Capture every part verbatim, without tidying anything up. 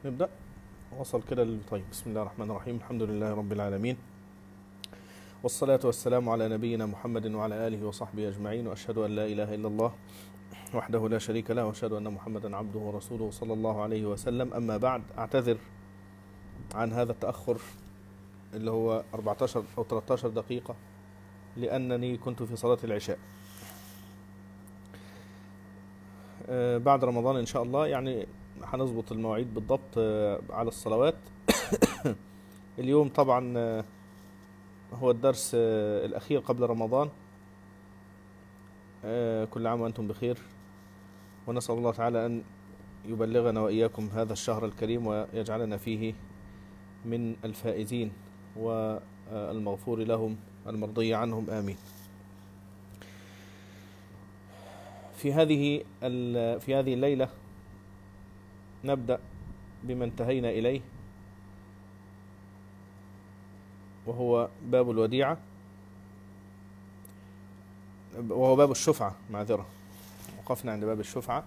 نبدأ. وصل كده. طيب، بسم الله الرحمن الرحيم. الحمد لله رب العالمين، والصلاة والسلام على نبينا محمد وعلى آله وصحبه أجمعين، وأشهد أن لا إله إلا الله وحده لا شريك له، وأشهد أن محمدا عبده ورسوله صلى الله عليه وسلم. أما بعد، أعتذر عن هذا التأخر اللي هو أربعة عشر أو ثلاثة عشر دقيقة، لأنني كنت في صلاة العشاء. آه بعد رمضان إن شاء الله، يعني هنظبط المواعيد بالضبط آه على الصلوات. اليوم طبعا آه هو الدرس آه الأخير قبل رمضان. آه كل عام وأنتم بخير، ونسأل الله تعالى أن يبلغنا وإياكم هذا الشهر الكريم، ويجعلنا فيه من الفائزين والمغفور لهم المرضي عنهم، آمين. في هذه في هذه الليلة نبدأ بما انتهينا إليه، وهو باب الوديعة، وهو باب الشفعة. معذرة، وقفنا عند باب الشفعة.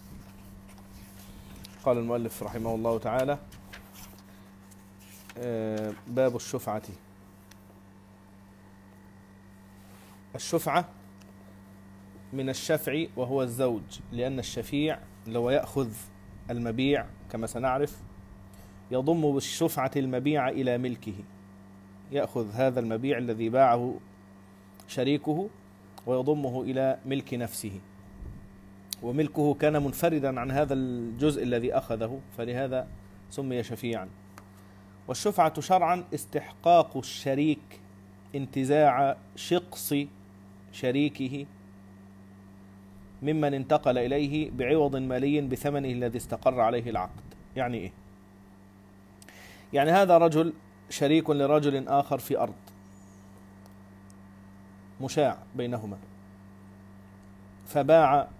قال المؤلف رحمه الله تعالى: باب الشفعة. الشفعة من الشفع، وهو الزوج، لأن الشفيع اللي هو يأخذ المبيع كما سنعرف يضم بالشفعة المبيع إلى ملكه، يأخذ هذا المبيع الذي باعه شريكه ويضمه إلى ملك نفسه، وملكه كان منفردا عن هذا الجزء الذي أخذه، فلهذا سمي شفيعا. والشفعة شرعا استحقاق الشريك انتزاع شقص شريكه ممن انتقل إليه بعوض مالي بثمنه الذي استقر عليه العقد. يعني إيه؟ يعني هذا رجل شريك لرجل آخر في أرض مشاع بينهما، فباع،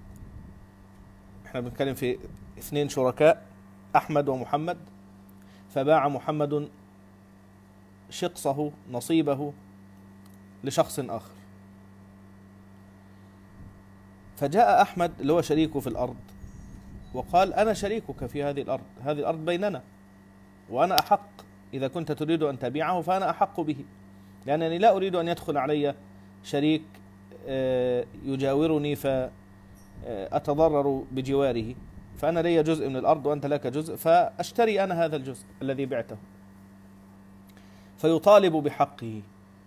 احنا بنتكلم في اثنين شركاء، أحمد ومحمد، فباع محمد شقصه نصيبه لشخص آخر، فجاء أحمد اللي هو شريكه في الأرض وقال: أنا شريكك في هذه الأرض، هذه الأرض بيننا، وأنا أحق، إذا كنت تريد أن تبيعه فأنا أحق به، لأنني لا أريد أن يدخل علي شريك يجاورني فأتضرر بجواره، فأنا لي جزء من الأرض وأنت لك جزء، فأشتري أنا هذا الجزء الذي بعته. فيطالب بحقه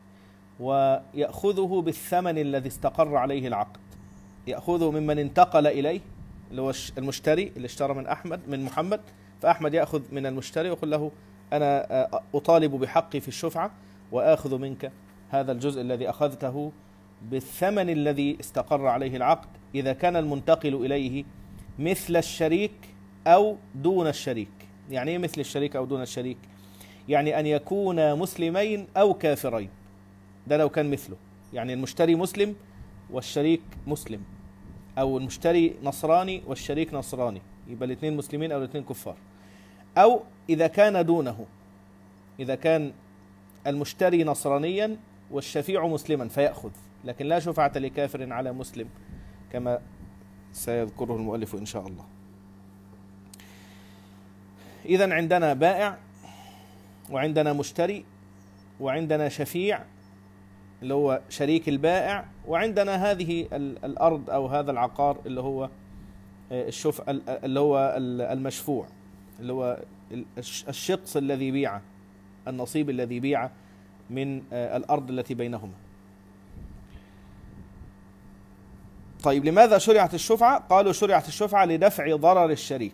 ويأخذه بالثمن الذي استقر عليه العقد، يأخذه ممن انتقل إليه اللي هو المشتري اللي اشترى من أحمد من محمد، فأحمد يأخذ من المشتري ويقول له: أنا أطالب بحقي في الشفعة وآخذ منك هذا الجزء الذي أخذته بالثمن الذي استقر عليه العقد، إذا كان المنتقل إليه مثل الشريك أو دون الشريك. يعني إيه مثل الشريك أو دون الشريك؟ يعني أن يكون مسلمين أو كافرين، ده لو كان مثله، يعني المشتري مسلم والشريك مسلم، أو المشتري نصراني والشريك نصراني، يبقى الاثنين مسلمين أو الاثنين كفار. أو إذا كان دونه، إذا كان المشتري نصرانيا والشفيع مسلما فيأخذ، لكن لا شفعة لكافر على مسلم كما سيذكره المؤلف إن شاء الله. إذن عندنا بائع، وعندنا مشتري، وعندنا شفيع اللي هو شريك البائع، وعندنا هذه الأرض أو هذا العقار اللي هو الشف اللي هو المشفوع، اللي هو الشقص الذي بيع، النصيب الذي بيع من الأرض التي بينهما. طيب، لماذا شرعت الشفعة؟ قالوا شرعت الشفعة لدفع ضرر الشريك،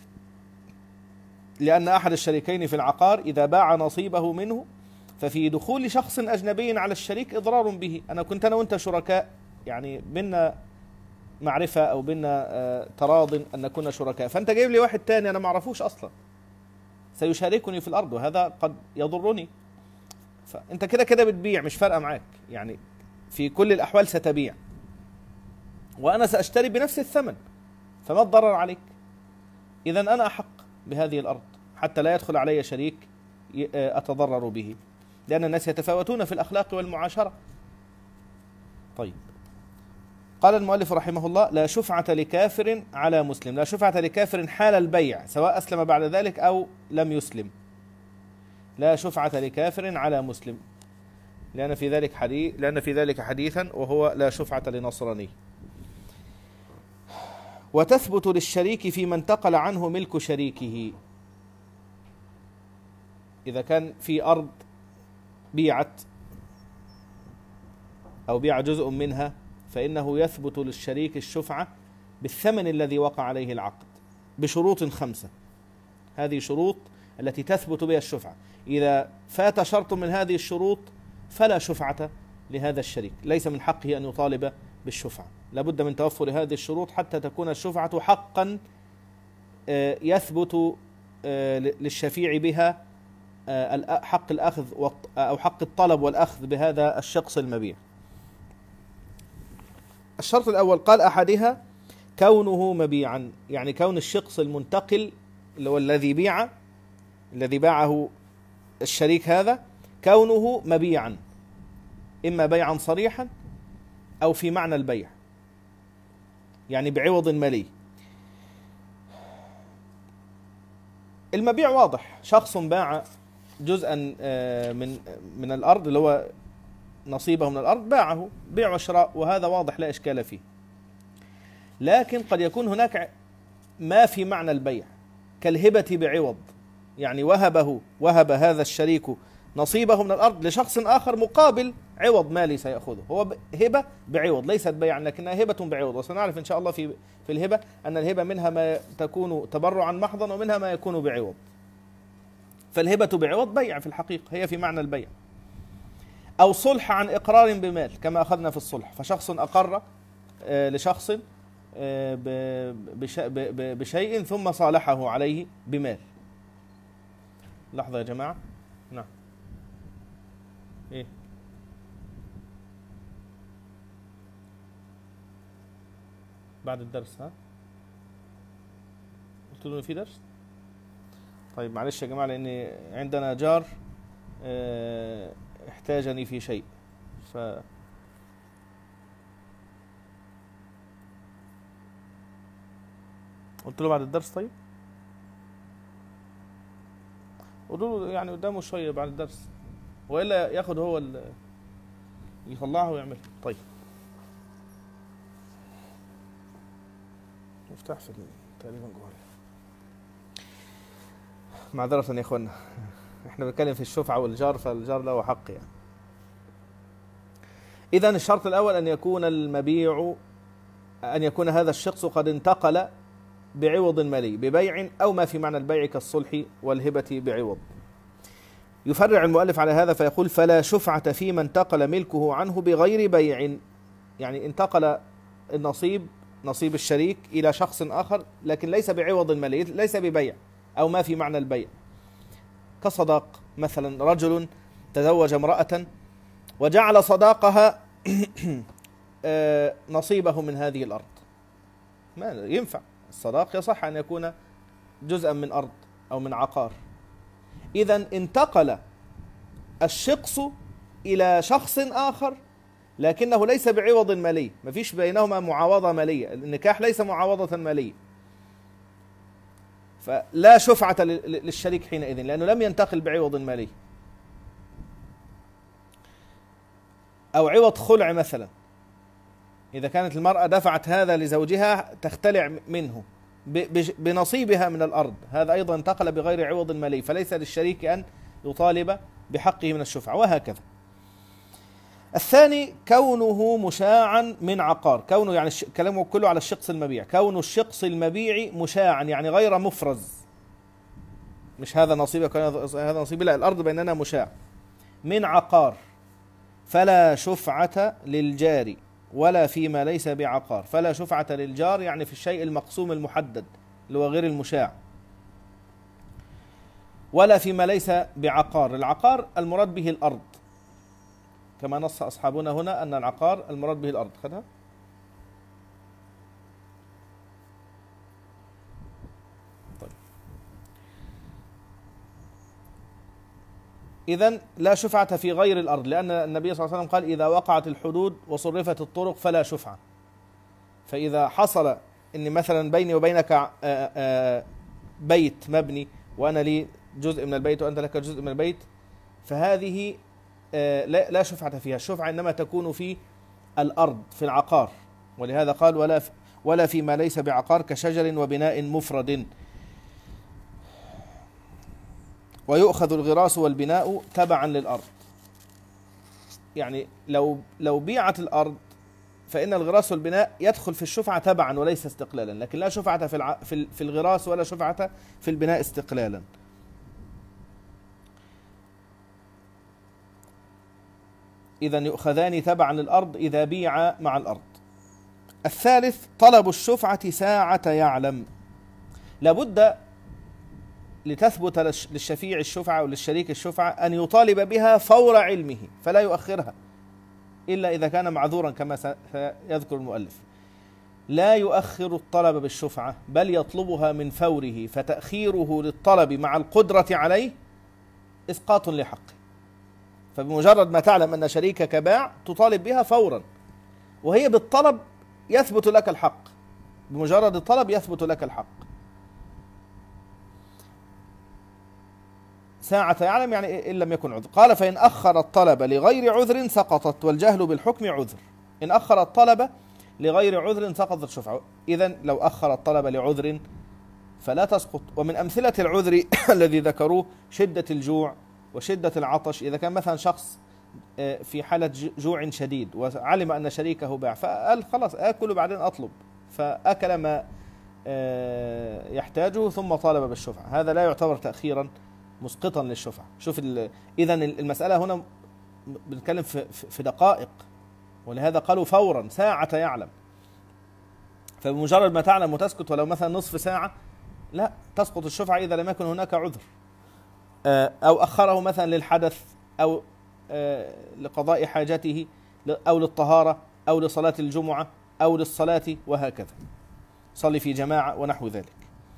لأن أحد الشريكين في العقار إذا باع نصيبه منه ففي دخول شخص أجنبي على الشريك إضرار به. أنا كنت أنا وأنت شركاء، يعني بينا معرفة أو بينا تراض أن نكون شركاء، فأنت جايب لي واحد تاني أنا معرفوش أصلا سيشاركني في الأرض، وهذا قد يضرني، فأنت كده كده بتبيع، مش فارقة معاك، يعني في كل الأحوال ستبيع وأنا سأشتري بنفس الثمن، فما الضرر عليك؟ إذن أنا أحق بهذه الأرض حتى لا يدخل علي شريك أتضرر به، لأن الناس يتفاوتون في الأخلاق والمعاشرة. طيب، قال المؤلف رحمه الله: لا شفعة لكافر على مسلم. لا شفعة لكافر حال البيع سواء أسلم بعد ذلك أو لم يسلم. لا شفعة لكافر على مسلم، لأن في ذلك حديث لأن في ذلك حديثا وهو لا شفعة لنصراني. وتثبت للشريك فيما انتقل عنه ملك شريكه. إذا كان في أرض بيعت أو بيع جزء منها فإنه يثبت للشريك الشفعة بالثمن الذي وقع عليه العقد بشروط خمسة. هذه شروط التي تثبت بها الشفعة. إذا فات شرط من هذه الشروط فلا شفعة لهذا الشريك، ليس من حقه أن يطالب بالشفعة. لابد من توفر هذه الشروط حتى تكون الشفعة حقا يثبت للشفيع بها حق الأخذ أو حق الطلب والأخذ بهذا الشخص المبيع. الشرط الأول قال: أحدها كونه مبيعا، يعني كون الشخص المنتقل اللي هو الذي بيع الذي باعه الشريك هذا كونه مبيعا، إما بيعا صريحا أو في معنى البيع، يعني بعوض مالي. المبيع واضح، شخص باع جزءا من من الأرض اللي هو نصيبه من الأرض، باعه بيع وشراء، وهذا واضح لا إشكال فيه. لكن قد يكون هناك ما في معنى البيع كالهبة بعوض، يعني وهبه وهب هذا الشريك نصيبه من الأرض لشخص آخر مقابل عوض مالي سيأخذه. هو هبة بعوض، ليست بيعا لكنها هبة بعوض. وسنعرف إن شاء الله في في الهبة أن الهبة منها ما تكون تبرعا محضا ومنها ما يكون بعوض. فالهبة بعوض بيع في الحقيقة، هي في معنى البيع. أو صلح عن إقرار بمال كما أخذنا في الصلح، فشخص أقر لشخص بشيء ثم صالحه عليه بمال. لحظة يا جماعة. نعم. إيه؟ بعد الدرس ها؟ قلت له في درس؟ طيب معلش يا جماعة، لأن عندنا جار اه احتاجني في شيء، ف قلت له بعد الدرس. طيب قولوا له يعني قدامه شوية بعد الدرس، وإلا ياخد هو يطلعه ويعمله. طيب مفتاح في تقريبا جوه. معذرة يا اخوانا، احنا بنتكلم في الشفعة والجار، فالجار له حق يعني. إذن الشرط الأول أن يكون المبيع أن يكون هذا الشخص قد انتقل بعوض مالي ببيع أو ما في معنى البيع كالصلح والهبة بعوض. يفرع المؤلف على هذا فيقول: فلا شفعة فيما انتقل ملكه عنه بغير بيع، يعني انتقل النصيب نصيب الشريك إلى شخص آخر لكن ليس بعوض مالي، ليس ببيع أو ما في معنى البيع، كصداق مثلا. رجل تزوج امرأة وجعل صداقها نصيبه من هذه الأرض، ما ينفع. الصداق يصح أن يكون جزءا من أرض أو من عقار. إذن انتقل الشخص إلى شخص آخر لكنه ليس بعوض مالي، ما فيش بينهما معاوضة مالية، النكاح ليس معاوضة مالية، فلا شفعة للشريك حينئذ لأنه لم ينتقل بعوض مالي. أو عوض خلع مثلا، إذا كانت المرأة دفعت هذا لزوجها تختلع منه بنصيبها من الأرض، هذا أيضا انتقل بغير عوض مالي، فليس للشريك أن يطالب بحقه من الشفعة، وهكذا. الثاني كونه مشاعا من عقار، كونه يعني كلامه كله على الشخص المبيع، كون الشخص المبيع مشاعا يعني غير مفرز، مش هذا نصيبك هذا نصيبي، لا، الأرض بيننا مشاع من عقار، فلا شفعة للجار ولا فيما ليس بعقار. فلا شفعة للجار يعني في الشيء المقسوم المحدد اللي هو غير المشاع، ولا فيما ليس بعقار. العقار المراد به الأرض كما نص أصحابنا هنا أن العقار المراد به الأرض. خدها. طيب. إذن لا شفعة في غير الأرض، لأن النبي صلى الله عليه وسلم قال: إذا وقعت الحدود وصرفت الطرق فلا شفعة. فإذا حصل إن مثلا بيني وبينك بيت مبني وأنا لي جزء من البيت وأنت لك جزء من البيت، فهذه لا شفعة فيها. الشفعة إنما تكون في الأرض، في العقار، ولهذا قال ولا ولا فيما ليس بعقار كشجر وبناء مفرد. ويؤخذ الغراس والبناء تبعا للأرض، يعني لو لو بيعت الأرض فإن الغراس والبناء يدخل في الشفعة تبعا وليس استقلالا، لكن لا شفعة في الع... في في الغراس ولا شفعة في البناء استقلالا. إذن يؤخذان تبعا للأرض إذا بيع مع الأرض. الثالث طلب الشفعة ساعة يعلم، لابد لتثبت للشفيع الشفعة وللشريك الشفعة أن يطالب بها فور علمه، فلا يؤخرها إلا إذا كان معذورا كما سيذكر المؤلف. لا يؤخر الطلب بالشفعة بل يطلبها من فوره، فتأخيره للطلب مع القدرة عليه إسقاط لحقه. فبمجرد ما تعلم أن شريكك باع تطالب بها فورا، وهي بالطلب يثبت لك الحق، بمجرد الطلب يثبت لك الحق. ساعة يعلم يعني إن لم يكن عذر. قال فإن أخر الطلب لغير عذر سقطت، والجهل بالحكم عذر. إن أخر الطلب لغير عذر سقطت الشفعة. إذن لو أخر الطلب لعذر فلا تسقط. ومن أمثلة العذر الذي ذكروه شدة الجوع وشدة العطش. إذا كان مثلا شخص في حالة جوع شديد وعلم أن شريكه باع فقال خلاص آكل وبعدين أطلب، فأكل ما يحتاجه ثم طالب بالشفعة، هذا لا يعتبر تأخيرا مسقطا للشفعة. شوف إذن المسألة هنا بنتكلم في, في دقائق، ولهذا قالوا فورا ساعة يعلم. فبمجرد ما تعلم وتسكت ولو مثلا نصف ساعة لا تسقط الشفعة إذا لم يكن هناك عذر، أو أخره مثلا للحدث أو لقضاء حاجته أو للطهارة أو لصلاة الجمعة أو للصلاة وهكذا، صلي في جماعة ونحو ذلك.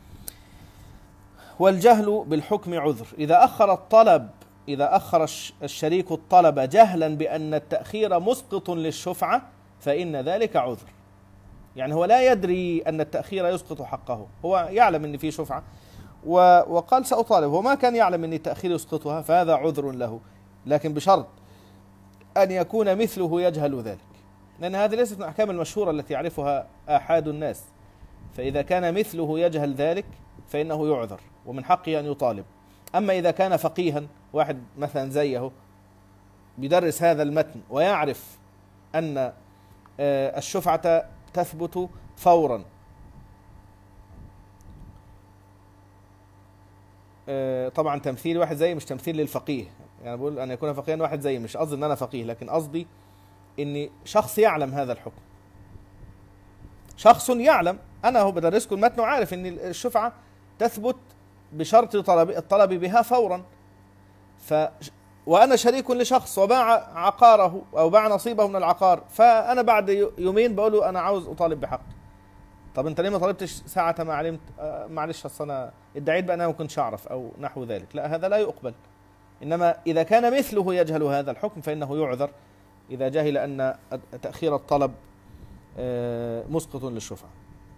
والجهل بالحكم عذر. إذا أخر الطلب إذا أخر الشريك الطلب جهلا بأن التأخير مسقط للشفعة فإن ذلك عذر. يعني هو لا يدري أن التأخير يسقط حقه، هو يعلم أن في شفعة وقال سأطالب، وما كان يعلم أن التأخير يسقطها، فهذا عذر له، لكن بشرط أن يكون مثله يجهل ذلك، لأن هذه ليست من الأحكام المشهورة التي يعرفها آحاد الناس. فإذا كان مثله يجهل ذلك فإنه يعذر ومن حقه أن يطالب. أما إذا كان فقيها، واحد مثلا زيه بيدرس هذا المتن ويعرف أن الشفعة تثبت فورا، طبعا تمثيل واحد زي مش تمثيل للفقيه، يعني بقول أن يكون فقيها واحد زي، مش قصدي أن أنا فقيه، لكن قصدي أن شخص يعلم هذا الحكم، شخص يعلم. أنا هو بدرسكم المتن وعارف أن الشفعة تثبت بشرط طلب الطلب بها فورا، ف وأنا شريك لشخص وباع عقاره أو باع نصيبه من العقار، فأنا بعد يومين بقول له أنا عاوز أطالب بحق. طب أنت ليه ما طالبتش ساعة ما علمت؟ آه معلش أصل أنا ادعيت بأن أنا ما كنتش أعرف أو نحو ذلك. لا، هذا لا يقبل. إنما إذا كان مثله يجهل هذا الحكم فإنه يعذر إذا جهل أن تأخير الطلب آه مسقط للشفعة.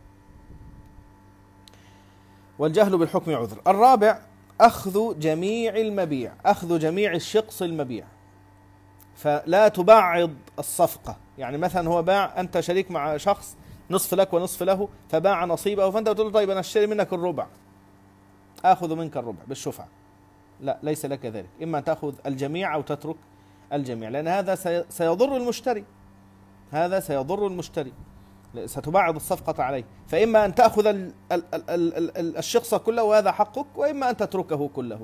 والجهل بالحكم عذر. الرابع أخذ جميع المبيع، أخذ جميع الشقص المبيع، فلا تبعض الصفقة. يعني مثلا هو باع، أنت شريك مع شخص نصف لك ونصف له، فباع نصيبه، فأنت بتقول له طيب أنا أشتري منك الربع، أخذ منك الربع بالشفعة. لا، ليس لك ذلك، إما أن تأخذ الجميع أو تترك الجميع، لأن هذا سيضر المشتري، هذا سيضر المشتري، ستبعض الصفقة عليه. فإما أن تأخذ ال ال ال ال ال الشخص كله وهذا حقك، وإما أن تتركه كله.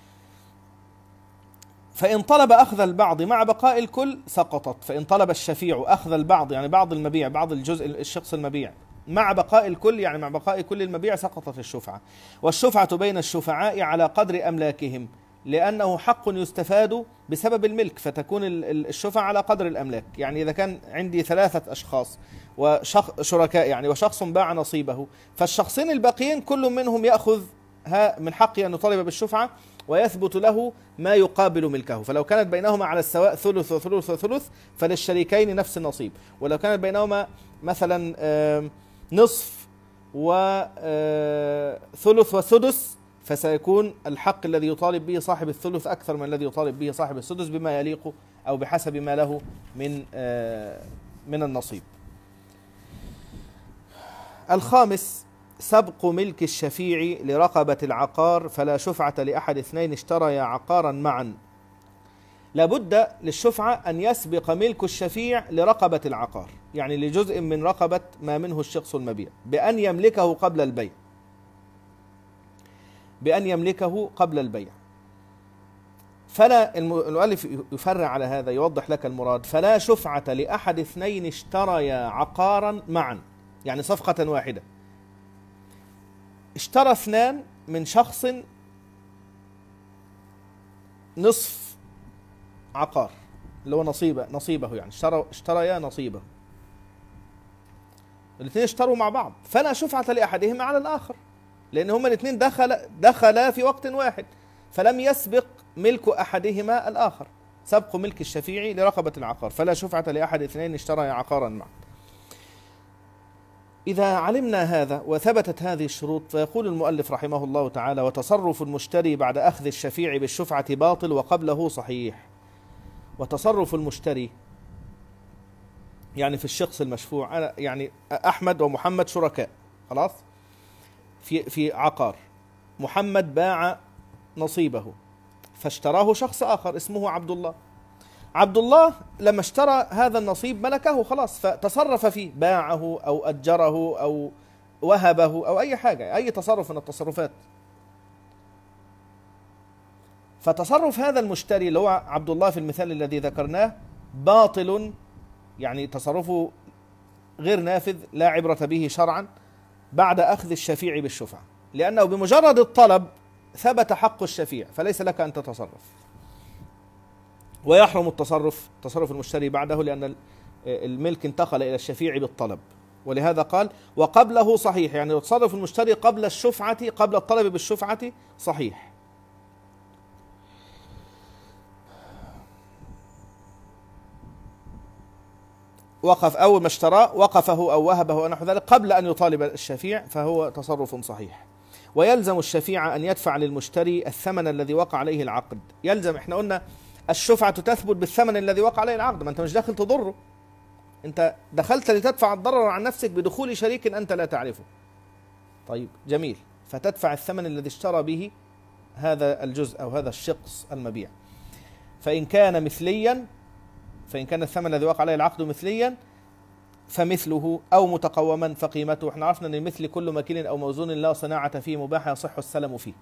فإن طلب أخذ البعض مع بقاء الكل سقطت. فإن طلب الشفيع أخذ البعض، يعني بعض المبيع، بعض الجزء الشخص المبيع، مع بقاء الكل، يعني مع بقاء كل المبيع، سقطت الشفعة. والشفعة بين الشفعاء على قدر أملاكهم، لأنه حق يستفاد بسبب الملك، فتكون الشفعة على قدر الأملاك. يعني إذا كان عندي ثلاثة أشخاص وشركاء يعني وشخص باع نصيبه، فالشخصين الباقيين كل منهم يأخذ من حقه أن يطالب بالشفعة، ويثبت له ما يقابل ملكه. فلو كانت بينهما على السواء ثلث وثلث وثلث فللشريكين نفس النصيب، ولو كانت بينهما مثلا نصف وثلث وسدس فسيكون الحق الذي يطالب به صاحب الثلث أكثر من الذي يطالب به صاحب السدس بما يليق أو بحسب ما له من من النصيب. الخامس سبق ملك الشفيع لرقبة العقار فلا شفعة لأحد اثنين اشتريا عقارا معا. لابد للشفعة أن يسبق ملك الشفيع لرقبة العقار، يعني لجزء من رقبة ما منه الشخص المبيع، بأن يملكه قبل البيع بأن يملكه قبل البيع. فلا المؤلف يفرع على هذا، يوضح لك المراد. فلا شفعة لأحد اثنين اشتريا عقارا معا، يعني صفقة واحدة. اشترى اثنان من شخص نصف عقار اللي هو نصيبه نصيبه يعني اشترى اشتريا نصيبه، الاثنين اشتروا مع بعض، فلا شفعة لأحدهما على الآخر، لأن هما الاثنين دخل دخلا في وقت واحد، فلم يسبق ملك أحدهما الآخر. سبق ملك الشفيع لرقبة العقار فلا شفعة لأحد اثنين اشتريا عقارا معا. إذا علمنا هذا وثبتت هذه الشروط فيقول المؤلف رحمه الله تعالى: وتصرف المشتري بعد أخذ الشفيع بالشفعة باطل وقبله صحيح. وتصرف المشتري يعني في الشخص المشفوع، أنا يعني أحمد ومحمد شركاء خلاص في في عقار، محمد باع نصيبه فاشتراه شخص آخر اسمه عبد الله. عبد الله لما اشترى هذا النصيب ملكه خلاص، فتصرف فيه، باعه أو أجره أو وهبه أو أي حاجة، أي تصرف من التصرفات. فتصرف هذا المشتري اللي هو عبد الله في المثال الذي ذكرناه باطل، يعني تصرفه غير نافذ لا عبرة به شرعا بعد أخذ الشفيع بالشفعة، لأنه بمجرد الطلب ثبت حق الشفيع فليس لك أن تتصرف، ويحرم التصرف تصرف المشتري بعده لأن الملك انتقل إلى الشفيع بالطلب. ولهذا قال: وقبله صحيح، يعني تصرف المشتري قبل الشفعة قبل الطلب بالشفعة صحيح. وقف أول ما اشتراه وقفه أو وهبه أو نحو ذلك قبل أن يطالب الشفيع فهو تصرف صحيح. ويلزم الشفيع أن يدفع للمشتري الثمن الذي وقع عليه العقد. يلزم، احنا قلنا الشفعة تثبت بالثمن الذي وقع عليه العقد، ما انت مش داخل تضره، انت دخلت لتدفع الضرر عن نفسك بدخول شريك انت لا تعرفه. طيب جميل، فتدفع الثمن الذي اشترى به هذا الجزء او هذا الشخص المبيع. فإن كان مثليا فإن كان الثمن الذي وقع عليه العقد مثليا فمثله أو متقوما فقيمته. احنا عرفنا أن المثل كل مكيل أو موزون لا صناعة فيه مباح يصح السلم فيه.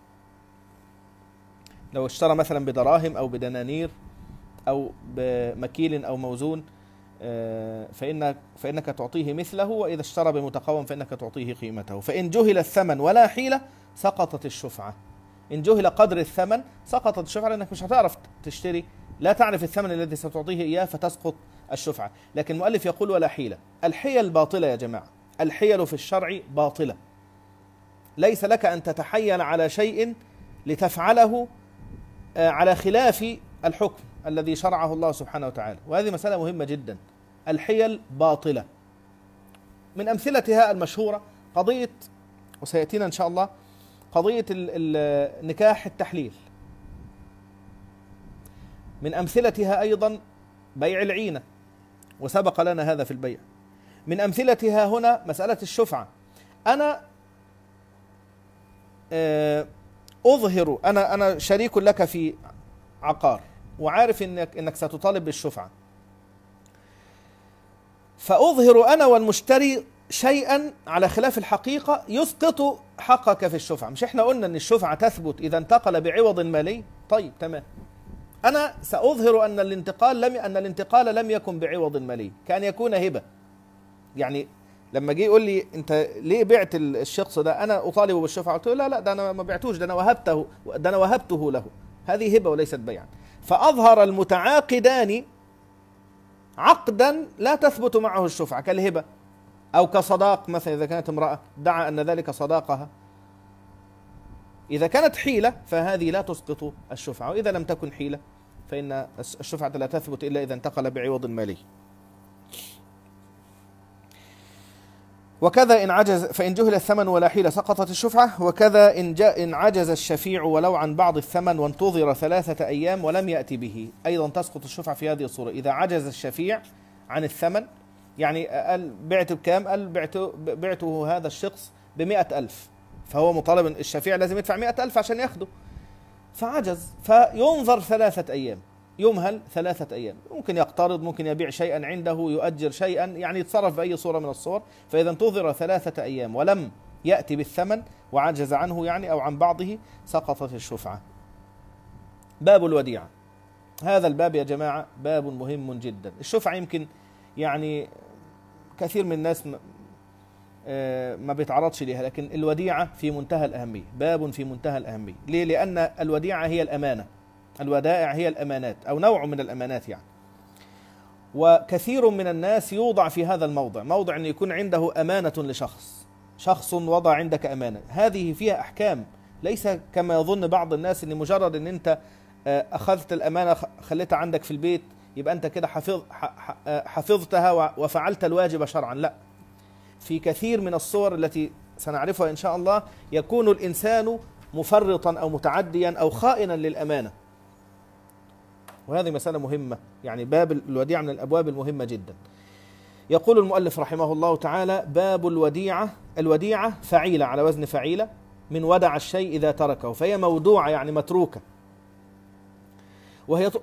لو اشترى مثلا بدراهم أو بدنانير أو بمكيل أو موزون فإنك, فإنك تعطيه مثله، وإذا اشترى بمتقوم فإنك تعطيه قيمته. فإن جهل الثمن ولا حيلة سقطت الشفعة. إن جهل قدر الثمن سقطت الشفعة، لأنك مش هتعرف تشتري، لا تعرف الثمن الذي ستعطيه إياه فتسقط الشفعة. لكن المؤلف يقول: ولا حيلة. الحيل باطلة يا جماعة، الحيل في الشرع باطلة، ليس لك أن تتحيل على شيء لتفعله على خلاف الحكم الذي شرعه الله سبحانه وتعالى، وهذه مسألة مهمة جدا. الحيل باطلة. من أمثلتها المشهورة قضية، وسيأتينا إن شاء الله، قضية النكاح التحليل. من أمثلتها أيضا بيع العينة، وسبق لنا هذا في البيع. من أمثلتها هنا مسألة الشفعة. أنا أظهر، أنا أنا شريك لك في عقار وعارف إنك إنك ستطالب بالشفعة، فأظهر أنا والمشتري شيئا على خلاف الحقيقة يسقط حقك في الشفعة. مش إحنا قلنا إن الشفعة تثبت إذا انتقل بعوض مالي؟ طيب تمام، أنا سأظهر أن الانتقال لم أن الانتقال لم يكن بعوض مالي، كان يكون هبة. يعني لما جه يقول لي أنت ليه بعت الشخص ده؟ أنا أطالبه بالشفعة. قلت له لا لا، ده أنا ما بعتوش، ده أنا وهبته، ده أنا وهبته له، هذه هبة وليست بيعا. فأظهر المتعاقدان عقدا لا تثبت معه الشفعة كالهبة أو كصداق مثلا، إذا كانت امرأة دعا أن ذلك صداقها، إذا كانت حيلة فهذه لا تسقط الشفعة، وإذا لم تكن حيلة فإن الشفعة لا تثبت إلا إذا انتقل بعوض مالي. وكذا إن عجز فإن جهل الثمن ولا حيلة سقطت الشفعة، وكذا إن, إن عجز الشفيع ولو عن بعض الثمن وانتظر ثلاثة أيام ولم يأتي به، أيضا تسقط الشفعة في هذه الصورة. إذا عجز الشفيع عن الثمن، يعني قال بعته بكام؟ قال بعته, بعته هذا الشخص بمئة ألف، فهو مطالب الشفيع لازم يدفع مئة ألف عشان ياخده، فعجز، فينظر ثلاثة أيام، يمهل ثلاثة أيام، ممكن يقترض، ممكن يبيع شيئا عنده، يؤجر شيئا، يعني يتصرف بأي صورة من الصور. فإذا انتظر ثلاثة أيام ولم يأتي بالثمن وعجز عنه يعني أو عن بعضه سقطت الشفعة. باب الوديعة، هذا الباب يا جماعة باب مهم جدا. الشفعة يمكن يعني كثير من الناس ما بيتعرضش ليها، لكن الوديعة في منتهى الأهمية، باب في منتهى الأهمية. ليه؟ لأن الوديعة هي الأمانة، الودائع هي الأمانات أو نوع من الأمانات يعني. وكثير من الناس يوضع في هذا الموضع، موضع أن يكون عنده أمانة لشخص، شخص وضع عندك أمانة، هذه فيها أحكام، ليس كما يظن بعض الناس أن مجرد أن أنت أخذت الأمانة خليتها عندك في البيت يبقى أنت كده حفظ حفظتها وفعلت الواجب شرعا. لا، في كثير من الصور التي سنعرفها إن شاء الله يكون الإنسان مفرطا أو متعديا أو خائنا للأمانة، وهذه مسألة مهمة، يعني باب الوديعة من الأبواب المهمة جدا. يقول المؤلف رحمه الله تعالى: باب الوديعة. الوديعة فعيلة على وزن فعيلة، من ودع الشيء إذا تركه، فهي مودوعة يعني متروكة، وهي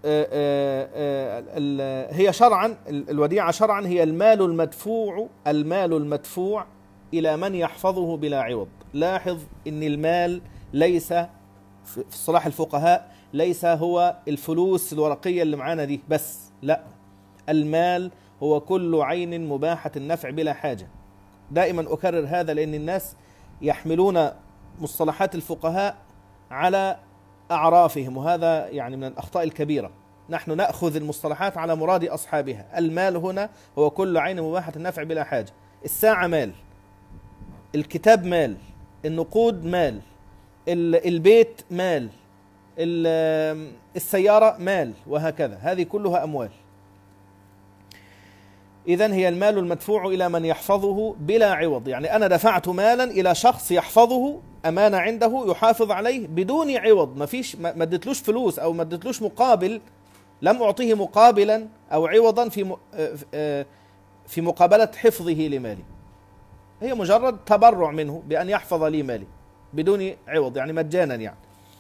هي شرعا، الوديعة شرعا هي المال المدفوع المال المدفوع إلى من يحفظه بلا عوض. لاحظ إن المال ليس في اصطلاح الفقهاء ليس هو الفلوس الورقية اللي معانا دي بس، لا، المال هو كل عين مباحة النفع بلا حاجة. دائما أكرر هذا لأن الناس يحملون مصطلحات الفقهاء على أعرافهم، وهذا يعني من الأخطاء الكبيرة. نحن نأخذ المصطلحات على مراد أصحابها. المال هنا هو كل عين مباحة النفع بلا حاجة. الساعة مال، الكتاب مال، النقود مال، البيت مال، السيارة مال، وهكذا، هذه كلها أموال. إذن هي المال المدفوع إلى من يحفظه بلا عوض، يعني أنا دفعت مالا إلى شخص يحفظه، أمانة عنده يحافظ عليه بدون عوض، ما فيش ما اديتلوش فلوس أو ما اديتلوش مقابل، لم أعطيه مقابلا أو عوضا في في مقابلة حفظه لمالي، هي مجرد تبرع منه بأن يحفظ لي مالي بدون عوض، يعني مجانا يعني.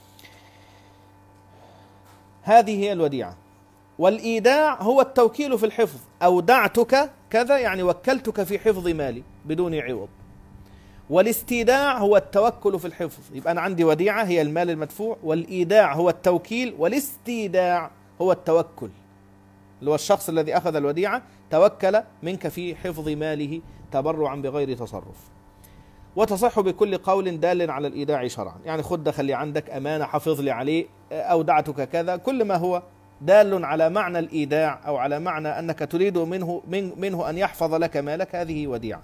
هذه هي الوديعة. والإيداع هو التوكيل في الحفظ، أودعتك كذا يعني وكلتك في حفظ مالي بدون عوض. والاستيداع هو التوكل في الحفظ، يبقى أنا عندي وديعة هي المال المدفوع، والإيداع هو التوكيل، والاستيداع هو التوكل، اللي هو الشخص الذي أخذ الوديعة توكل منك في حفظ ماله تبرعا بغير تصرف. وتصح بكل قول دال على الإيداع شرعا، يعني خد ده خلي عندك أمانة، حفظ لي عليه، أودعتك كذا، كل ما هو دال على معنى الإيداع أو على معنى أنك تريد منه من منه أن يحفظ لك مالك، هذه وديعة.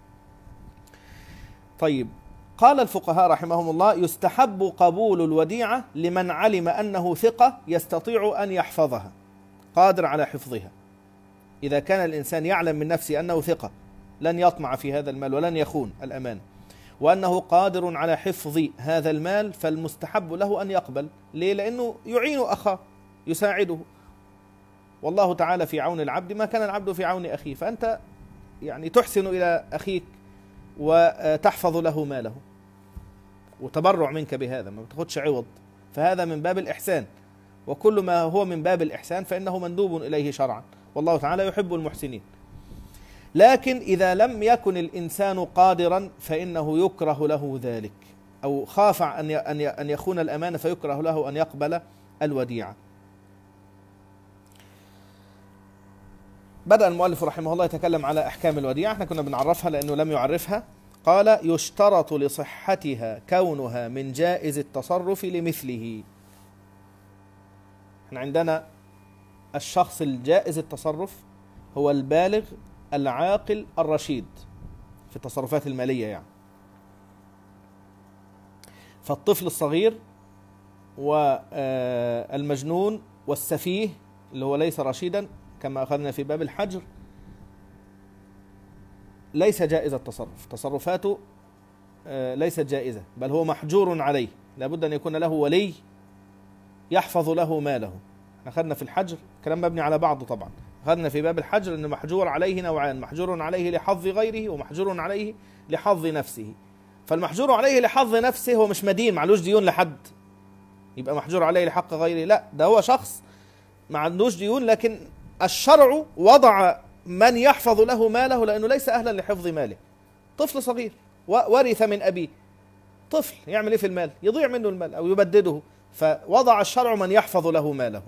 طيب، قال الفقهاء رحمهم الله: يستحب قبول الوديعة لمن علم أنه ثقة يستطيع أن يحفظها، قادر على حفظها. إذا كان الإنسان يعلم من نفسه أنه ثقة لن يطمع في هذا المال ولن يخون الأمان، وأنه قادر على حفظ هذا المال، فالمستحب له أن يقبل. ليه؟ لأنه يعين أخاه، يساعده، والله تعالى في عون العبد ما كان العبد في عون أخيه، فأنت يعني تحسن إلى أخيك وتحفظ له ماله، وتبرع منك بهذا، ما بتاخدش عوض، فهذا من باب الإحسان، وكل ما هو من باب الإحسان فإنه مندوب إليه شرعا، والله تعالى يحب المحسنين. لكن إذا لم يكن الإنسان قادرا فإنه يكره له ذلك، أو خاف أن يخون الأمانة فيكره له أن يقبل الوديعة. بدأ المؤلف رحمه الله يتكلم على أحكام الوديعة، احنا كنا بنعرفها لأنه لم يعرفها. قال: يشترط لصحتها كونها من جائز التصرف لمثله. احنا عندنا الشخص الجائز التصرف هو البالغ العاقل الرشيد في التصرفات المالية يعني. فالطفل الصغير والمجنون والسفيه اللي هو ليس رشيدا كما أخذنا في باب الحجر ليس جائز التصرف، تصرفاته ليست جائزة، بل هو محجور عليه، لابد أن يكون له ولي يحفظ له ماله. أخذنا في الحجر كلام مبني على بعضه طبعا، أخذنا في باب الحجر أن محجور عليه نوعان، محجور عليه لحظ غيره ومحجور عليه لحظ نفسه. فالمحجور عليه لحظ نفسه هو مش مدين، معلوش ديون لحد يبقى محجور عليه لحق غيره، لا، ده هو شخص ما عندوش ديون، لكن الشرع وضع من يحفظ له ماله لأنه ليس أهلا لحفظ ماله. طفل صغير ورث من أبيه، طفل يعمل إيه في المال؟ يضيع منه المال أو يبدده، فوضع الشرع من يحفظ له ماله.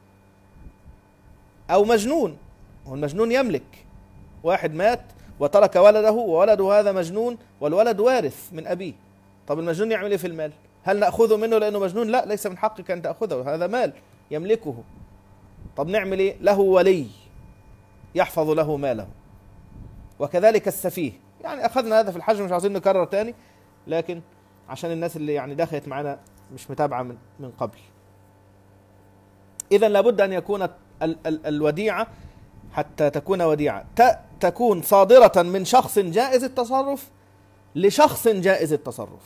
أو مجنون، والمجنون يملك، واحد مات وترك ولده وولده هذا مجنون والولد وارث من أبيه، طب المجنون يعمل إيه في المال؟ هل نأخذه منه لأنه مجنون؟ لا، ليس من حقك أن تأخذه، هذا مال يملكه. طب نعمل إيه؟ له ولي يحفظ له ماله. وكذلك السفيه، يعني أخذنا هذا في الحج، مش عاوزين نكرر تاني، لكن عشان الناس اللي يعني دخلت معنا مش متابعة من من قبل. إذن لابد أن يكون ال ال الوديعة حتى تكون وديعة تكون صادرة من شخص جائز التصرف لشخص جائز التصرف،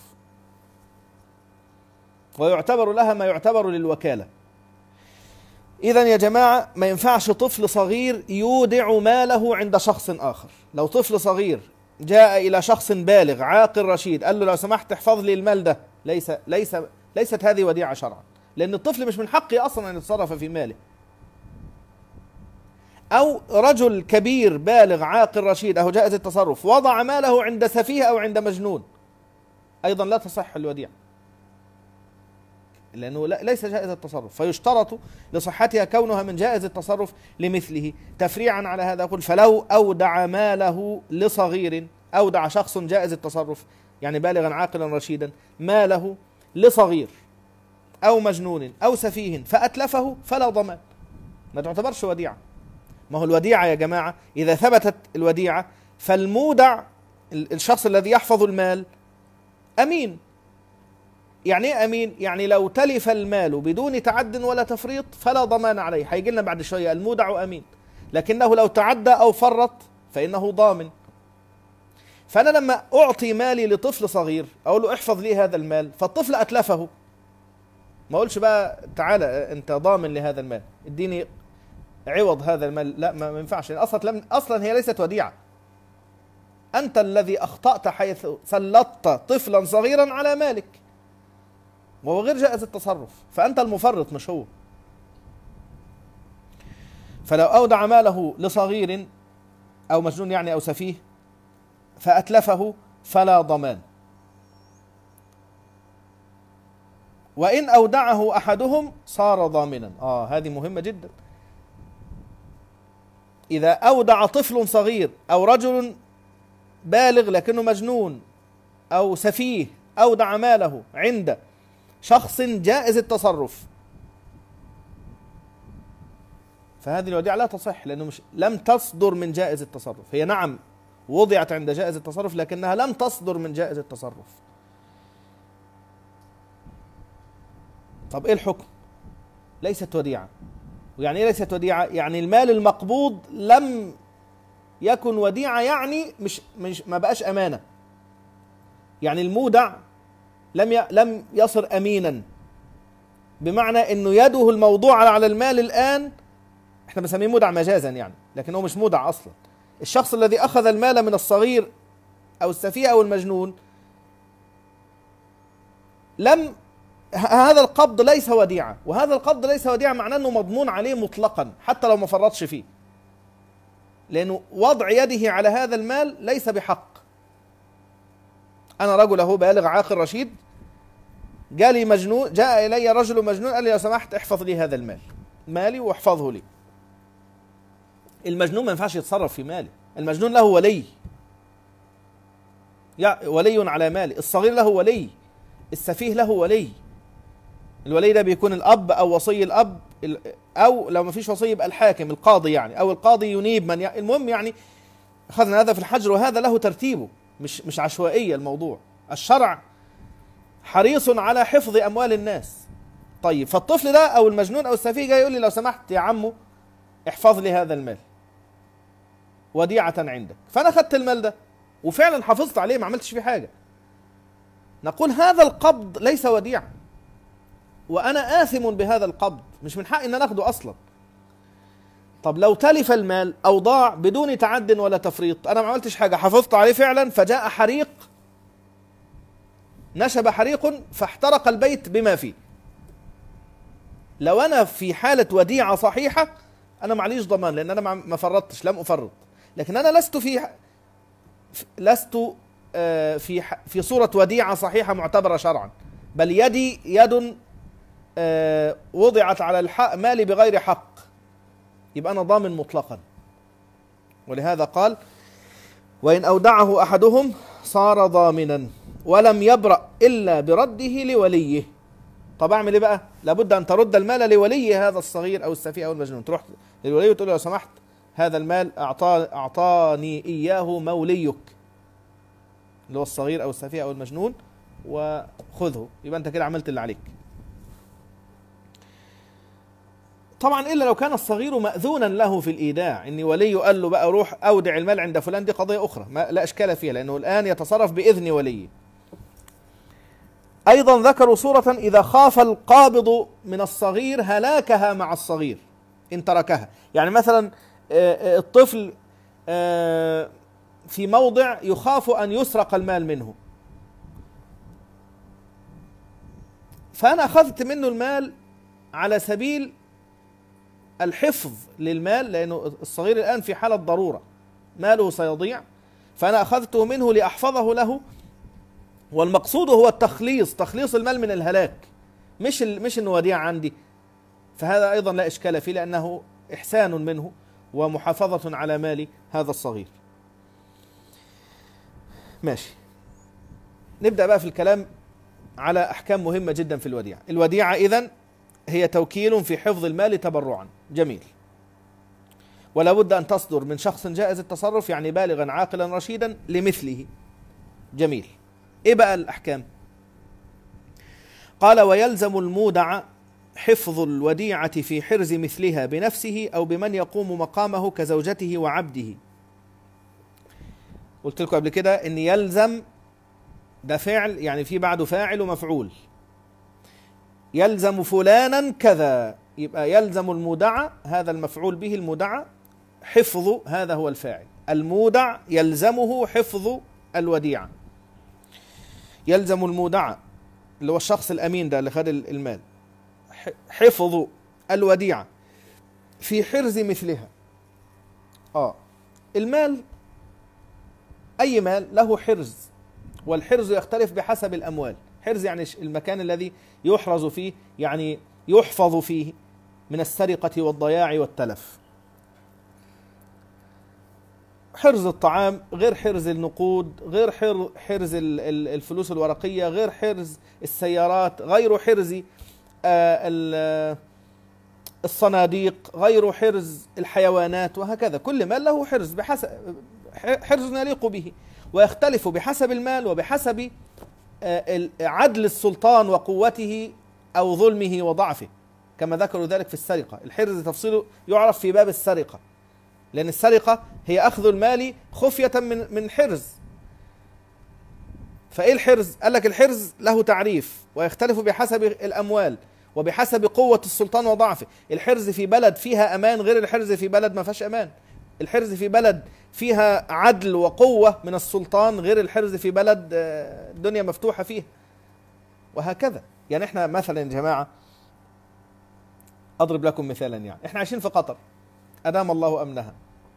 ويعتبر لها ما يعتبر للوكالة. إذن يا جماعة ما ينفعش طفل صغير يودع ماله عند شخص آخر. لو طفل صغير جاء إلى شخص بالغ عاقل رشيد قال له لو سمحت احفظ لي المال ده، ليس ليس ليست هذه وديعة شرعا، لأن الطفل مش من حقه أصلا أن يتصرف في ماله. أو رجل كبير بالغ عاقل رشيد أهو جائز التصرف وضع ماله عند سفيه أو عند مجنون، أيضا لا تصح الوديعة لأنه ليس جائز التصرف، فيشترط لصحتها كونها من جائز التصرف لمثله. تفريعا على هذا أقول فلو أودع ماله لصغير، أودع شخص جائز التصرف يعني بالغا عاقلا رشيدا ماله لصغير أو مجنون أو سفيه فأتلفه فلا ضمان، ما تعتبرش وديعة. ما هو الوديعة يا جماعة إذا ثبتت الوديعة فالمودع الشخص الذي يحفظ المال أمين. يعني ايه امين؟ يعني لو تلف المال بدون تعد ولا تفريط فلا ضمان عليه، هيجي لنا بعد شويه المودع امين، لكنه لو تعدى او فرط فانه ضامن. فانا لما اعطي مالي لطفل صغير اقول له احفظ لي هذا المال، فالطفل اتلفه، ما اقولش بقى تعالى انت ضامن لهذا المال اديني عوض هذا المال، لا ما ينفعش، اصلا اصلا هي ليست وديعه، انت الذي اخطأت حيث سلطت طفلا صغيرا على مالك وهو غير جائز التصرف، فأنت المفرط مش هو. فلو أودع ماله لصغير أو مجنون يعني أو سفيه فأتلفه فلا ضمان. وإن أودعه أحدهم صار ضامنا. آه هذه مهمة جدا. إذا أودع طفل صغير أو رجل بالغ لكنه مجنون أو سفيه أودع ماله عند شخص جائز التصرف فهذه الوديعة لا تصح، لأنه مش لم تصدر من جائز التصرف، هي نعم وضعت عند جائز التصرف لكنها لم تصدر من جائز التصرف. طب إيه الحكم؟ ليست وديعة. ويعني إيه ليست وديعة؟ يعني المال المقبوض لم يكن وديعة، يعني مش مش ما بقاش أمانة، يعني المودع لم لم يصر أمينا، بمعنى أنه يده الموضوع على المال الآن احنا بنسميه مودع مجازا يعني، لكن هو مش مودع أصلا. الشخص الذي أخذ المال من الصغير أو السفيه أو المجنون لم هذا القبض ليس وديعة، وهذا القبض ليس وديعة معناه أنه مضمون عليه مطلقا حتى لو ما فرطش فيه، لأنه وضع يده على هذا المال ليس بحق. أنا رجل أهو بالغ عاقل رشيد، جالي مجنون، جاء إلي رجل مجنون قال لي لو سمحت احفظ لي هذا المال، مالي واحفظه لي. المجنون ما ينفعش يتصرف في مالي، المجنون له ولي، ولي على مالي. الصغير له ولي، السفيه له ولي. الولي ده بيكون الأب أو وصي الأب، أو لو ما فيش وصي يبقى الحاكم القاضي يعني، أو القاضي ينيب من يعني. المهم يعني أخذنا هذا في الحجر، وهذا له ترتيبه، مش مش عشوائية الموضوع. الشرع حريص على حفظ أموال الناس. طيب فالطفل ده أو المجنون أو السفيه جاي يقول لي لو سمحت يا عمو احفظ لي هذا المال وديعة عندك، فأنا خدت المال ده وفعلا حافظت عليه ما عملتش فيه حاجة، نقول هذا القبض ليس وديعة وأنا آثم بهذا القبض، مش من حقي إن أنا أخده أصلا. طب لو تلف المال أو ضاع بدون تعد ولا تفريط، أنا ما عملتش حاجة، حافظت عليه فعلا، فجاء حريق، نشب حريق فاحترق البيت بما فيه، لو أنا في حالة وديعة صحيحة أنا معليش ضمان لأن أنا ما فرطتش، لم أفرط، لكن أنا لست في لست في في صورة وديعة صحيحة معتبرة شرعا، بل يدي يد وضعت على الحق مالي بغير حق، يبقى أنا ضامن مطلقا. ولهذا قال وإن أودعه أحدهم صار ضامنا ولم يبرأ إلا برده لوليه. طب أعمل إيه بقى؟ لابد أن ترد المال لولي هذا الصغير أو السفيه أو المجنون، تروح للولي وتقول له لو سمحت هذا المال أعطى أعطاني إياه موليك اللي هو الصغير أو السفيه أو المجنون وخذه، يبقى أنت كده عملت اللي عليك. طبعا إلا لو كان الصغير مأذونا له في الإيداع، إن ولي قال له بقى روح أودع المال عند فلان، دي قضية أخرى ما لا إشكال فيها لأنه الآن يتصرف بإذن وليه. أيضا ذكروا صورة إذا خاف القابض من الصغير هلاكها مع الصغير إن تركها، يعني مثلا الطفل في موضع يخاف أن يسرق المال منه، فأنا أخذت منه المال على سبيل الحفظ للمال، لأنه الصغير الآن في حالة ضرورة ماله سيضيع، فأنا أخذته منه لأحفظه له، والمقصود هو التخليص، تخليص المال من الهلاك، مش مش إنه وديعة عندي، فهذا أيضا لا إشكال فيه لأنه إحسان منه ومحافظة على مال هذا الصغير. ماشي، نبدأ بقى في الكلام على أحكام مهمة جدا في الوديعة. الوديعة إذن هي توكيل في حفظ المال تبرعا، جميل، ولا بد أن تصدر من شخص جائز التصرف يعني بالغا عاقلا رشيدا لمثله، جميل. إيه بقى الأحكام؟ قال ويلزم المودع حفظ الوديعة في حرز مثلها بنفسه أو بمن يقوم مقامه كزوجته وعبده. قلت لكم قبل كده إن يلزم ده فعل يعني في بعده فاعل ومفعول، يلزم فلانا كذا، يبقى يلزم المودع هذا المفعول به المودع حفظ، هذا هو الفاعل، المودع يلزمه حفظ الوديعة، يلزم المودع اللي هو الشخص الأمين ده اللي خد المال حفظ الوديعة في حرز مثلها. آه المال أي مال له حرز، والحرز يختلف بحسب الأموال، حرز يعني المكان الذي يحرز فيه يعني يحفظ فيه من السرقة والضياع والتلف. حرز الطعام غير حرز النقود، غير حرز الفلوس الورقية، غير حرز السيارات، غير حرز الصناديق، غير حرز الحيوانات، وهكذا كل مال له حرز بحسب حرز يليق به، ويختلف بحسب المال وبحسب عدل السلطان وقوته أو ظلمه وضعفه، كما ذكروا ذلك في السرقة. الحرز تفصيله يعرف في باب السرقة، لأن السرقة هي أخذ المال خفية من من حرز. فإيه الحرز؟ قال لك الحرز له تعريف ويختلف بحسب الأموال وبحسب قوة السلطان وضعفه. الحرز في بلد فيها أمان غير الحرز في بلد ما فيهاش أمان. الحرز في بلد فيها عدل وقوة من السلطان غير الحرز في بلد الدنيا مفتوحة فيه، وهكذا. يعني احنا مثلا يا جماعة أضرب لكم مثالا، يعني احنا عايشين في قطر أدام الله أمنها،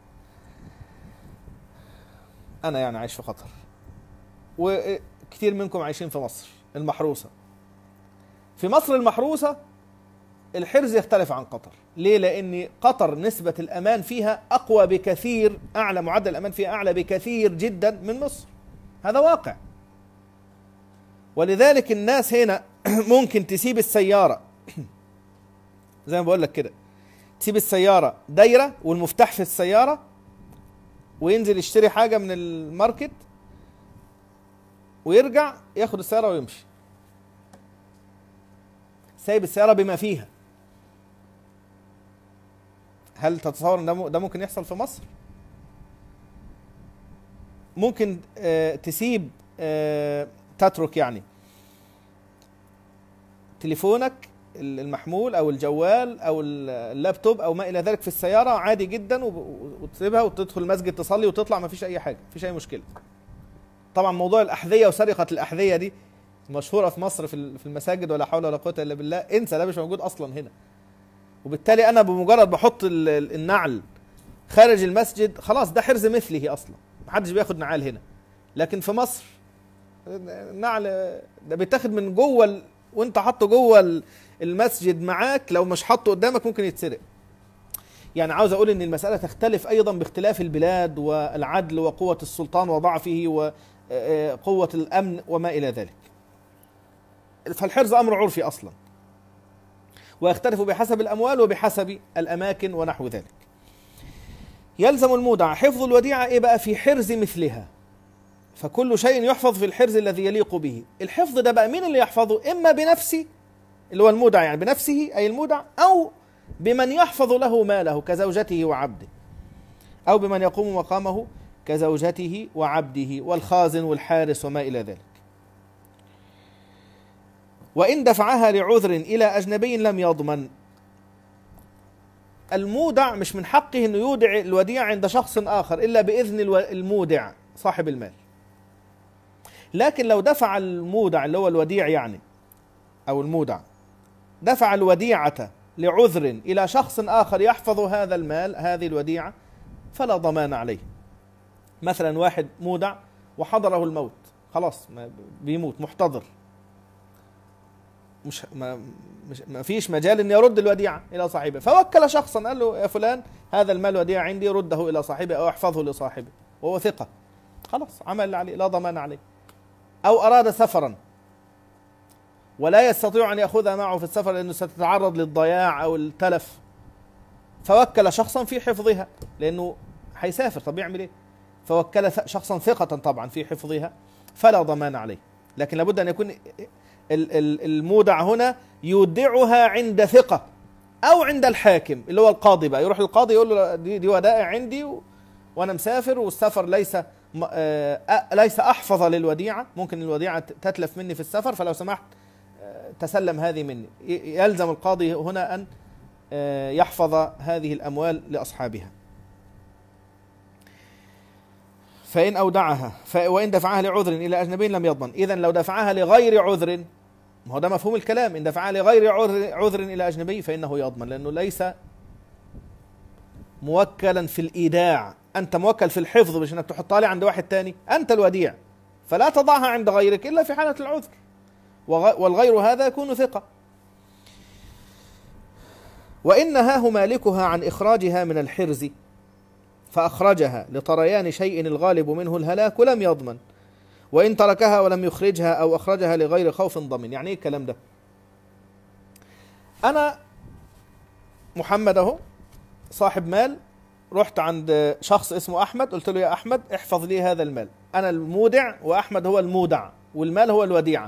أنا يعني عايش في قطر وكثير منكم عايشين في مصر المحروسة. في مصر المحروسة الحرز يختلف عن قطر، ليه؟ لأن قطر نسبة الأمان فيها أقوى بكثير، أعلى معدل الأمان فيها أعلى بكثير جدا من مصر، هذا واقع. ولذلك الناس هنا ممكن تسيب السيارة زي ما بقول لك كده، تسيب السيارة دايرة والمفتاح في السيارة وينزل يشتري حاجة من الماركت ويرجع ياخد السيارة ويمشي، سايب السيارة بما فيها. هل تتصور ان ده ممكن يحصل في مصر؟ ممكن آه تسيب آه تترك يعني تليفونك المحمول او الجوال او اللابتوب او ما الى ذلك في السيارة عادي جدا، وتسيبها وتدخل المسجد تصلي وتطلع، ما فيش اي حاجة، ما فيش اي مشكلة. طبعا موضوع الأحذية وسرقة الأحذية دي مشهورة في مصر في المساجد، ولا حول ولا قوة إلا بالله، انسى، ده مش موجود أصلا هنا. وبالتالي أنا بمجرد بحط النعل خارج المسجد خلاص ده حرز مثله أصلا، محدش بياخد نعال هنا. لكن في مصر النعل ده بيتاخد من جوه، وانت حاطه جوه المسجد معاك، لو مش حاطه قدامك ممكن يتسرق. يعني عاوز أقول إن المسألة تختلف أيضا باختلاف البلاد والعدل وقوة السلطان وضعفه وقوة الأمن وما إلى ذلك. فالحرز أمر عرفي أصلا، ويختلف بحسب الأموال وبحسب الأماكن ونحو ذلك. يلزم المودع حفظ الوديعة إيه بقى؟ في حرز مثلها. فكل شيء يحفظ في الحرز الذي يليق به. الحفظ ده بقى مين اللي يحفظه؟ إما بنفسه اللي هو المودع، يعني بنفسه أي المودع، أو بمن يحفظ له ماله كزوجته وعبده، أو بمن يقوم مقامه كزوجته وعبده والخازن والحارس وما إلى ذلك. وإن دفعها لعذر إلى أجنبي لم يضمن. المودع مش من حقه أنه يودع الوديعة عند شخص آخر إلا بإذن المودع صاحب المال. لكن لو دفع المودع اللي هو الوديع يعني أو المودع دفع الوديعة لعذر إلى شخص آخر يحفظ هذا المال، هذه الوديعة، فلا ضمان عليه. مثلا واحد مودع وحضره الموت، خلاص بيموت محتضر، مش ما, مش ما فيش مجال أن يرد الوديعة إلى صاحبه، فوكل شخصا قال له يا فلان هذا المال وديعة عندي، رده إلى صاحبه أو احفظه لصاحبه، وهو ثقة، خلاص عمل عليه، لا ضمان عليه. أو أراد سفرا ولا يستطيع أن يأخذها معه في السفر لأنه ستتعرض للضياع أو التلف، فوكل شخصا في حفظها لأنه هيسافر، طب يعمل إيه؟ فوكل شخصا ثقة طبعا في حفظها، فلا ضمان عليه. لكن لابد أن يكون المودع هنا يودعها عند ثقة أو عند الحاكم اللي هو القاضي بقى، يروح القاضي يقول له دي, دي ودائع عندي و... وأنا مسافر، والسفر ليس آه ليس أحفظ للوديعة، ممكن الوديعة تتلف مني في السفر، فلو سمحت تسلم هذه مني. يلزم القاضي هنا أن يحفظ هذه الأموال لأصحابها. فإن أودعها وإن دفعها لعذر إلى أجنبي لم يضمن. إذن لو دفعها لغير عذر، ما هو ده مفهوم الكلام، إن دفعها لغير عذر إلى أجنبي فإنه يضمن، لأنه ليس موكلا في الإيداع، أنت موكل في الحفظ، مش أنك تحطها لي عند واحد تاني، أنت الوديع، فلا تضعها عند غيرك إلا في حالة العذر، والغير هذا يكون ثقة. وإن نهاه مالكها عن إخراجها من الحرز فأخرجها لطريان شيء الغالب منه الهلاك لم يضمن، وإن تركها ولم يخرجها أو أخرجها لغير خوف ضمن. يعني إيه الكلام ده؟ أنا محمد أهو صاحب مال، رحت عند شخص اسمه أحمد، قلت له يا أحمد احفظ لي هذا المال، أنا المودع وأحمد هو المودع والمال هو الوديعة.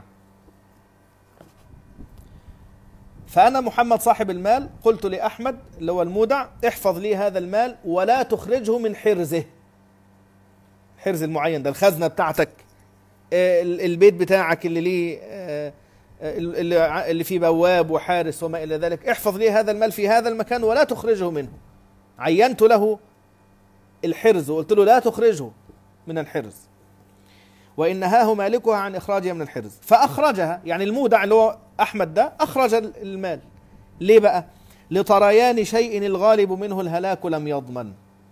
فأنا محمد صاحب المال قلت لأحمد اللي هو المودع احفظ لي هذا المال ولا تخرجه من حرزه، حرز المعين ده، الخزنة بتاعتك، البيت بتاعك اللي ليه اللي فيه بواب وحارس وما إلى ذلك، احفظ لي هذا المال في هذا المكان ولا تخرجه منه. عينت له الحرز وقلت له لا تخرجه من الحرز. وإن نهاه مالكها عن إخراجها من الحرز فأخرجها، يعني المودع اللي هو أحمد ده أخرج المال. ليه بقى؟ لطريان شيء الغالب منه الهلاك لم يضمن.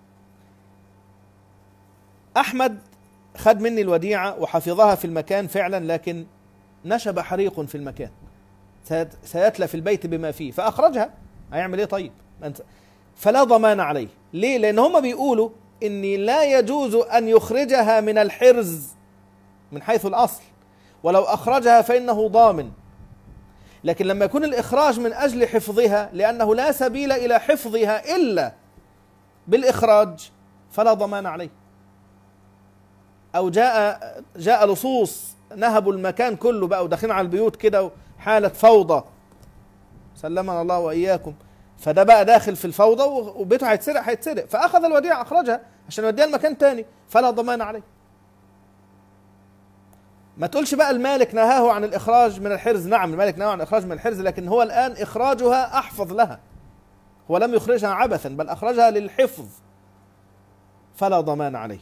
أحمد خد مني الوديعة وحفظها في المكان فعلا، لكن نشب حريق في المكان، سيتلف البيت بما فيه، فأخرجها، هيعمل إيه طيب؟ فلا ضمان عليه. ليه؟ لأن هم بيقولوا إني لا يجوز أن يخرجها من الحرز من حيث الأصل، ولو أخرجها فإنه ضامن. لكن لما يكون الإخراج من أجل حفظها لأنه لا سبيل إلى حفظها إلا بالإخراج فلا ضمان عليه. أو جاء جاء لصوص نهبوا المكان كله بقى وداخلين على البيوت كده وحالة فوضى، سلمنا الله وإياكم. فده بقى داخل في الفوضى وبيته هيتسرق هيتسرق، فأخذ الوديعة أخرجها عشان يوديها لمكان تاني فلا ضمان عليه. ما تقولش بقى المالك نهاه عن الإخراج من الحرز. نعم المالك نهاه عن الإخراج من الحرز، لكن هو الآن إخراجها أحفظ لها، هو لم يخرجها عبثا بل أخرجها للحفظ فلا ضمان عليه.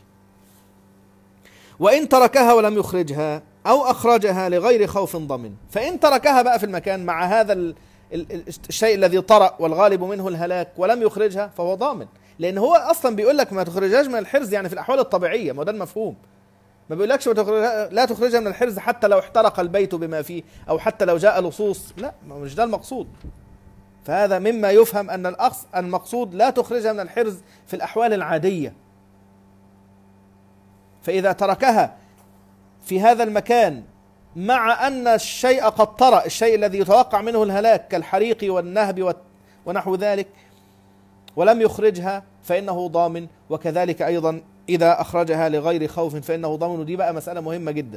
وإن تركها ولم يخرجها أو أخرجها لغير خوف ضمن. فإن تركها بقى في المكان مع هذا ال ال الشيء الذي طرأ والغالب منه الهلاك ولم يخرجها فهو ضامن، لأن هو أصلا بيقول لك ما تخرجهاش من الحرز يعني في الأحوال الطبيعية، ما ده المفهوم. ما بيقولكش لا تخرجها من الحرز حتى لو احترق البيت بما فيه أو حتى لو جاء لصوص، لا مش ده المقصود. فهذا مما يفهم أن الأخص المقصود لا تخرجها من الحرز في الأحوال العادية. فإذا تركها في هذا المكان مع أن الشيء قد طرأ، الشيء الذي يتوقع منه الهلاك كالحريق والنهب ونحو ذلك، ولم يخرجها فإنه ضامن. وكذلك أيضا إذا أخرجها لغير خوف فإنه ضامن. ودي بقى مسألة مهمة جدا.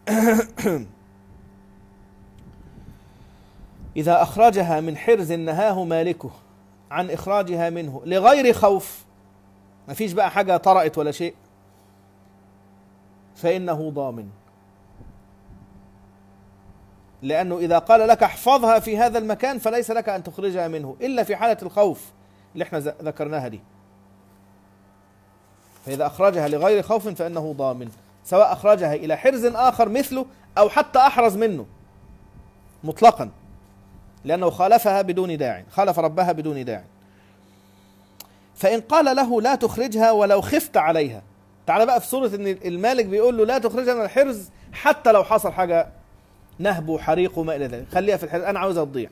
إذا أخرجها من حرز نهاه مالكه عن إخراجها منه لغير خوف، ما فيش بقى حاجة طرأت ولا شيء، فإنه ضامن. لأنه إذا قال لك احفظها في هذا المكان فليس لك أن تخرجها منه إلا في حالة الخوف اللي احنا ذكرناها دي. فإذا أخرجها لغير خوف فإنه ضامن، سواء أخرجها إلى حرز آخر مثله أو حتى أحرز منه مطلقا، لأنه خالفها بدون داع، خالف ربها بدون داع. فإن قال له لا تخرجها ولو خفت عليها، تعال بقى في صورة إن المالك بيقول له لا تخرجها من الحرز حتى لو حصل حاجة نهب وحريق وما إلى ذلك، خليها في الحرز أنا عاوزها تضيع.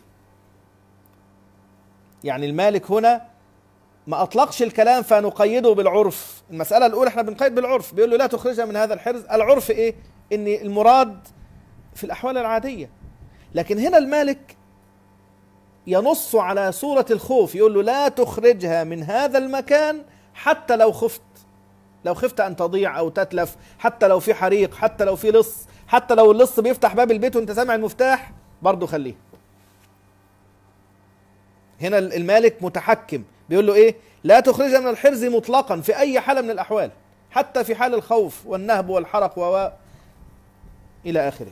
يعني المالك هنا ما أطلقش الكلام فنقيده بالعرف. المسألة الأولى احنا بنقيد بالعرف، بيقول له لا تخرجها من هذا الحرز. العرف إيه؟ إن المراد في الأحوال العادية. لكن هنا المالك ينص على صورة الخوف، يقول له لا تخرجها من هذا المكان حتى لو خفت، لو خفت أن تضيع أو تتلف، حتى لو في حريق، حتى لو في لص، حتى لو اللص بيفتح باب البيت وانت سامع المفتاح برضه خليه. هنا المالك متحكم، بيقول له ايه؟ لا تخرجها من الحرز مطلقا في اي حالة من الاحوال، حتى في حال الخوف والنهب والحرق و الى اخره.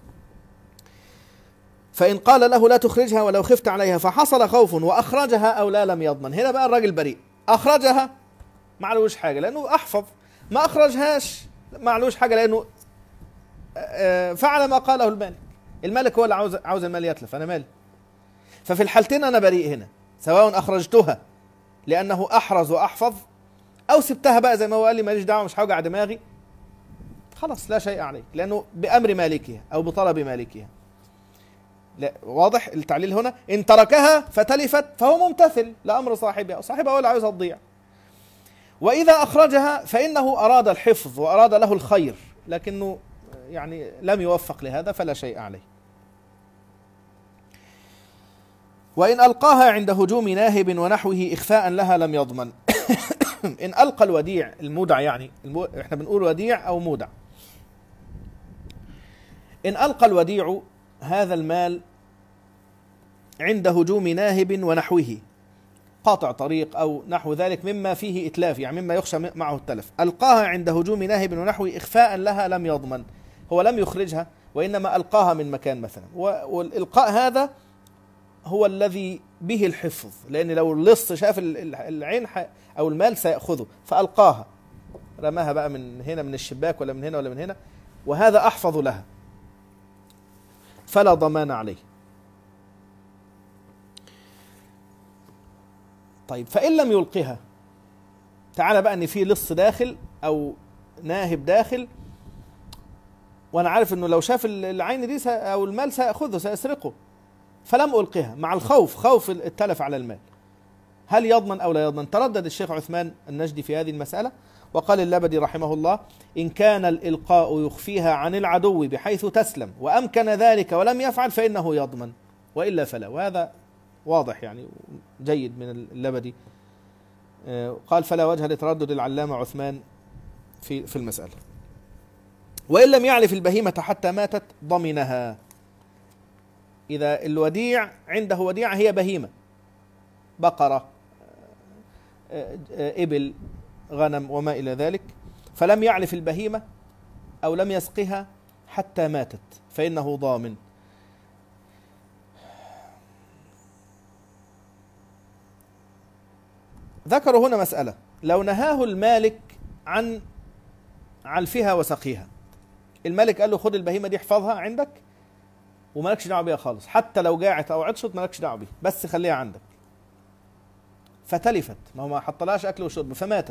فان قال له لا تخرجها ولو خفت عليها فحصل خوف واخرجها او لا لم يضمن. هنا بقى الراجل بريء، اخرجها معلوش حاجة لانه احفظ، ما اخرجهاش معلوش حاجة لانه فعل ما قاله المالك. المالك هو اللي عاوز عاوز المال يتلف، انا مالي. ففي الحالتين انا بريء هنا، سواء اخرجتها لانه احرز واحفظ او سبتها بقى زي ما هو قال لي ماليش دعوه مش هوجع دماغي، خلاص لا شيء عليك لانه بامر مالكها او بطلب مالكها. لا واضح التعليل هنا. ان تركها فتلفت فهو ممتثل لامر صاحبها، صاحبها هو اللي عاوزها تضيع. واذا اخرجها فانه اراد الحفظ واراد له الخير، لكنه يعني لم يوفق لهذا فلا شيء عليه. وإن ألقاها عند هجوم ناهب ونحوه إخفاء لها لم يضمن. إن ألقى الوديع المودع، يعني المو... إحنا بنقول وديع أو مودع. إن ألقى الوديع هذا المال عند هجوم ناهب ونحوه، قاطع طريق أو نحو ذلك مما فيه إتلاف، يعني مما يخشى معه التلف، ألقاها عند هجوم ناهب ونحوه إخفاء لها لم يضمن. هو لم يخرجها وإنما ألقاها من مكان مثلا، والإلقاء هذا هو الذي به الحفظ، لأن لو اللص شاف العين أو المال سيأخذه، فألقاها رماها بقى من هنا من الشباك ولا من هنا ولا من هنا، وهذا أحفظ لها فلا ضمان عليه. طيب فإن لم يلقها، تعالى بقى أن في لص داخل أو ناهب داخل وأنا عارف أنه لو شاف العين دي أو المال سيأخذه سيسرقه، فلم ألقها مع الخوف، خوف التلف على المال، هل يضمن أو لا يضمن؟ تردد الشيخ عثمان النجدي في هذه المسألة، وقال اللبدي رحمه الله: إن كان الإلقاء يخفيها عن العدو بحيث تسلم وأمكن ذلك ولم يفعل فإنه يضمن، وإلا فلا. وهذا واضح يعني جيد من اللبدي. قال: فلا وجه لتردد العلامة عثمان في في المسألة. وإن لم يعرف البهيمة حتى ماتت ضمنها. إذا الوديع عنده وديعة هي بهيمة، بقرة، إبل، غنم وما إلى ذلك، فلم يعلف البهيمة أو لم يسقها حتى ماتت فإنه ضامن. ذكروا هنا مسألة، لو نهاه المالك عن علفها وسقيها، الملك قال له خد البهيمة دي احفظها عندك ومالكش دعوة بيها خالص، حتى لو جاعت أو عطشت مالكش دعوة بيها، بس خليها عندك. فتلفت، ما هو ما حطلهاش أكل وشرب، فماتت.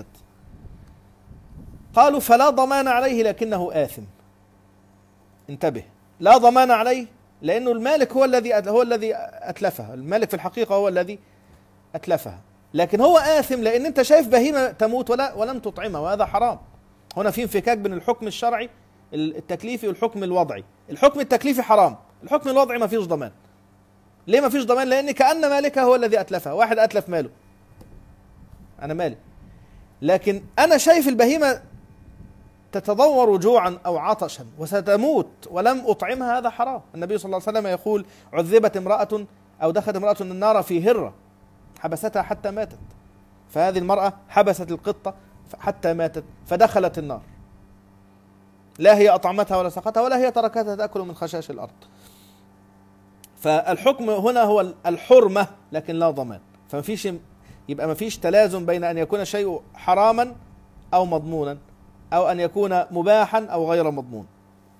قالوا فلا ضمان عليه لكنه آثم. انتبه، لا ضمان عليه لأنه المالك هو الذي هو الذي أتلفها، المالك في الحقيقة هو الذي أتلفها، لكن هو آثم لأن أنت شايف بهيمة تموت ولا ولم تطعمها، وهذا حرام. هنا في انفكاك بين الحكم الشرعي التكليفي والحكم الوضعي. الحكم التكليفي حرام، الحكم الوضعي ما فيش ضمان. ليه ما فيش ضمان؟ لأن كأن مالكها هو الذي أتلفها. واحد أتلف ماله، أنا مالي، لكن أنا شايف البهيمة تتضور جوعا أو عطشا وستموت ولم أطعمها، هذا حرام. النبي صلى الله عليه وسلم يقول عذبت امرأة أو دخلت امرأة النار في هرة حبستها حتى ماتت، فهذه المرأة حبست القطة حتى ماتت فدخلت النار، لا هي أطعمتها ولا سقتها ولا هي تركتها تأكل من خشاش الأرض. فالحكم هنا هو الحرمة لكن لا ضمان. فمفيش، يبقى مفيش تلازم بين أن يكون الشيء حراما أو مضمونا، أو أن يكون مباحا أو غير مضمون.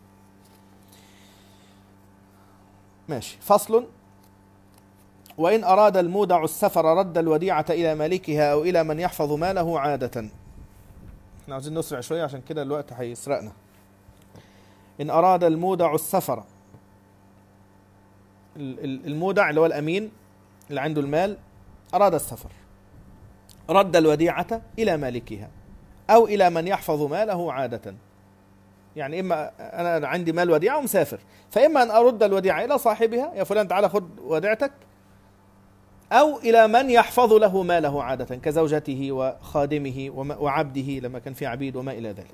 ماشي. فصل: وإن أراد المودع السفر رد الوديعة إلى مالكها أو إلى من يحفظ ماله عادة. احنا عاوزين نسرع شوية عشان كده الوقت هيسرقنا. إن أراد المودع السفر، المودع اللي هو الأمين اللي عنده المال أراد السفر، رد الوديعة إلى مالكها أو إلى من يحفظ ماله عادة. يعني إما أنا عندي مال وديعة ومسافر، فإما أن أرد الوديعة إلى صاحبها، يا فلان تعالى خد وديعتك، أو إلى من يحفظ له ماله عادة كزوجته وخادمه وعبده لما كان في عبيد وما إلى ذلك.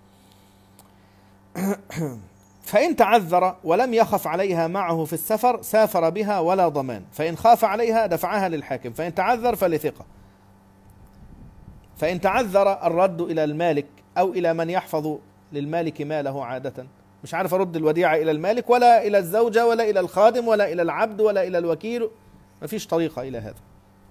فإن تعذر ولم يخف عليها معه في السفر سافر بها ولا ضمان، فإن خاف عليها دفعها للحاكم، فإن تعذر فلثقة. فإن تعذر الرد إلى المالك أو إلى من يحفظ للمالك ماله عادة، مش عارف أرد الوديعة إلى المالك ولا إلى الزوجة ولا إلى الخادم ولا إلى العبد ولا إلى الوكيل، ما فيش طريقة إلى هذا.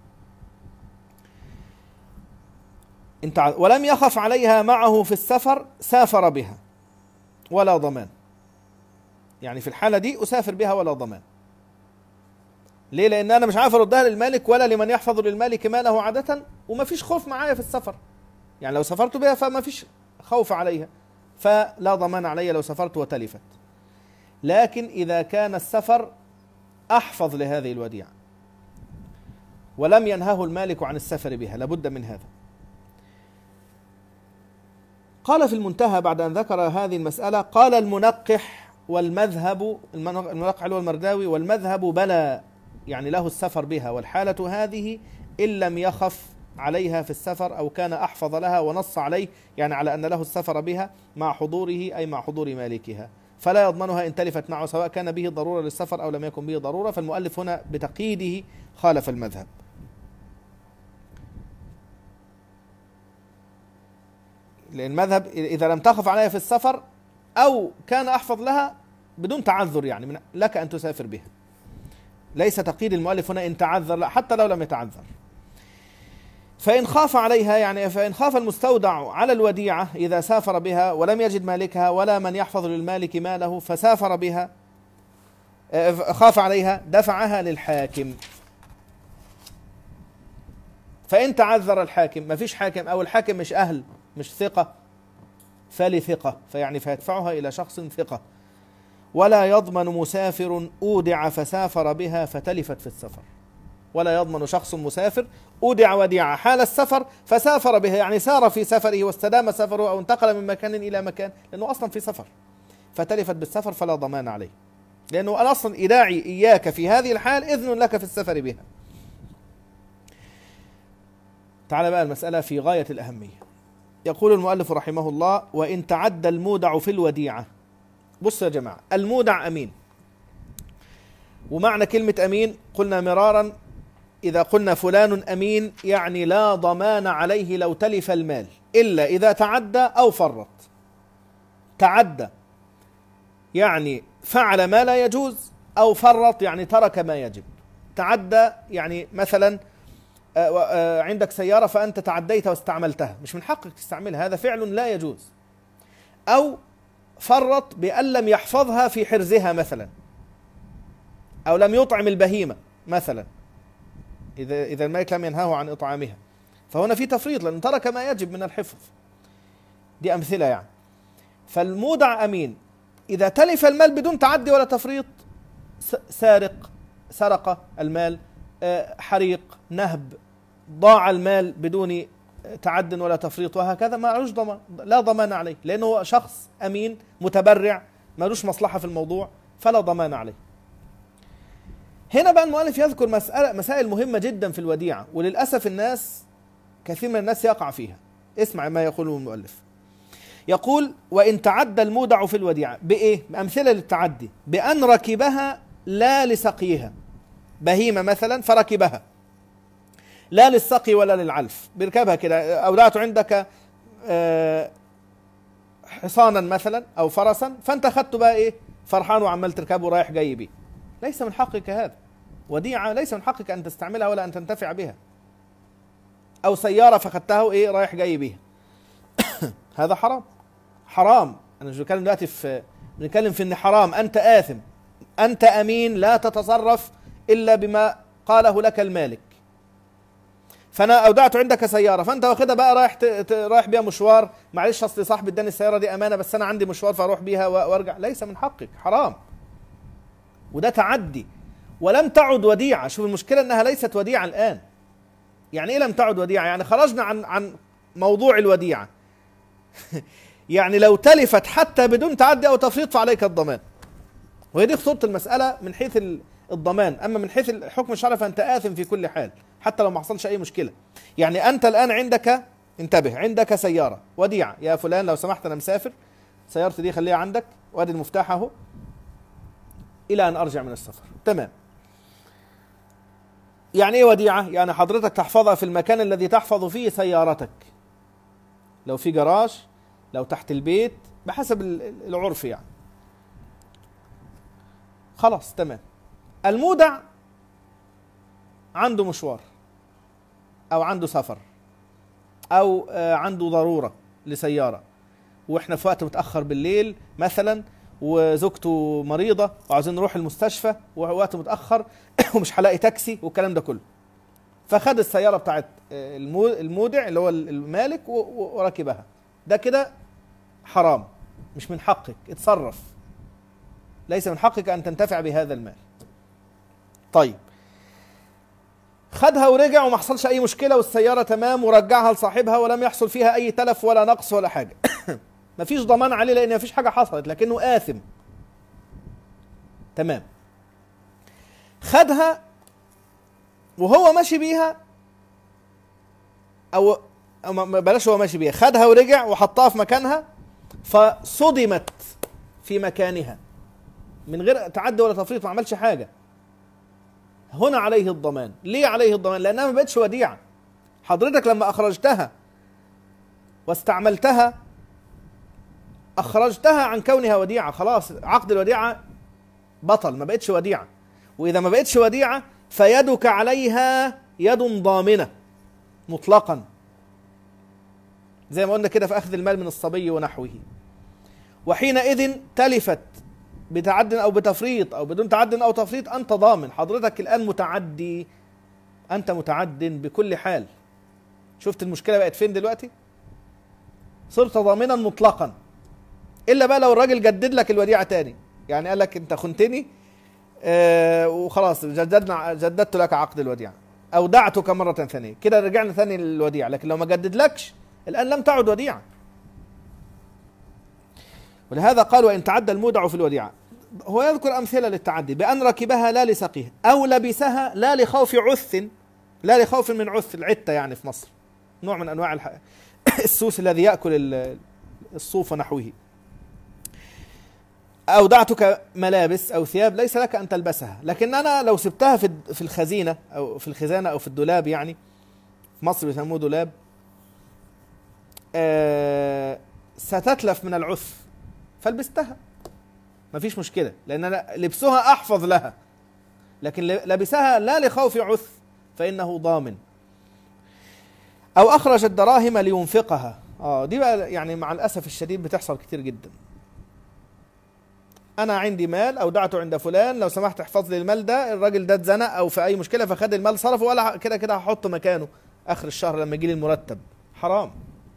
إن تعذر ولم يخف عليها معه في السفر سافر بها ولا ضمان. يعني في الحالة دي أسافر بها ولا ضمان. ليه؟ لأن أنا مش عارف أردها للمالك ولا لمن يحفظ للمالك ماله عادة، وما فيش خوف معايا في السفر. يعني لو سافرت بها فما فيش خوف عليها، فلا ضمان علي لو سافرت وتلفت. لكن إذا كان السفر أحفظ لهذه الوديعة ولم ينهه المالك عن السفر بها، لابد من هذا. قال في المنتهى بعد أن ذكر هذه المسألة، قال المنقح والمذهب، المنقح هو المرداوي، والمذهب بلى، يعني له السفر بها، والحالة هذه إن لم يخف عليها في السفر أو كان أحفظ لها ونص عليه، يعني على أن له السفر بها مع حضوره أي مع حضور مالكها، فلا يضمنها إن تلفت معه سواء كان به ضرورة للسفر أو لم يكن به ضرورة. فالمؤلف هنا بتقييده خالف المذهب. لأن المذهب إذا لم تخف عليها في السفر أو كان أحفظ لها بدون تعذر، يعني من لك أن تسافر بها. ليس تقييد المؤلف هنا إن تعذر، لا، حتى لو لم يتعذر. فإن خاف عليها، يعني فإن خاف المستودع على الوديعة إذا سافر بها ولم يجد مالكها ولا من يحفظ للمالك ماله فسافر بها، خاف عليها دفعها للحاكم. فإن تعذر الحاكم، ما فيش حاكم أو الحاكم مش أهل مش ثقة، فلثقة، فيعني فيدفعها إلى شخص ثقة. ولا يضمن مسافر أودع فسافر بها فتلفت في السفر، ولا يضمن شخص مسافر أودع وديعة حال السفر فسافر بها، يعني سار في سفره واستدام سفره أو انتقل من مكان إلى مكان لأنه أصلا في سفر، فتلفت بالسفر فلا ضمان عليه، لأنه أنا أصلا إيداعي إياك في هذه الحال إذن لك في السفر بها. تعال بقى المسألة في غاية الأهمية. يقول المؤلف رحمه الله: وإن تعدى المودع في الوديعة. بص يا جماعة، المودع أمين، ومعنى كلمة أمين قلنا مرارا، إذا قلنا فلان أمين يعني لا ضمان عليه لو تلف المال إلا إذا تعدى أو فرط. تعدى يعني فعل ما لا يجوز، أو فرط يعني ترك ما يجب. تعدى يعني مثلا عندك سيارة فأنت تعديت واستعملتها، مش من حقك تستعملها، هذا فعل لا يجوز. أو فرط بأن لم يحفظها في حرزها مثلا، أو لم يطعم البهيمة مثلا، إذا إذا الملك لم ينهاه عن إطعامها، فهنا في تفريط لأن ترك ما يجب من الحفظ. دي أمثلة يعني. فالمودع أمين إذا تلف المال بدون تعدي ولا تفريط، سارق سرق المال، حريق، نهب، ضاع المال بدون تعد ولا تفريط وهكذا، ما عليهش ضمان، لا ضمان عليه، لأنه هو شخص أمين متبرع ما لوش مصلحة في الموضوع، فلا ضمان عليه. هنا بقى المؤلف يذكر مسألة مسائل مهمة جدا في الوديعة، وللأسف الناس كثير من الناس يقع فيها. اسمع ما يقوله المؤلف. يقول: وإن تعدى المودع في الوديعة بإيه؟ أمثلة للتعدي: بأن ركبها لا لسقيها، بهيمة مثلا فركبها لا للسقي ولا للعلف، بيركبها كده، أودعته عندك حصانا مثلا أو فرسا، فأنت أخذته بقى إيه؟ فرحان وعمال تركبه رايح جاي بيه. ليس من حقك هذا، وديعة ليس من حقك أن تستعملها ولا أن تنتفع بها. أو سيارة فأخذتها وإيه؟ رايح جاي بيها. هذا حرام، حرام. أنا مش بتكلم دلوقتي في بنتكلم في إن حرام، أنت آثم، أنت أمين لا تتصرف إلا بما قاله لك المالك. فأنا أودعت عندك سيارة فأنت واخدها بقى رايح ت... رايح بيها مشوار، معلش أصل صاحبي اداني السيارة دي أمانة بس أنا عندي مشوار فأروح بيها وأرجع. ليس من حقك، حرام، وده تعدي. ولم تعد وديعة. شوف المشكلة أنها ليست وديعة الآن. يعني إيه لم تعد وديعة؟ يعني خرجنا عن عن موضوع الوديعة. يعني لو تلفت حتى بدون تعدي أو تفريط فعليك الضمان. وهي دي خطورة المسألة من حيث الضمان. أما من حيث الحكم الشرعي فأنت آثم في كل حال حتى لو ما حصلش أي مشكلة. يعني أنت الآن عندك، انتبه، عندك سيارة وديعة، يا فلان لو سمحت أنا مسافر، سيارتي دي خليها عندك وادي المفتاح أهو إلى أن أرجع من السفر. تمام. يعني إيه وديعة؟ يعني حضرتك تحفظها في المكان الذي تحفظ فيه سيارتك، لو في جراج، لو تحت البيت، بحسب العرف يعني. خلاص تمام. المودع عنده مشوار أو عنده سفر أو عنده ضرورة لسيارة، وإحنا في وقت متأخر بالليل مثلا، وزوجته مريضة وعاوزين نروح المستشفى ووقت متأخر ومش هلاقي تاكسي والكلام ده كله، فخد السيارة بتاعت المودع اللي هو المالك وركبها. ده كده حرام، مش من حقك، اتصرف، ليس من حقك أن تنتفع بهذا المال. طيب، خدها ورجع وما حصلش أي مشكلة والسيارة تمام ورجعها لصاحبها ولم يحصل فيها أي تلف ولا نقص ولا حاجة. مفيش ضمان عليه لأن مفيش حاجة حصلت، لكنه آثم. تمام. خدها وهو ماشي بيها، أو بلاش هو ماشي بيها، خدها ورجع وحطها في مكانها فصدمت في مكانها من غير تعدي ولا تفريط، ما عملش حاجة. هنا عليه الضمان. ليه عليه الضمان؟ لأنها ما بقتش وديعة. حضرتك لما أخرجتها واستعملتها أخرجتها عن كونها وديعة، خلاص عقد الوديعة بطل، ما بقتش وديعة. وإذا ما بقتش وديعة فيدك عليها يد ضامنة مطلقا، زي ما قلنا كده في أخذ المال من الصبي ونحوه. وحينئذ تلفت بتعد أو بتفريط أو بدون تعد أو تفريط، أنت ضامن. حضرتك الآن متعدي، أنت متعد بكل حال. شفت المشكلة بقت فين دلوقتي؟ صرت ضامنا مطلقا، إلا بقى لو الراجل جدد لك الوديعة تاني، يعني قال لك أنت خنتني آه وخلاص جددنا جددت لك عقد الوديعة أو دعتك مرة ثانية، كده رجعنا ثاني للوديعة. لكن لو ما جدد لكش الآن لم تعد وديعة. ولهذا قال: وإن تعدى المودع في الوديعة. هو يذكر أمثلة للتعدي: بأن ركبها لا لسقيها، أو لبسها لا لخوف عث، لا لخوف من عث، العتة يعني في مصر نوع من أنواع الح... السوس الذي يأكل الصوف ونحوه. أودعتك ملابس أو ثياب ليس لك أن تلبسها، لكن أنا لو سبتها في في الخزينة أو في الخزانة أو في الدولاب، يعني في مصر بيسموه دولاب، آه ستتلف من العث، فلبستها مفيش مشكلة، لأن أنا لبسها أحفظ لها، لكن لبسها لا لخوف عث فإنه ضامن. أو أخرج الدراهم لينفقها. آه دي بقى يعني مع الأسف الشديد بتحصل كتير جدا. أنا عندي مال أودعته عند فلان، لو سمحت احفظ لي المال ده، الراجل ده اتزنق أو في أي مشكلة فخد المال صرفه، ولا كده كده هحطه مكانه آخر الشهر لما يجي لي المرتب. حرام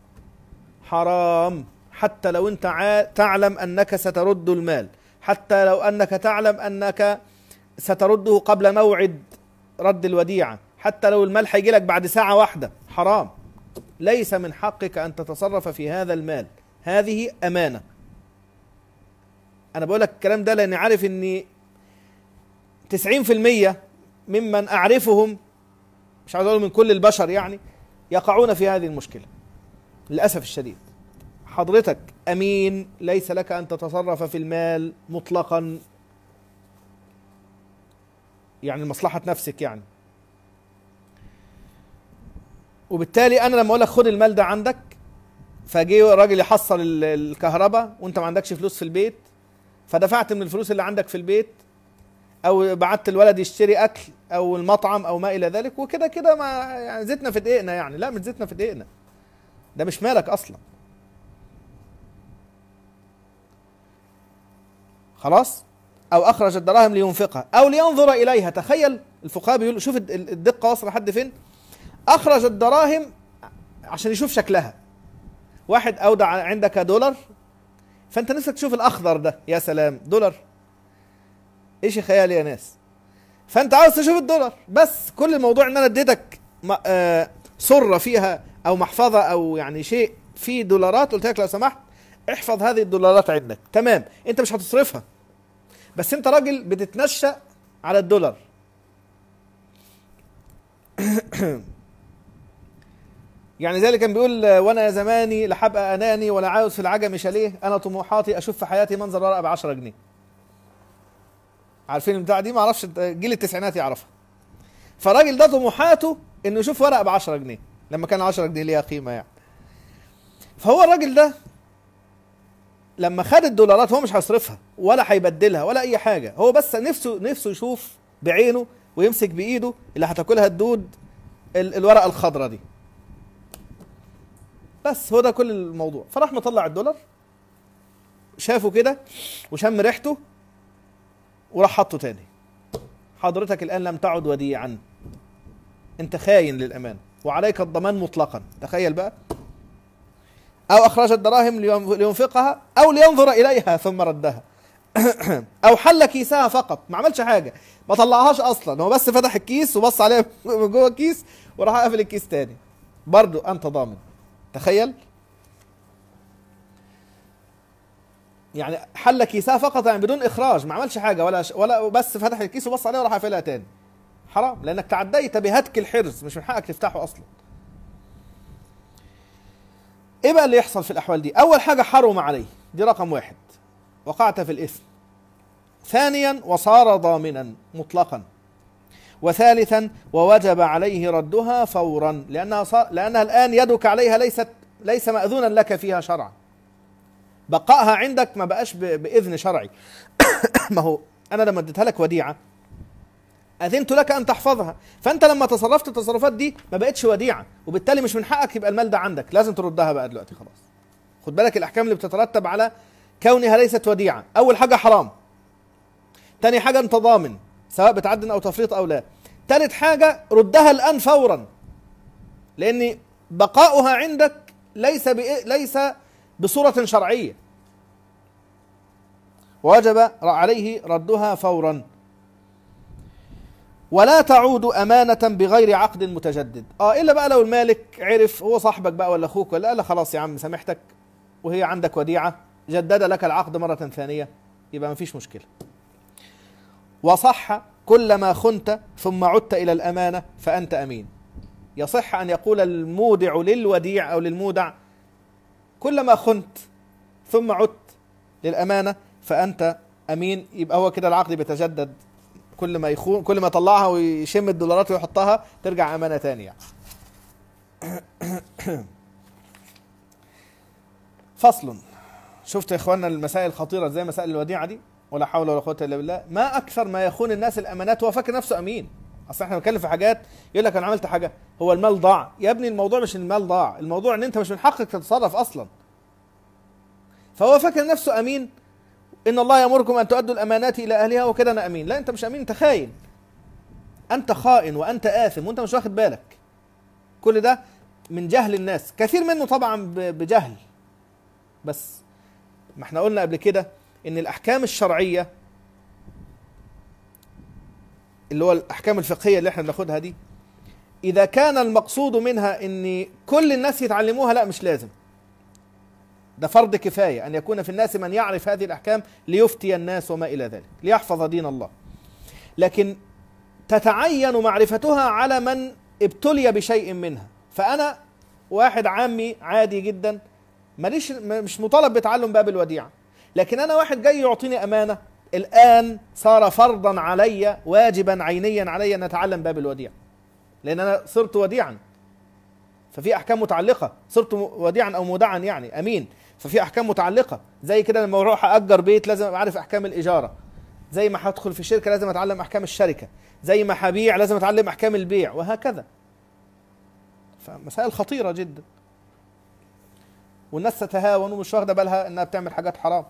حرام، حتى لو أنت تعلم أنك سترد المال، حتى لو أنك تعلم أنك سترده قبل موعد رد الوديعة، حتى لو المال هيجي لك بعد ساعة واحدة، حرام. ليس من حقك أن تتصرف في هذا المال، هذه أمانة. أنا بقول لك الكلام ده لأني عارف أني تسعين في المية ممن أعرفهم، مش عايز أقول من كل البشر يعني، يقعون في هذه المشكلة للأسف الشديد. حضرتك أمين، ليس لك أن تتصرف في المال مطلقا، يعني مصلحة نفسك يعني. وبالتالي أنا لما أقول لك خد المال ده عندك، فجي الراجل يحصل الكهرباء وأنت ما عندكش فلوس في البيت، فدفعت من الفلوس اللي عندك في البيت، أو بعت الولد يشتري أكل أو المطعم أو ما إلى ذلك، وكده كده ما يعني زيتنا في دقيقنا، يعني لا مش زيتنا في دقيقنا، ده مش مالك أصلا. خلاص. أو أخرج الدراهم لينفقها أو لينظر إليها. تخيل الفقهاء بيقولوا، شوف الدقة واصلة لحد فين. أخرج الدراهم عشان يشوف شكلها. واحد أودع عندك دولار، فأنت نفسك تشوف الأخضر ده، يا سلام دولار، إيش خيالي يا ناس. فأنت عاوز تشوف الدولار، بس كل الموضوع إن أنا اديتك سرة فيها أو محفظة أو يعني شيء فيه دولارات، قلت لك لو سمحت احفظ هذه الدولارات عندك، تمام، أنت مش هتصرفها، بس أنت راجل بتتنشأ على الدولار. يعني ذلك كان بيقول وانا يا زماني لا حبقى اناني ولا عاوز في العجم شاليه، انا طموحاتي اشوف في حياتي منظر ورقه ب عشرة جنيه. عارفين البتاع دي؟ ما اعرفش جيل التسعينات يعرفها. فالراجل ده طموحاته انه يشوف ورقه ب عشرة جنيه لما كان عشرة جنيه ليها قيمه يعني. فهو الراجل ده لما خد الدولارات هو مش هيصرفها ولا هيبدلها ولا اي حاجه، هو بس نفسه نفسه يشوف بعينه ويمسك بايده اللي هتاكلها الدود الورقه الخضراء دي، بس هو ده كل الموضوع. فراح مطلع الدولار، شافه كده وشم ريحته وراح حطه تاني. حضرتك الآن لم تعد وديعا، انت خاين للأمانة وعليك الضمان مطلقا. تخيل بقى. أو أخرج الدراهم لينفقها أو لينظر إليها ثم ردها. أو حل كيسها فقط، ما عملش حاجة، ما طلعهاش أصلا، هو بس فتح الكيس وبص عليها من جوه الكيس وراح قافل الكيس تاني، برضو أنت ضامن. تخيل، يعني حل كيسها فقط، يعني بدون اخراج، ما عملش حاجه ولا ش... ولا بس فتح الكيس وبص عليه وراح قافلها تاني. حرام، لانك تعديت بهتك الحرز، مش من حقك تفتحه اصلا. ايه بقى اللي يحصل في الاحوال دي؟ اول حاجه حرم عليه، دي رقم واحد، وقعت في الاثم. ثانيا وصار ضامنا مطلقا. وثالثا ووجب عليه ردها فورا، لانها صار... لانها الان يدك عليها ليست ليس ماذونا لك فيها شرعا. بقائها عندك ما بقاش باذن شرعي. ما هو انا لما اديتها لك وديعه اذنت لك ان تحفظها، فانت لما تصرفت التصرفات دي ما بقتش وديعه، وبالتالي مش من حقك يبقى المال ده عندك، لازم تردها بقى دلوقتي خلاص. خد بالك الاحكام اللي بتترتب على كونها ليست وديعه. اول حاجه حرام، تاني حاجه انت ضامن سواء بتعد او تفريط او لا، تالت حاجه ردها الان فورا، لان بقاؤها عندك ليس ليس بصورة شرعية، ووجب عليه ردها فورا. ولا تعود أمانة بغير عقد متجدد. اه إلا بقى لو المالك عرف، هو صاحبك بقى ولا أخوك ولا لا، خلاص يا عم سامحتك وهي عندك وديعة، جدد لك العقد مرة ثانية، يبقى ما فيش مشكلة. وصح كلما خنت ثم عدت إلى الأمانة فأنت أمين. يصح أن يقول المودع للوديع أو للمودع كلما خنت ثم عدت للأمانة فأنت أمين، يبقى هو كده العقد بيتجدد كل ما يخون، كل ما يطلعها ويشم الدولارات ويحطها ترجع أمانة تانية. فصل. شفت يا إخواننا المسائل الخطيرة زي مسائل الوديعة دي؟ ولا حول ولا قوة إلا بالله. ما أكثر ما يخون الناس الأمانات وهو فاكر نفسه أمين. أصل إحنا بنتكلم في حاجات يقول لك أنا عملت حاجة، هو المال ضاع. يا ابني الموضوع مش المال ضاع، الموضوع إن أنت مش من حقك تتصرف أصلا. فهو فاكر نفسه أمين، إن الله يأمركم أن تؤدوا الأمانات إلى أهلها وكده أنا أمين. لا، أنت مش أمين، أنت خاين، أنت خائن وأنت آثم وأنت مش واخد بالك. كل ده من جهل الناس، كثير منه طبعا بجهل. بس ما احنا قلنا قبل كده إن الأحكام الشرعية اللي هو الأحكام الفقهية اللي احنا بناخدها دي، إذا كان المقصود منها إن كل الناس يتعلموها، لا مش لازم. ده فرض كفاية أن يكون في الناس من يعرف هذه الأحكام ليفتي الناس وما إلى ذلك، ليحفظ دين الله. لكن تتعين معرفتها على من ابتلي بشيء منها. فأنا واحد عامي عادي جدا ماليش، مش مطالب بتعلم باب الوديعة، لكن أنا واحد جاي يعطيني أمانة، الآن صار فرضا علي، واجبا عينيا علي أن أتعلم باب الوديعة، لأن أنا صرت وديعا، ففي أحكام متعلقة. صرت وديعا أو مودعا يعني أمين، ففي أحكام متعلقة. زي كده لما أروح أجر بيت لازم أعرف أحكام الإجارة، زي ما هدخل في شركة لازم أتعلم أحكام الشركة، زي ما هبيع لازم أتعلم أحكام البيع، وهكذا. فمسائل خطيرة جدا، والناس تتهاون ومش واخدة بالها أنها بتعمل حاجات حرام.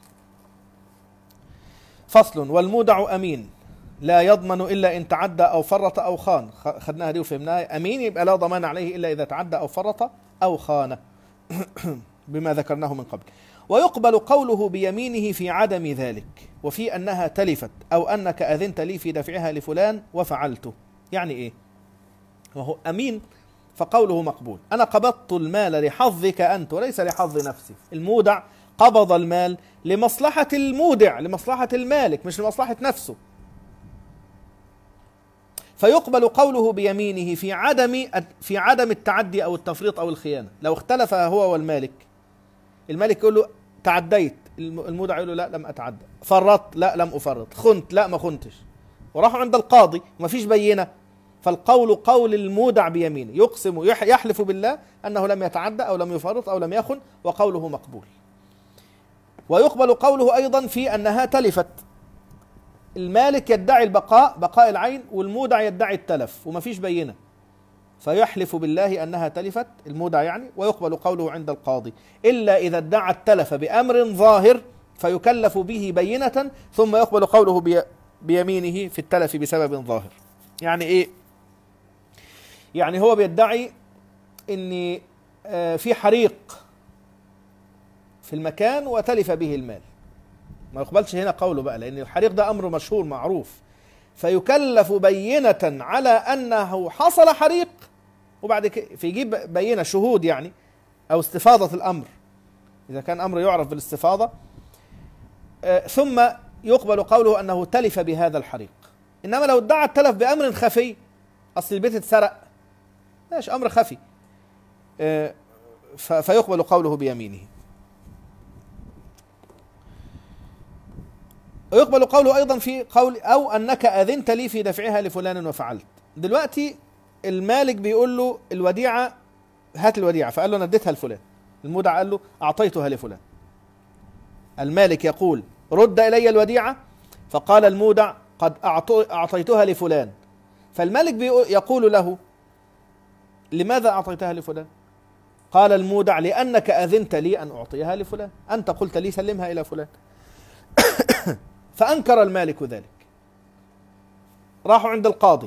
فصل. والمودع أمين لا يضمن إلا إن تعدى أو فرط أو خان. خدناها دي وفهمناها. أمين يبقى لا ضمان عليه إلا إذا تعدى أو فرط أو خان بما ذكرناه من قبل. ويقبل قوله بيمينه في عدم ذلك، وفي أنها تلفت، أو أنك أذنت لي في دفعها لفلان وفعلته. يعني إيه؟ وهو أمين فقوله مقبول. أنا قبضت المال لحظك أنت وليس لحظ نفسي. المودع قبض المال لمصلحة المودع، لمصلحة المالك، مش لمصلحة نفسه. فيقبل قوله بيمينه في عدم في عدم التعدي أو التفريط أو الخيانة. لو اختلف هو والمالك، المالك يقول له تعديت، المودع يقول له لا لم أتعدى، فرطت لا لم أفرط، خنت لا ما خنتش، وراحوا عند القاضي وما فيش بينة، فالقول قول المودع بيمينه، يقسم يحلف بالله أنه لم يتعدى أو لم يفرط أو لم يخن، وقوله مقبول. ويقبل قوله أيضا في أنها تلفت. المالك يدعي البقاء، بقاء العين، والمودع يدعي التلف وما فيش بينة، فيحلف بالله أنها تلفت، المودع يعني. ويقبل قوله عند القاضي إلا إذا ادعى التلف بأمر ظاهر فيكلف به بينة، ثم يقبل قوله بي بيمينه في التلف بسبب ظاهر. يعني إيه؟ يعني هو بيدعي إن في حريق في المكان وتلف به المال، ما يقبلش هنا قوله بقى، لأن الحريق ده أمر مشهور معروف، فيكلف بينة على أنه حصل حريق، وبعد كده فيجيب بينة شهود يعني، أو استفاضة الأمر إذا كان أمر يعرف بالاستفاضة، آه ثم يقبل قوله أنه تلف بهذا الحريق. إنما لو ادعى التلف بأمر خفي، أصل البيت اتسرق، ماشي أمر خفي، آه فيقبل قوله بيمينه. ويقبل قوله أيضا في قول أو أنك أذنت لي في دفعها لفلان وفعلت. دلوقتي المالك بيقول له الوديعة، هات الوديعة، فقال له أنا اديتها لفلان، المودع قال له أعطيتها لفلان. المالك يقول رد إلي الوديعة، فقال المودع قد أعطيتها لفلان، فالمالك يقول له لماذا أعطيتها لفلان؟ قال المودع لأنك أذنت لي أن أعطيها لفلان، أنت قلت لي سلمها إلى فلان. فأنكر المالك ذلك، راحوا عند القاضي.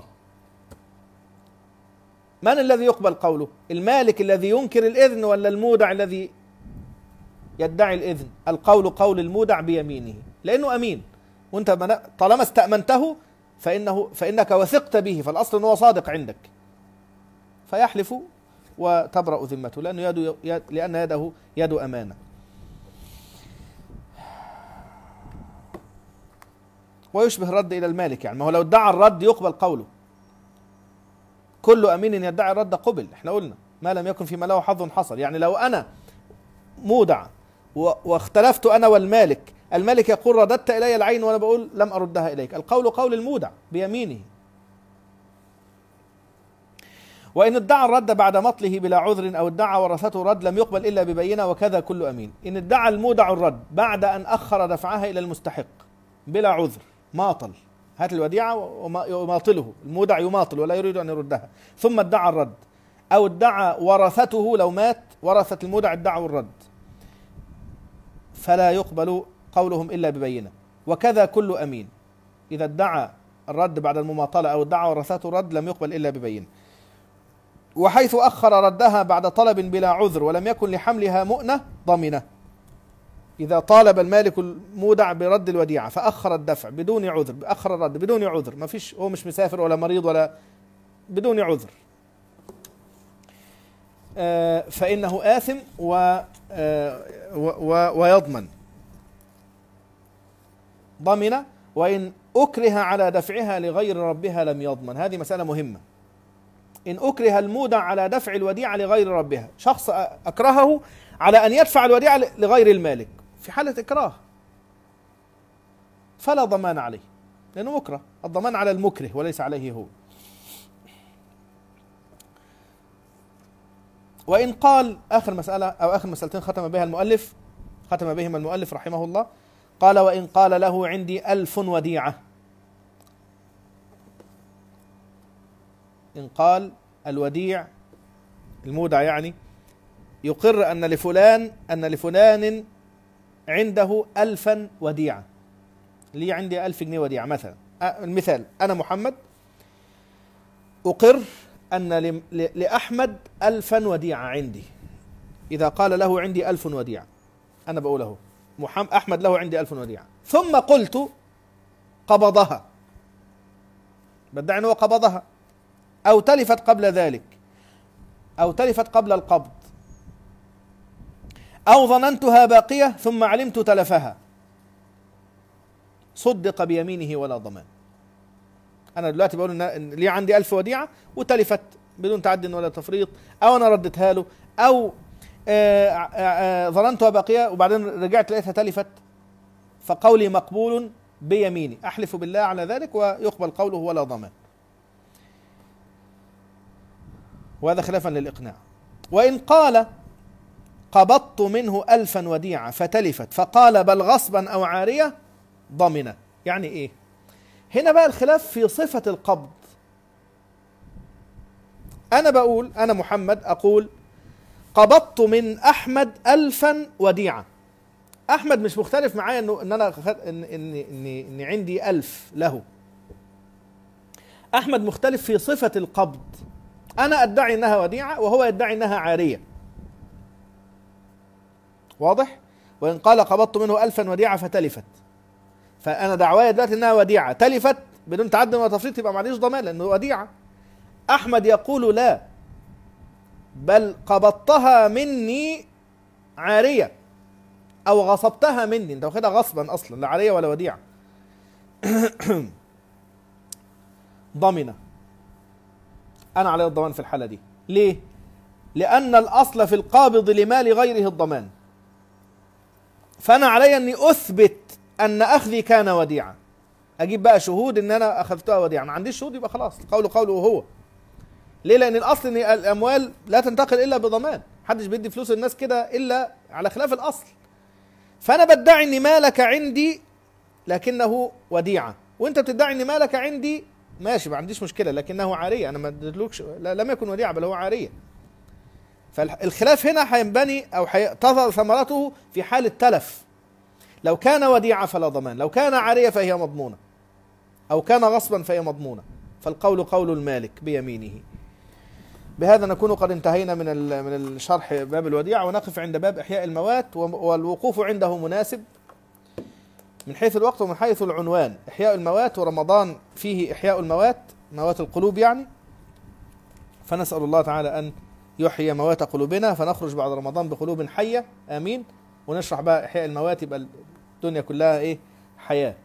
من الذي يقبل قوله؟ المالك الذي ينكر الإذن ولا المودع الذي يدعي الإذن؟ القول قول المودع بيمينه، لأنه أمين، وأنت طالما استأمنته فإنه فإنك وثقت به، فالأصل أنه صادق عندك، فيحلف وتبرأ ذمته، لأنه يد يد لأن يده يد أمانة. ويشبه الرد إلى المالك، يعني ما هو لو ادعى الرد يقبل قوله، كل أمين يدعي الرد قبل، احنا قلنا ما لم يكن فيما له حظ حصل. يعني لو أنا مودع واختلفت أنا والمالك الملك يقول رددت إلي العين وأنا بقول لم أردها إليك. القول قول المودع بيمينه. وإن ادعى الرد بعد مطله بلا عذر أو ادعى ورثته رد لم يقبل إلا ببينة وكذا كل أمين. إن ادعى المودع الرد بعد أن أخر دفعها إلى المستحق بلا عذر، ماطل، هات الوديعة وماطله، المودع يماطل ولا يريد أن يردها، ثم ادعى الرد، أو ادعى ورثته لو مات ورثة المودع ادعوا الرد، فلا يقبل قولهم إلا ببينة وكذا كل أمين. إذا ادعى الرد بعد المماطلة أو ادعى ورثته الرد لم يقبل إلا ببينة. وحيث أخر ردها بعد طلب بلا عذر ولم يكن لحملها مؤنة ضمنه. إذا طالب المالك المودع برد الوديعة فأخر الدفع بدون عذر، أخر الرد بدون عذر، ما فيش، هو مش مسافر ولا مريض ولا، بدون عذر، فإنه آثم و ويضمن ضمن. وإن أكره على دفعها لغير ربها لم يضمن. هذه مسألة مهمة. إن أكره المودع على دفع الوديعة لغير ربها، شخص أكرهه على أن يدفع الوديعة لغير المالك، في حالة إكراه فلا ضمان عليه لأنه مكره، الضمان على المكره وليس عليه هو. وإن قال، آخر مسألة أو آخر مسألتين ختم بها المؤلف ختم بهما المؤلف رحمه الله، قال وإن قال له عندي ألف وديعة. إن قال الوديع المودع يعني يقر أن لفلان أن لفلان عنده ألفا وديعة، لي عندي ألف جنيه وديعة مثلا، المثال أنا محمد أقر أن لأحمد ألفا وديعة عندي. إذا قال له عندي ألف وديعة، أنا بقول له محمد أحمد له عندي ألف وديعة، ثم قلت قبضها، بدعي أنه قبضها أو تلفت قبل ذلك أو تلفت قبل القبض أو ظننتها باقية ثم علمت تلفها، صدق بيمينه ولا ضمان. أنا دلوقتي بقول إن لي عندي ألف وديعة وتلفت بدون تعد ولا تفريط، أو أنا ردتها له، أو ظننتها باقية وبعدين رجعت لقيتها تلفت، فقولي مقبول بيميني، أحلف بالله على ذلك ويقبل قوله ولا ضمان. وهذا خلافا للإقناع. وإن قال قبضت منه ألفا وديعة فتلفت فقال بل غصبا أو عارية ضمن. يعني إيه؟ هنا بقى الخلاف في صفة القبض. أنا بقول أنا محمد أقول قبضت من أحمد ألفا وديعة. أحمد مش مختلف معايا إنه إن أنا إن إن إن, إن عندي ألف له. أحمد مختلف في صفة القبض. أنا أدعي إنها وديعة وهو يدعي إنها عارية. واضح؟ وإن قال قبضت منه ألفا وديعة فتلفت، فأنا دعوايا دلوقتي إنها وديعة تلفت بدون تعد ولا تفريط، يبقى معليش ضمان لأنه وديعة. أحمد يقول لا، بل قبضتها مني عارية أو غصبتها مني، أنت واخدها غصبا أصلا، لا عارية ولا وديعة. ضمنة، أنا علي الضمان في الحالة دي. ليه؟ لأن الأصل في القابض لمال غيره الضمان، فأنا علي أني أثبت أن أخذي كان وديعة، أجيب بقى شهود أن أنا أخذتها وديعة. ما عنديش شهود يبقى خلاص قوله قوله هو. ليه؟ لأن الأصل أن الأموال لا تنتقل إلا بضمان، محدش بيدي فلوس الناس كده إلا على خلاف الأصل. فأنا بدعي أن مالك عندي لكنه وديعة، وأنت بتدعي أن مالك عندي ماشي، ما عنديش مشكلة، لكنه عارية، أنا ما اديتلكش، لم يكن وديعة بل هو عارية. فالخلاف هنا هينبني أو تظهر ثمرته في حال التلف. لو كان وديعة فلا ضمان، لو كان عارية فهي مضمونة، أو كان غصبا فهي مضمونة، فالقول قول المالك بيمينه. بهذا نكون قد انتهينا من من الشرح باب الوديعة، ونقف عند باب إحياء الموات، والوقوف عنده مناسب من حيث الوقت ومن حيث العنوان. إحياء الموات، ورمضان فيه إحياء الموات، موات القلوب يعني، فنسأل الله تعالى أن يحيي موات قلوبنا فنخرج بعد رمضان بقلوب حية، آمين. ونشرح بقى إحياء الموات، يبقى الدنيا كلها إيه؟ حياة.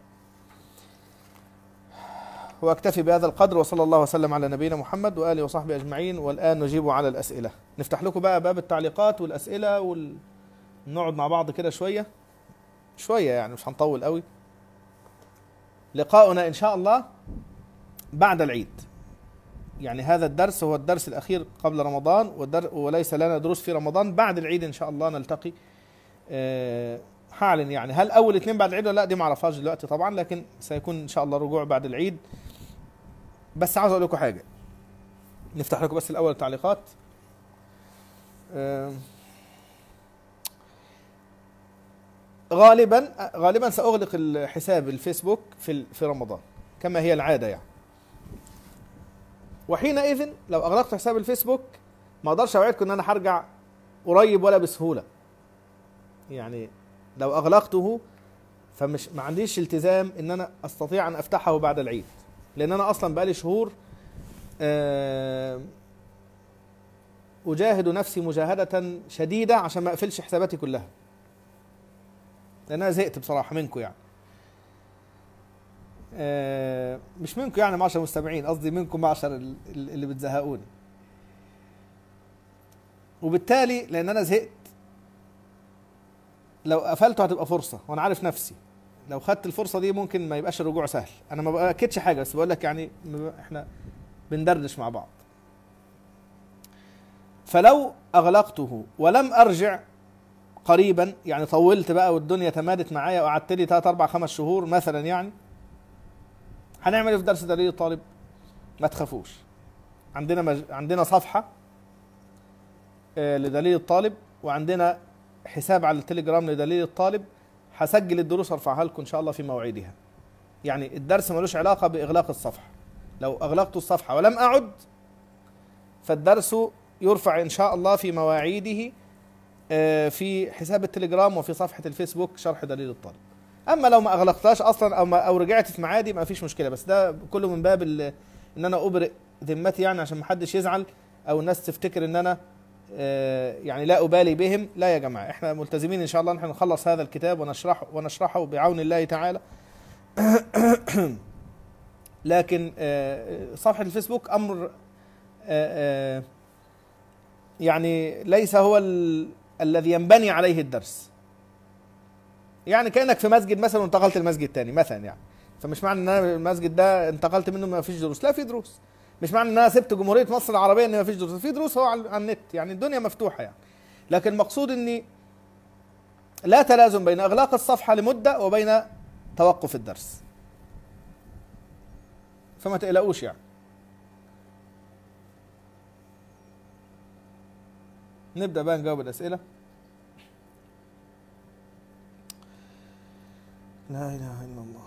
وأكتفي بهذا القدر، وصلى الله وسلم على نبينا محمد وآله وصحبه أجمعين. والآن نجيب على الأسئلة. نفتح لكم بقى باب التعليقات والأسئلة ونقعد مع بعض كده شوية. شوية يعني مش هنطول قوي. لقاؤنا إن شاء الله بعد العيد، يعني هذا الدرس هو الدرس الأخير قبل رمضان، وليس لنا دروس في رمضان. بعد العيد إن شاء الله نلتقي. أه هعلن يعني هل أول اثنين بعد العيد ولا لا، دي ما اعرفهاش دلوقتي طبعا، لكن سيكون إن شاء الله رجوع بعد العيد. بس عاوز أقول لكم حاجة، نفتح لكم بس الأول التعليقات. أه غالبا غالبا سأغلق الحساب الفيسبوك في في رمضان كما هي العادة يعني. وحينئذ لو أغلقت حساب الفيسبوك ما أقدرش أوعدكم إن أنا هرجع قريب ولا بسهولة. يعني لو أغلقته فمش ما عنديش التزام إن أنا أستطيع أن أفتحه بعد العيد، لأن أنا أصلا بقالي شهور أجاهد نفسي مجاهدة شديدة عشان ما أقفلش حساباتي كلها، لأن أنا زهقت بصراحة منكم يعني. آه مش منكم يعني معشر المستمعين، قصدي منكم معشر اللي بتزهقوني. وبالتالي لأن أنا زهقت، لو قفلته هتبقى فرصة، وأنا عارف نفسي لو خدت الفرصة دي ممكن ما يبقاش الرجوع سهل. أنا ما بأكدش حاجة، بس بقول لك يعني إحنا بندردش مع بعض. فلو أغلقته ولم أرجع قريبا، يعني طولت بقى والدنيا تمادت معايا وقعدت لي ثلاثة أربعة خمس شهور مثلا، يعني هنعمل ايه في درس دليل الطالب؟ ما تخافوش، عندنا مج... عندنا صفحة آه لدليل الطالب، وعندنا حساب على التليجرام لدليل الطالب. هسجل الدروس وارفعها لكم ان شاء الله في مواعيدها. يعني الدرس ملوش علاقة بإغلاق الصفحة. لو أغلقت الصفحة ولم أعد فالدرس يرفع ان شاء الله في مواعيده آه في حساب التليجرام وفي صفحة الفيسبوك شرح دليل الطالب. اما لو ما اغلقتهاش اصلا او ما او رجعت في معادي ما فيش مشكله، بس ده كله من باب ان انا ابرئ ذمتي، يعني عشان ما حدش يزعل او الناس تفتكر ان انا آه يعني لا ابالي بهم. لا يا جماعه، احنا ملتزمين ان شاء الله نحن نخلص هذا الكتاب ونشرحه ونشرحه بعون الله تعالى. لكن آه صفحه الفيسبوك امر آه آه يعني ليس هو الذي ينبني عليه الدرس. يعني كأنك في مسجد مثلا وانتقلت المسجد تاني مثلا، يعني فمش معنى ان انا المسجد ده انتقلت منه ما فيش دروس، لا في دروس. مش معنى ان انا سبت جمهورية مصر العربية ان ما فيش دروس، في دروس هو على النت، يعني الدنيا مفتوحة يعني. لكن المقصود اني لا تلازم بين اغلاق الصفحة لمدة وبين توقف الدرس، فما تقلقوش يعني. نبدأ بقى نجاوب الأسئلة. لا إله إلا الله.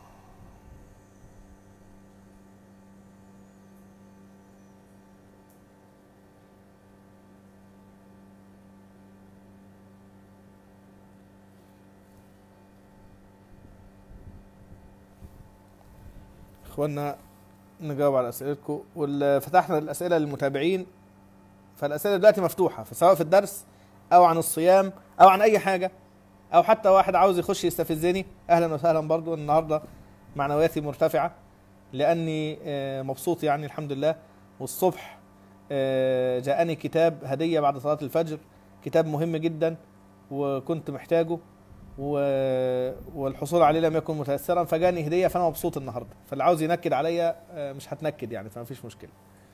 إخواننا نجاوب على أسئلتكم، وفتحنا الأسئلة للمتابعين، فالأسئلة دلوقتي مفتوحة، فسواء في الدرس أو عن الصيام أو عن أي حاجة، أو حتى واحد عاوز يخش يستفزني أهلا وسهلا برضو. النهاردة معنوياتي مرتفعة لأني مبسوط يعني الحمد لله. والصبح جاءني كتاب هدية بعد صلاة الفجر، كتاب مهم جدا وكنت محتاجه والحصول عليه لم يكن متيسرا، فجاني هدية، فأنا مبسوط النهاردة. فاللي عاوز ينكد عليا مش هتنكد يعني، فما فيش مشكلة.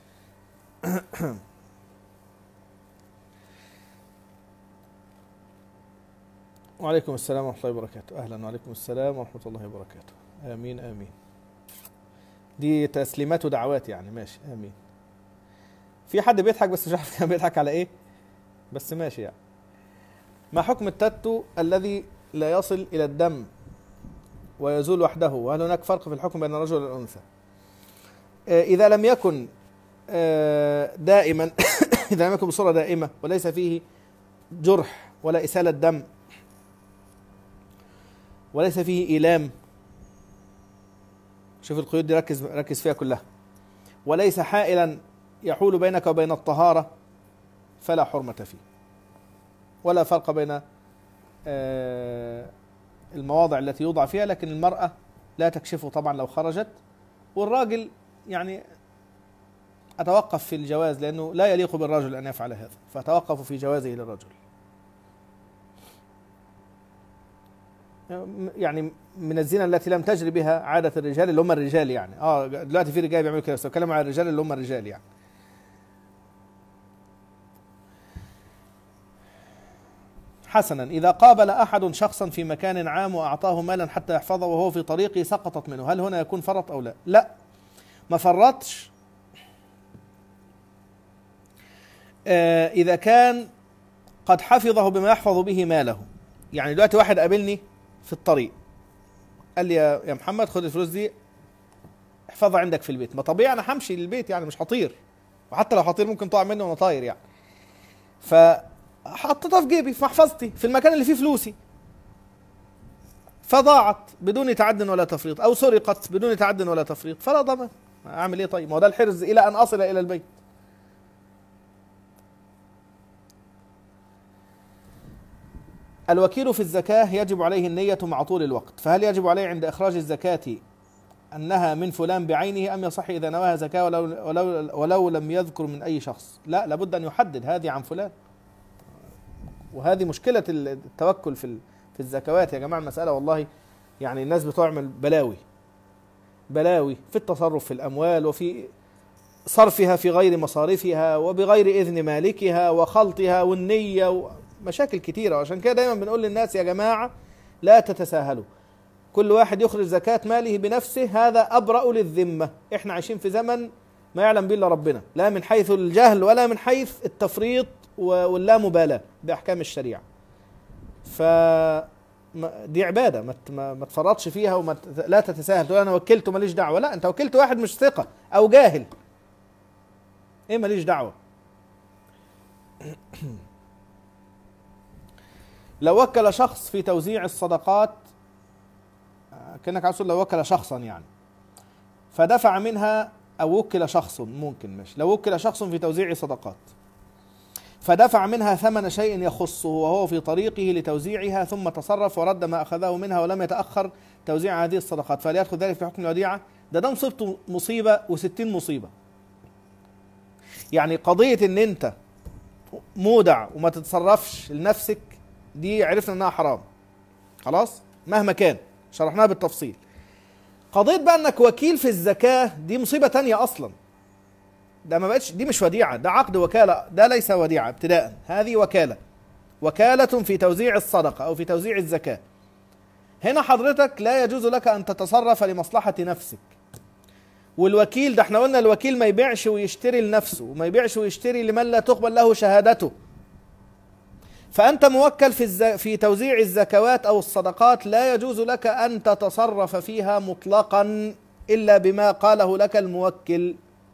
وعليكم السلام ورحمة الله وبركاته. أهلا، وعليكم السلام ورحمة الله وبركاته. آمين آمين. دي تسليمات ودعوات يعني، ماشي آمين. في حد بيضحك بس مش عارف كان بيضحك على إيه، بس ماشي يعني. ما حكم التاتو الذي لا يصل إلى الدم ويزول وحده، وهل هناك فرق في الحكم بين الرجل والأنثى؟ إذا لم يكن دائما إذا لم يكن بصورة دائمة وليس فيه جرح ولا إسالة دم وليس فيه إيلام، شوف القيود دي ركز ركز فيها كلها، وليس حائلا يحول بينك وبين الطهارة، فلا حرمة فيه. ولا فرق بين المواضع التي يوضع فيها، لكن المرأة لا تكشفه طبعا لو خرجت، والراجل يعني أتوقف في الجواز لأنه لا يليق بالرجل أن يفعل هذا، فأتوقف في جوازه للرجل. يعني من الزنا التي لم تجري بها عادة الرجال اللي هم الرجال يعني. اه دلوقتي في رجال بيعملوا كده، بس بتكلم عن الرجال اللي هم الرجال يعني. حسنا، إذا قابل أحد شخصا في مكان عام وأعطاه مالا حتى يحفظه وهو في طريقه سقطت منه، هل هنا يكون فرط أو لا؟ لا، ما فرطش آه إذا كان قد حفظه بما يحفظ به ماله. يعني دلوقتي واحد قابلني في الطريق قال لي يا يا محمد خد الفلوس دي احفظها عندك في البيت. ما طبيعي انا همشي للبيت يعني، مش هطير، وحتى لو هطير ممكن تقع مني وانا طاير يعني. فحطيتها في جيبي في محفظتي في المكان اللي فيه فلوسي، فضاعت بدون تعد ولا تفريط، او سرقت بدون تعد ولا تفريط، فلا ضمان. اعمل ايه طيب؟ ما هو ده الحرز الى ان اصل الى البيت. الوكيل في الزكاة يجب عليه النية مع طول الوقت، فهل يجب عليه عند إخراج الزكاة أنها من فلان بعينه، أم يصح إذا نواها زكاة ولو, ولو, ولو لم يذكر من أي شخص؟ لا، لابد أن يحدد هذه عن فلان. وهذه مشكلة التوكل في في الزكوات يا جماعة. المسألة والله يعني الناس بتعمل بلاوي بلاوي في التصرف في الأموال، وفي صرفها في غير مصارفها، وبغير إذن مالكها، وخلطها، والنية، مشاكل كتيرة. وعشان كده دايما بنقول للناس يا جماعة لا تتساهلوا، كل واحد يخرج زكاة ماله بنفسه، هذا أبرأ للذمة. احنا عايشين في زمن ما يعلم به إلا ربنا، لا من حيث الجهل ولا من حيث التفريط واللا مبالاة بأحكام الشريعة. ف دي عبادة ما ما تفرطش فيها، وما لا تتساهل تقول أنا وكلته ماليش دعوة. لا، أنت وكلت واحد مش ثقة أو جاهل، إيه ماليش دعوة. لو وكل شخص في توزيع الصدقات، كأنك عاوز تقول لو وكل شخصا يعني، فدفع منها، أو وكل شخص ممكن مش، لو وكل شخص في توزيع صدقات فدفع منها ثمن شيء يخصه وهو في طريقه لتوزيعها، ثم تصرف ورد ما أخذه منها ولم يتأخر توزيع هذه الصدقات، فهل يدخل ذلك في حكم الوديعة؟ ده ده مصيبته مصيبة وستين مصيبة. يعني قضية إن أنت مودع وما تتصرفش لنفسك دي عرفنا انها حرام خلاص مهما كان، شرحناها بالتفصيل. قضية بقى انك وكيل في الزكاة دي مصيبة تانية اصلا. ده ما بقتش، دي مش وديعة، ده عقد وكالة، ده ليس وديعة ابتداء، هذه وكالة، وكالة في توزيع الصدقة او في توزيع الزكاة. هنا حضرتك لا يجوز لك ان تتصرف لمصلحة نفسك. والوكيل ده احنا قلنا الوكيل ما يبيعش ويشتري لنفسه، وما يبيعش ويشتري لمن لا تقبل له شهادته. فأنت موكل في الز... في توزيع الزكوات أو الصدقات، لا يجوز لك أن تتصرف فيها مطلقا إلا بما قاله لك الموكل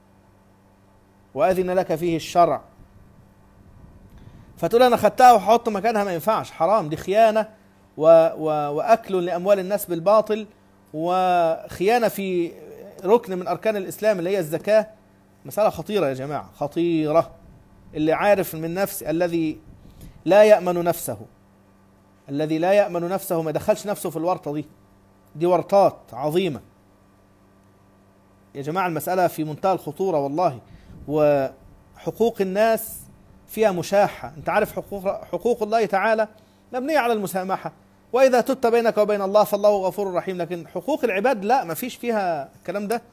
وأذن لك فيه الشرع. فتقول أنا خدتها وحط مكانها، ما ينفعش، حرام، دي خيانة و... و... وأكل لأموال الناس بالباطل، وخيانة في ركن من أركان الإسلام اللي هي الزكاة. مسألة خطيرة يا جماعة، خطيرة. اللي عارف من نفس الذي لا يأمن نفسه، الذي لا يأمن نفسه ما دخلش نفسه في الورطة دي. دي ورطات عظيمة يا جماعة. المسألة في منتهى الخطورة والله. وحقوق الناس فيها مشاحة. انت عارف حقوق, حقوق الله تعالى مبنية على المسامحة، وإذا تبت بينك وبين الله فالله غفور رحيم. لكن حقوق العباد لا، ما فيش فيها الكلام ده.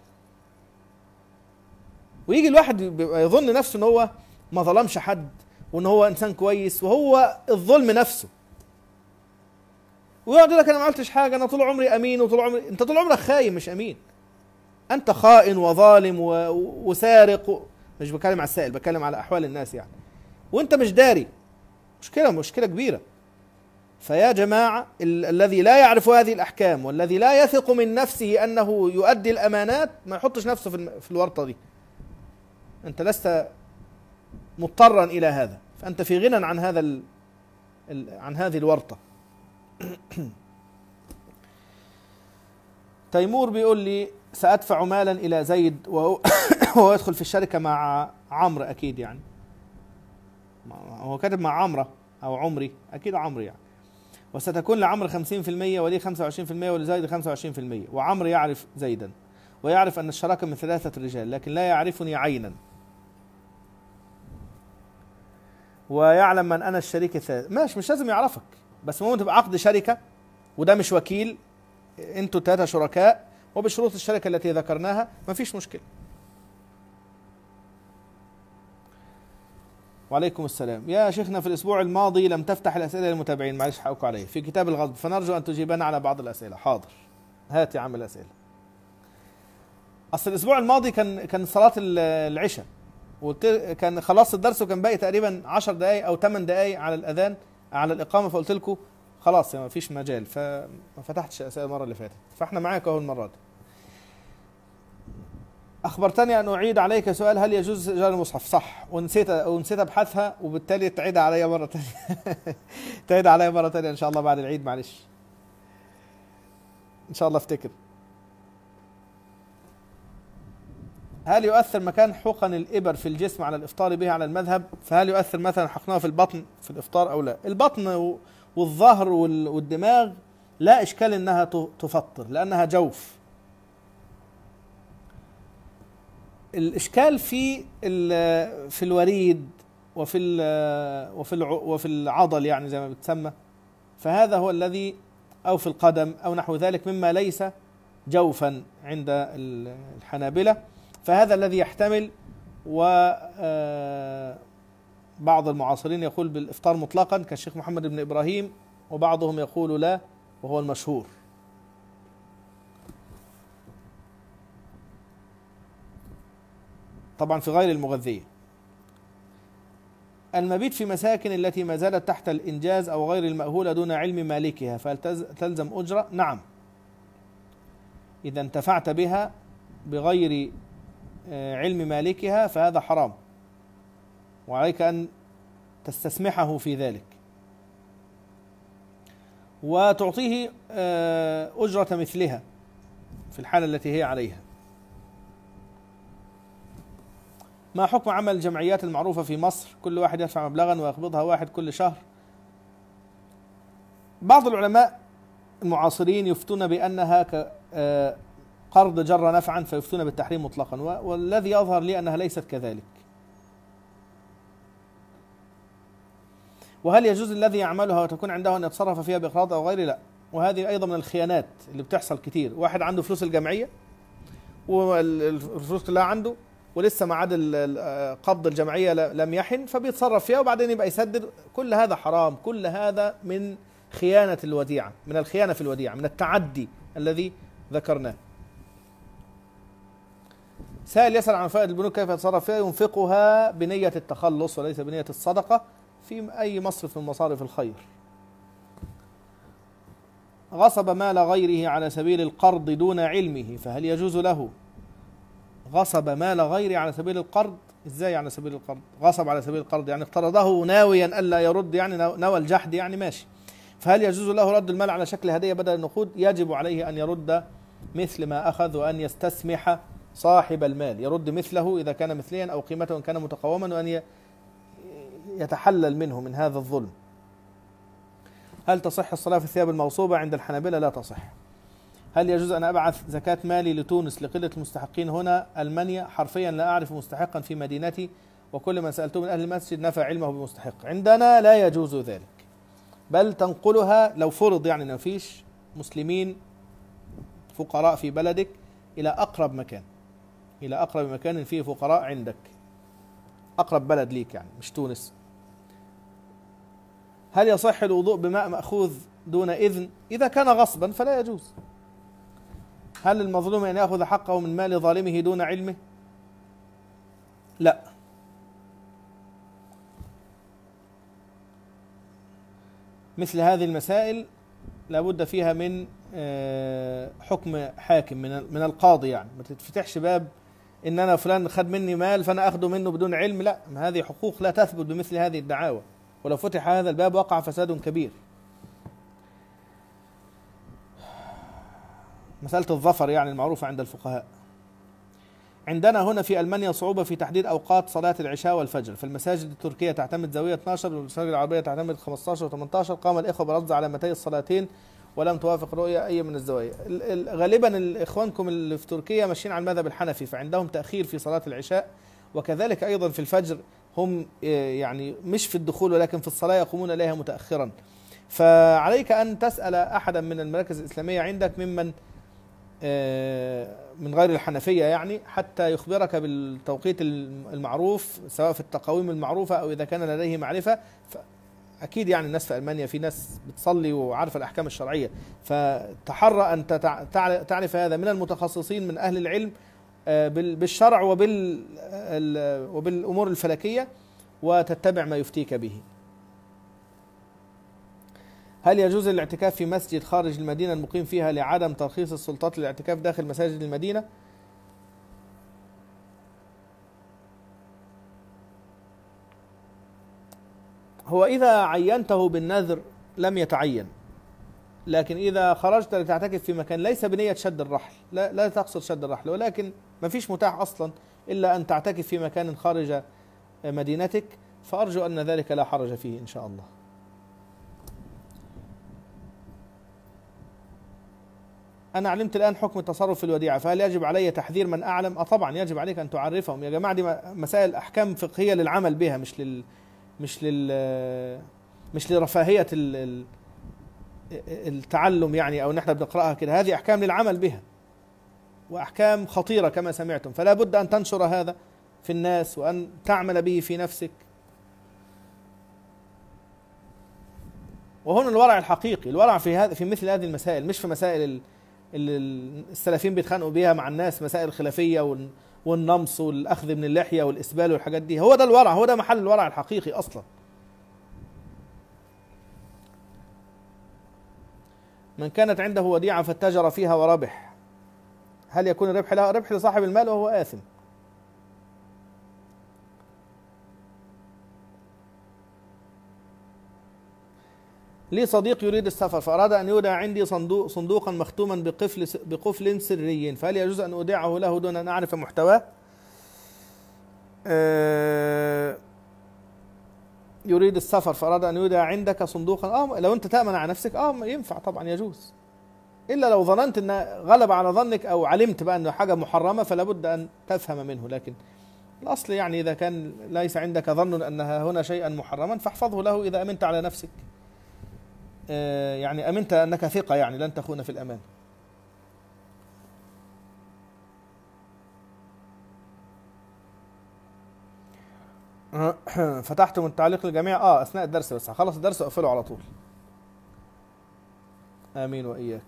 ويجي الواحد يظن نفسه ان هو ما ظلمش حد، وان هو انسان كويس، وهو الظلم نفسه. ويقعد يقول لك انا ما عملتش حاجه، انا طول عمري امين، وطول عمري. انت طول عمرك خاين مش امين، انت خائن وظالم و... وسارق و... مش بتكلم على السائل، بتكلم على احوال الناس يعني، وانت مش داري. مشكله مشكله كبيره. فيا جماعه ال... الذي لا يعرف هذه الاحكام، والذي لا يثق من نفسه انه يؤدي الامانات، ما يحطش نفسه في, الم... في الورطه دي. انت لست مضطرا الى هذا، فانت في غنى عن هذا ال... ال... عن هذه الورطه. تيمور بيقول لي سأدفع مالا إلى زيد وهو, وهو يدخل في الشركة مع عمرو، أكيد يعني هو كاتب مع عمرو أو عمري، أكيد عمرو يعني. وستكون لعمرو خمسين في المية ولي خمسة وعشرين في المية ولزيد خمسة وعشرين في المية. وعمرو يعرف زيدا ويعرف أن الشراكة من ثلاثة رجال، لكن لا يعرفني عينا، ويعلم من أنا الشريك الثالث. ماشي، مش لازم يعرفك، بس ممكن تبقى عقد شركة وده مش وكيل، انتوا ثلاثة شركاء وبشروط الشركة التي ذكرناها، مفيش مشكلة. وعليكم السلام. يا شيخنا في الأسبوع الماضي لم تفتح الأسئلة للمتابعين، معلش حقك عليه، في كتاب الغضب، فنرجو أن تجيبنا على بعض الأسئلة. حاضر، هات يا عم الأسئلة. أصل الأسبوع الماضي كان كان صلاة العشاء، وكان خلاص الدرس وكان باقي تقريبا عشر دقايق أو ثمان دقايق على الأذان على الإقامة، فقلت لكم خلاص ما فيش مجال، فما فتحتش الأسئلة المرة اللي فاتت، فإحنا معاك أهو المرة دي. أخبرتني أن أعيد عليك سؤال، هل يجوز إيجار المصحف؟ صح، ونسيت ونسيت أبحثها، وبالتالي تعيدها عليا مرة ثانية. تعيدها عليا مرة ثانية إن شاء الله بعد العيد، معلش إن شاء الله أفتكر. هل يؤثر مكان حقن الإبر في الجسم على الإفطار به على المذهب؟ فهل يؤثر مثلا حقنها في البطن في الإفطار أو لا؟ البطن والظهر والدماغ لا إشكال إنها تفطر لأنها جوف. الإشكال في في الوريد وفي وفي وفي العضل يعني زي ما بتسمى، فهذا هو الذي، أو في القدم أو نحو ذلك مما ليس جوفا عند الحنابلة، فهذا الذي يحتمل. وبعض المعاصرين يقول بالإفطار مطلقا كالشيخ محمد بن إبراهيم، وبعضهم يقول لا، وهو المشهور. طبعا في غير المغذية. المبيت في مساكن التي ما زالت تحت الإنجاز أو غير المأهولة دون علم مالكها، فهل تلزم أجرة؟ نعم، إذا انتفعت بها بغير علم مالكها فهذا حرام، وعليك أن تستسمحه في ذلك وتعطيه أجرة مثلها في الحالة التي هي عليها. ما حكم عمل الجمعيات المعروفة في مصر؟ كل واحد يدفع مبلغا ويقبضها واحد كل شهر. بعض العلماء المعاصرين يفتون بأنها قرض جر نفعا، فيفتون بالتحريم مطلقا، والذي يظهر لي أنها ليست كذلك. وهل يجوز الذي يعملها وتكون عنده أن يتصرف فيها بإقراض أو غيره؟ لا، وهذه أيضا من الخيانات اللي بتحصل كتير. واحد عنده فلوس الجمعية والفلوس كلها عنده، ولسه معاد قبض الجمعية لم يحن، فبيتصرف فيها وبعدين يبقى يسدد. كل هذا حرام، كل هذا من خيانة الوديعة، من الخيانة في الوديعة، من التعدي الذي ذكرناه. سائل يسأل عن فائدة البنوك كيف يتصرف فيها؟ ينفقها بنية التخلص وليس بنية الصدقة في أي مصرف من مصارف الخير. غصب مال غيره على سبيل القرض دون علمه، فهل يجوز له؟ غصب مال غيره على سبيل القرض؟ ازاي على سبيل القرض؟ غصب على سبيل القرض يعني اقترضه ناويا ألا يرد، يعني نوى الجحد، يعني ماشي. فهل يجوز له رد المال على شكل هدية بدل النقود؟ يجب عليه أن يرد مثل ما أخذ، وأن يستسمح صاحب المال، يرد مثله إذا كان مثليا أو قيمته إن كان متقوما، وأن يتحلل منه من هذا الظلم. هل تصح الصلاة في الثياب المغصوبة؟ عند الحنابلة لا تصح. هل يجوز أن أبعث زكاة مالي لتونس لقلة المستحقين هنا ألمانيا؟ حرفيا لا أعرف مستحقا في مدينتي، وكل من سألته من أهل المسجد نفى علمه بمستحق. عندنا لا يجوز ذلك، بل تنقلها لو فرض يعني ما فيش مسلمين فقراء في بلدك إلى أقرب مكان، إلى أقرب مكان فيه فقراء عندك، أقرب بلد ليك يعني، مش تونس. هل يصح الوضوء بماء مأخوذ دون إذن؟ إذا كان غصبا فلا يجوز. هل المظلوم أن يأخذ حقه من مال ظالمه دون علمه؟ لا. مثل هذه المسائل لابد فيها من حكم حاكم من القاضي، يعني ما تتفتحش باب إن أنا فلان خد مني مال فأنا أخده منه بدون علم، لا، هذه حقوق لا تثبت بمثل هذه الدعاوى، ولو فتح هذا الباب وقع فساد كبير. مسألة الظفر يعني المعروفة عند الفقهاء. عندنا هنا في ألمانيا صعوبة في تحديد أوقات صلاة العشاء والفجر، فالمساجد التركية تعتمد زاوية اثناشر والمساجد العربية تعتمد خمسة عشر وثمانية عشر. قام الإخوة برصد علامتي الصلاتين ولم توافق رؤية أي من الزوايا. غالبا إخوانكم اللي في تركيا ماشيين على المذهب الحنفي، فعندهم تأخير في صلاة العشاء، وكذلك أيضا في الفجر هم يعني مش في الدخول ولكن في الصلاة يقومون إليها متأخرا، فعليك أن تسأل أحدا من المراكز الإسلامية عندك ممن من غير الحنفية يعني، حتى يخبرك بالتوقيت المعروف سواء في التقاويم المعروفة أو إذا كان لديه معرفة. أكيد يعني الناس في ألمانيا في ناس بتصلي وعارفة الأحكام الشرعية، فتحرى أن تعرف هذا من المتخصصين من أهل العلم بالشرع وبال وبالأمور الفلكية، وتتبع ما يفتيك به. هل يجوز الاعتكاف في مسجد خارج المدينة المقيم فيها لعدم ترخيص السلطات للاعتكاف داخل مساجد المدينة؟ هو إذا عينته بالنذر لم يتعين، لكن إذا خرجت لتعتكف في مكان ليس بنية شد الرحل، لا, لا تقصد شد الرحل، ولكن ما فيش متاح أصلا إلا أن تعتكف في مكان خارج مدينتك، فأرجو أن ذلك لا حرج فيه إن شاء الله. أنا علمت الآن حكم التصرف في الوديعة، فهل يجب علي تحذير من أعلم؟ أه طبعا يجب عليك أن تعرفهم يا جماعة، دي مسائل أحكام فقهية للعمل بها، مش لل مش لل مش لرفاهية التعلم يعني، أو نحن بنقرأها كده. هذه أحكام للعمل بها وأحكام خطيرة كما سمعتم، فلا بد أن تنشر هذا في الناس وأن تعمل به في نفسك. وهنا الورع الحقيقي، الورع في هذا في مثل هذه المسائل، مش في مسائل اللي السلفيين بيتخانقوا بيها مع الناس، مسائل الخلافية والنمص والأخذ من اللحية والإسبال والحاجات دي. هو ده الورع، هو ده محل الورع الحقيقي أصلا. من كانت عنده وديعة فاتجر فيها وربح، هل يكون الربح له؟ ربح لصاحب المال وهو آثم. لي صديق يريد السفر فأراد أن يودع عندي صندوق صندوقا مختوما بقفل بقفل سري، فهل يجوز أن أودعه له دون أن أعرف محتواه؟ أه يريد السفر فأراد أن يودع عندك صندوقا، آه لو أنت تأمن على نفسك آه ينفع طبعا يجوز، إلا لو ظننت أن غلب على ظنك أو علمت بأنه حاجة محرمة فلا بد أن تفهم منه. لكن الأصل يعني إذا كان ليس عندك ظن أنها هنا شيئا محرما فاحفظه له إذا أمنت على نفسك، يعني أمنت أنك ثقة يعني لن تخون في الأمان. فتحتم التعليق للجميع اه اثناء الدرس، بس هخلص الدرس واقفله على طول. امين واياك.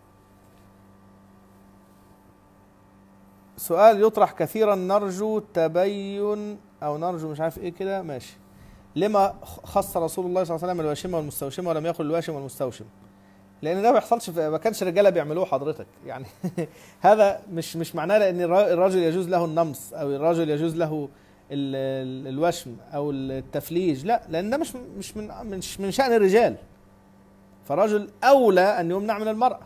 سؤال يطرح كثيرا، نرجو تبين او نرجو مش عارف ايه كده، ماشي. لما خص رسول الله صلى الله عليه وسلم الواشمه والمستوشمه ولم يقل الواشم والمستوشم؟ لان ده ما بيحصلش، ما كانش رجاله بيعملوه حضرتك يعني. هذا مش مش معناه لان الرجل يجوز له النمص او الرجل يجوز له الوشم او التفليج، لا، لان ده مش مش من مش من شأن الرجال، فرجل اولى ان يمنع من المرأة.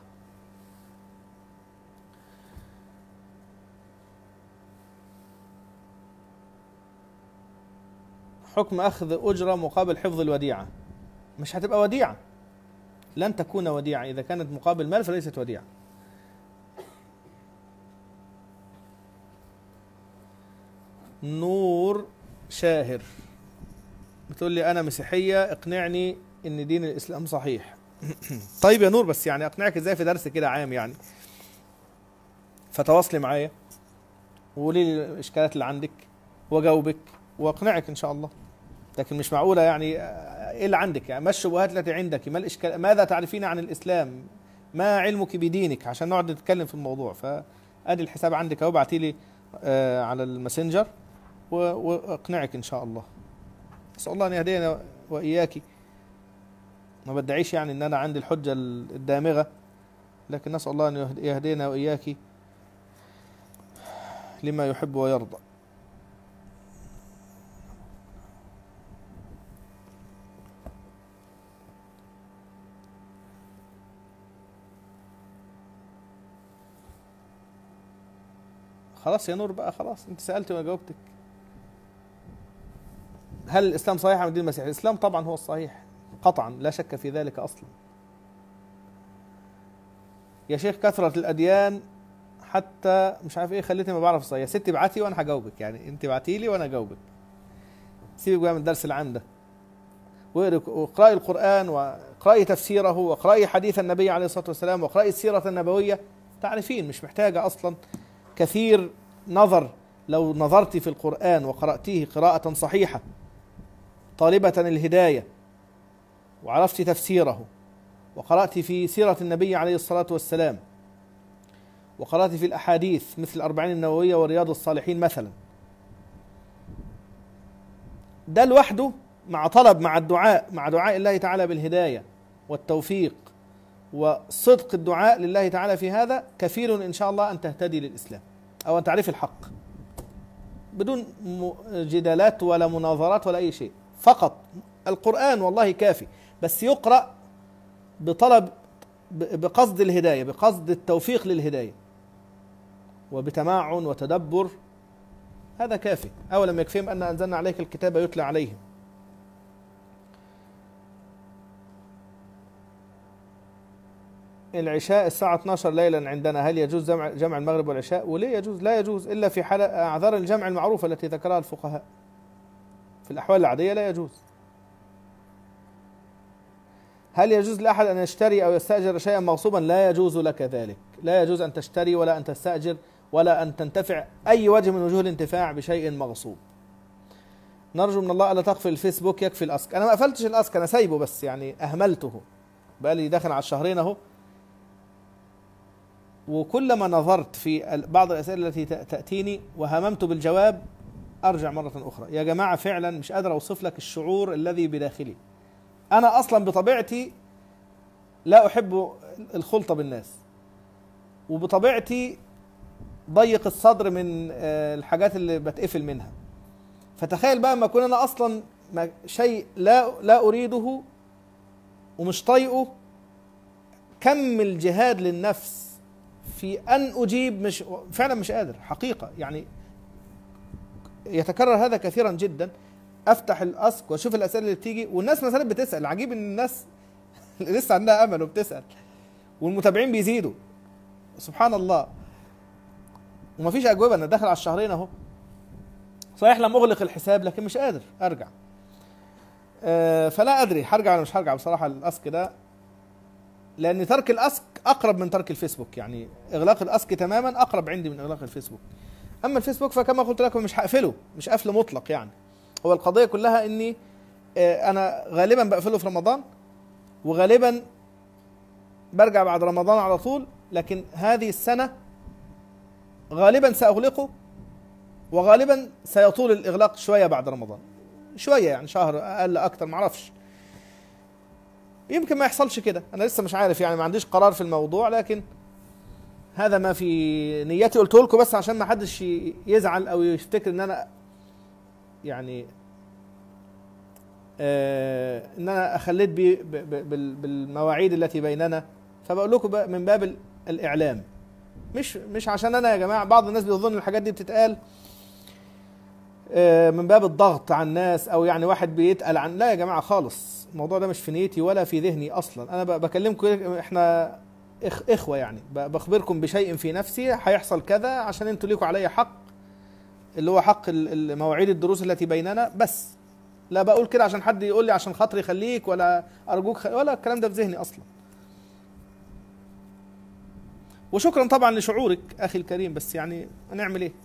حكم اخذ اجرة مقابل حفظ الوديعة؟ مش هتبقى وديعة، لن تكون وديعة، اذا كانت مقابل مال فليست وديعة. نور شاهر بتقول لي انا مسيحيه اقنعني ان دين الاسلام صحيح. طيب يا نور، بس يعني اقنعك ازاي في درس كده عام يعني؟ فتواصلي معايا وقولي لي الاشكالات اللي عندك واجاوبك واقنعك ان شاء الله. لكن مش معقوله يعني ايه اللي عندك، يعني ما الشبهات التي عندك، ما الاشكال، ماذا تعرفين عن الاسلام، ما علمك بدينك، عشان نقعد نتكلم في الموضوع. فادي الحساب عندك اهو، ابعتي لي آه على الماسنجر واقنعك ان شاء الله. اسال الله ان يهدينا واياك. ما بدعيش يعني ان انا عندي الحجه الدامغه، لكن نسال الله ان يهدينا واياك لما يحب ويرضى. خلاص يا نور بقى، خلاص انت سالتي وجاوبتك. هل الإسلام صحيح أم دين المسيح؟ الإسلام طبعا هو الصحيح قطعا، لا شك في ذلك أصلا. يا شيخ كثرة الأديان حتى مش عارف إيه خليتني ما بعرف الصحيح. يا ستي ابعتي وأنا هجاوبك، يعني أنت ابعتي لي وأنا هجاوبك. سيبك بقى من الدرس العام ده. واقرأي القرآن واقرأي تفسيره واقرأي حديث النبي عليه الصلاة والسلام واقرأي السيرة النبوية، تعرفين. مش محتاجة أصلا كثير نظر. لو نظرت في القرآن وقرأتيه قراءة صحيحة طالبة الهداية وعرفت تفسيره وقرأت في سيرة النبي عليه الصلاة والسلام وقرأت في الأحاديث مثل الأربعين النووية ورياض الصالحين مثلا، ده لوحده مع طلب مع الدعاء مع دعاء الله تعالى بالهداية والتوفيق وصدق الدعاء لله تعالى في هذا كفيل إن شاء الله أن تهتدي للإسلام أو أن تعرف الحق بدون جدالات ولا مناظرات ولا أي شيء. فقط القرآن والله كافي، بس يقرأ بطلب بقصد الهداية، بقصد التوفيق للهداية وبتمعن وتدبر، هذا كافي. أولم يكفيهم أن أنزلنا عليك الكتاب يتلى عليهم. العشاء الساعة اثناشر ليلا عندنا، هل يجوز جمع, جمع المغرب والعشاء؟ وليه يجوز؟ لا يجوز إلا في حال أعذار الجمع المعروفة التي ذكرها الفقهاء. في الأحوال العادية لا يجوز. هل يجوز لأحد أن يشتري أو يستأجر شيئا مغصوبا؟ لا يجوز لك ذلك. لا يجوز أن تشتري ولا أن تستأجر ولا أن تنتفع أي وجه من وجوه الانتفاع بشيء مغصوب. نرجو من الله ألا تقفل الفيسبوك، يكفي الأسك. أنا ما قفلتش الأسك، أنا سايبه بس يعني أهملته بقالي داخل على الشهرين أهو. وكلما نظرت في بعض الأسئلة التي تأتيني وهممت بالجواب أرجع مرة أخرى. يا جماعة فعلا مش قادر أوصف لك الشعور الذي بداخلي. أنا أصلا بطبيعتي لا أحب الخلطة بالناس، وبطبيعتي ضيق الصدر من الحاجات اللي بتقفل منها. فتخيل بقى ما أكون أنا أصلا شيء لا لا أريده ومش طايقه، كم الجهاد للنفس في أن أجيب، مش فعلا مش قادر حقيقة. يعني يتكرر هذا كثيرا جدا. أفتح الأسك وأشوف الأسئلة اللي بتيجي، والناس مثلا بتسأل. عجيب إن الناس لسه عندها أمل وبتسأل، والمتابعين بيزيدوا سبحان الله، ومفيش أجوبة. أنا داخل على الشهرين أهو. صحيح لم أغلق الحساب لكن مش قادر أرجع. أه فلا أدري هرجع ولا مش هرجع بصراحة الأسك ده، لأن ترك الأسك أقرب من ترك الفيسبوك. يعني إغلاق الأسك تماما أقرب عندي من إغلاق الفيسبوك. أما الفيسبوك فكما قلت لكم مش هقفله، مش قفل مطلق. يعني هو القضية كلها إني أه أنا غالبا بقفله في رمضان، وغالبا برجع بعد رمضان على طول. لكن هذه السنة غالبا سأغلقه، وغالبا سيطول الإغلاق شوية بعد رمضان، شوية يعني شهر أقل أكتر معرفش. يمكن ما يحصلش كده، أنا لسه مش عارف يعني، ما عنديش قرار في الموضوع. لكن هذا ما في نيتي، قلته لكم بس عشان ما حدش يزعل أو يفتكر إن أنا يعني آه إن أنا أخليت بالمواعيد التي بيننا. فبقول لكم من باب الإعلام، مش مش عشان أنا يا جماعة. بعض الناس بيظن الحاجات دي بتتقال من باب الضغط على الناس، او يعني واحد بيتقل عن. لا يا جماعه خالص، الموضوع ده مش في نيتي ولا في ذهني اصلا. انا بكلمكم احنا إخ اخوه يعني، بخبركم بشيء في نفسي هيحصل كذا عشان انتوا ليكوا عليا حق، اللي هو حق مواعيد الدروس التي بيننا بس. لا بقول كده عشان حد يقول لي عشان خاطري خليك ولا ارجوك خ... ولا الكلام ده في ذهني اصلا. وشكرا طبعا لشعورك اخي الكريم، بس يعني هنعمل ايه؟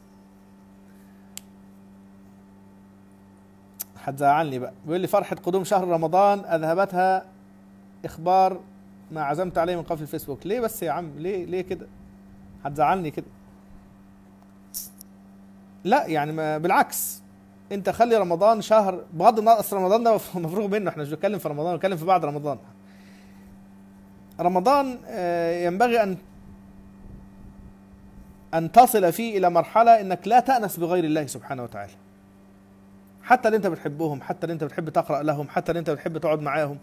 هتزعلني بقى. بيقول لي فرحة قدوم شهر رمضان أذهبتها إخبار ما عزمت عليه من قبل الفيسبوك. ليه بس يا عم؟ ليه ليه كده؟ هتزعلني كده؟ لا يعني ما بالعكس، أنت خلي رمضان شهر بغض النظر. أصل رمضان ده مفروغ منه، احنا مش بنتكلم في رمضان، بنتكلم في بعد رمضان. رمضان ينبغي أن أن تصل فيه إلى مرحلة إنك لا تأنس بغير الله سبحانه وتعالى. حتى اللي انت بتحبهم، حتى اللي انت بتحب تقرأ لهم، حتى اللي انت بتحب تقعد معاهم.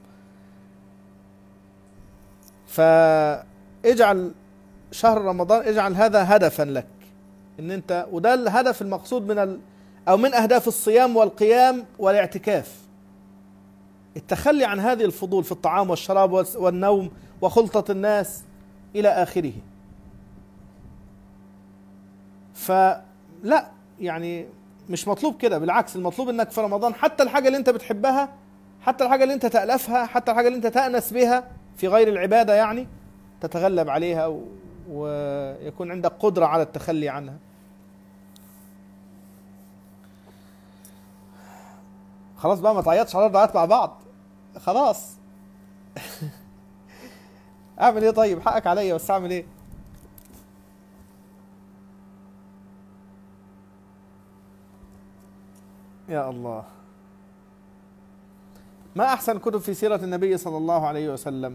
فاجعل شهر رمضان، اجعل هذا هدفا لك، ان انت، وده الهدف المقصود من ال او من اهداف الصيام والقيام والاعتكاف، التخلي عن هذه الفضول في الطعام والشراب والنوم وخلطة الناس الى اخره. فلا يعني مش مطلوب كده، بالعكس المطلوب انك في رمضان حتى الحاجة اللي انت بتحبها حتى الحاجة اللي انت تألفها، حتى الحاجة اللي انت تأنس بها في غير العبادة يعني تتغلب عليها و... ويكون عندك قدرة على التخلي عنها. خلاص بقى ما تعيطش على الضيعات مع بعض، خلاص. اعمل ايه طيب؟ حقك عليا بس اعمل ايه؟ يا الله. ما احسن كتب في سيرة النبي صلى الله عليه وسلم؟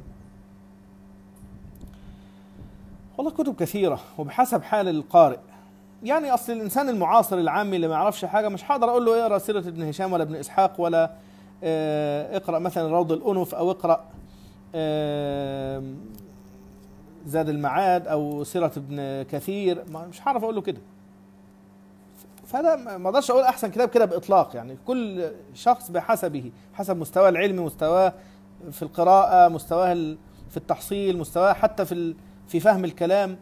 والله كتب كثيرة وبحسب حال القارئ. يعني اصل الانسان المعاصر العامي اللي ما يعرفش حاجة مش هقدر اقول له اقرا سيرة ابن هشام ولا ابن اسحاق ولا اه اقرا مثلا روض الانف او اقرا اه زاد المعاد او سيرة ابن كثير، مش هعرف اقول له كده. فانا ما اقدرش اقول احسن كتاب كده باطلاق، يعني كل شخص بحسبه، حسب مستواه العلمي، مستواه في القراءة، مستواه في التحصيل، مستواه حتى في في فهم الكلام.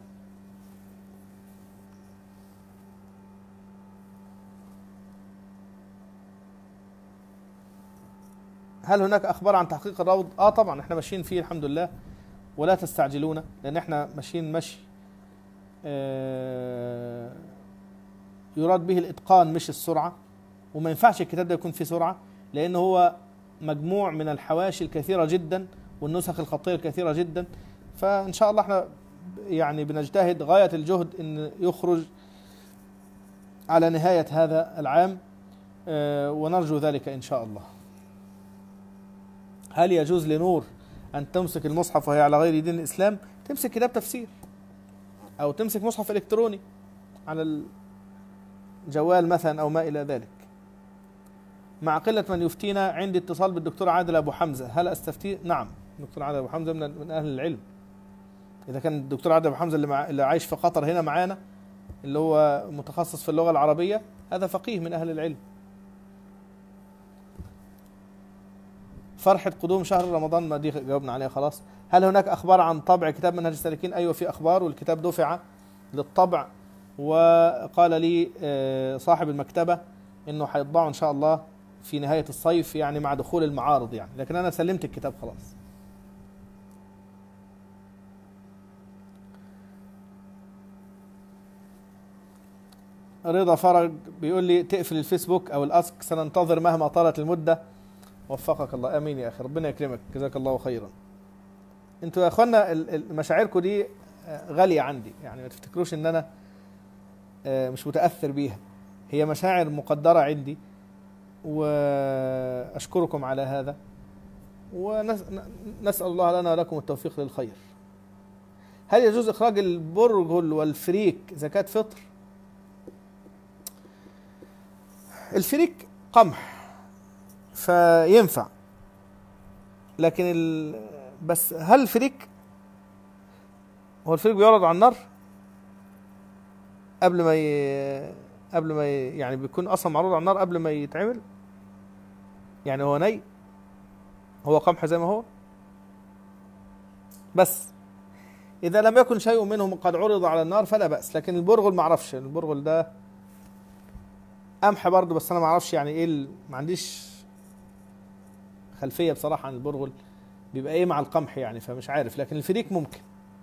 هل هناك اخبار عن تحقيق الروض؟ اه طبعا احنا ماشيين فيه الحمد لله، ولا تستعجلونا لان احنا ماشيين مشي آه يراد به الاتقان مش السرعه. وما ينفعش الكتاب ده يكون فيه سرعه، لان هو مجموع من الحواشي الكثيره جدا والنسخ الخطيه الكثيره جدا. فان شاء الله احنا يعني بنجتهد غايه الجهد ان يخرج على نهايه هذا العام آه ونرجو ذلك ان شاء الله. هل يجوز لنور أن تمسك المصحف وهي على غير دين الإسلام؟ تمسك كتاب تفسير أو تمسك مصحف إلكتروني على الجوال مثلا أو ما إلى ذلك. مع قلة من يفتينا، عندي اتصال بالدكتور عادل أبو حمزة، هل أستفتيه؟ نعم، الدكتور عادل أبو حمزة من, من أهل العلم. إذا كان الدكتور عادل أبو حمزة اللي, مع... اللي عايش في قطر هنا معانا، اللي هو متخصص في اللغة العربية، هذا فقيه من أهل العلم. فرحة قدوم شهر رمضان، ما دي جاوبنا عليها خلاص. هل هناك أخبار عن طبع كتاب منهج السالكين؟ أيوة في أخبار، والكتاب دفع للطبع، وقال لي صاحب المكتبة إنه هيطبعه إن شاء الله في نهاية الصيف، يعني مع دخول المعارض يعني، لكن أنا سلمت الكتاب خلاص. رضا فرج بيقول لي تقفل الفيسبوك أو الأسك، سننتظر مهما طالت المدة. وفقك الله، امين يا اخي، ربنا يكرمك، جزاك الله خيرا. انتوا يا اخوانا مشاعركم دي غاليه عندي، يعني ما تفتكروش ان انا مش متاثر بيها، هي مشاعر مقدره عندي، واشكركم على هذا، ونسال الله لنا ولكم التوفيق للخير. هل يجوز اخراج البرغل والفريك زكاه فطر؟ الفريك قمح فينفع، لكن ال... بس هل الفريك، هو الفريك بيعرض على النار قبل ما ي... قبل ما ي... يعني بيكون اصلا معروض على النار قبل ما يتعمل؟ يعني هو ني، هو قمح زي ما هو. بس اذا لم يكن شيء منهم قد عرض على النار فلا بأس. لكن البرغل ما اعرفش، البرغل ده قمح برضه، بس انا ما اعرفش يعني ايه ال... ما عنديش خلفية بصراحة عن البرغل بيبقى ايه مع القمح يعني، فمش عارف. لكن الفريك ممكن.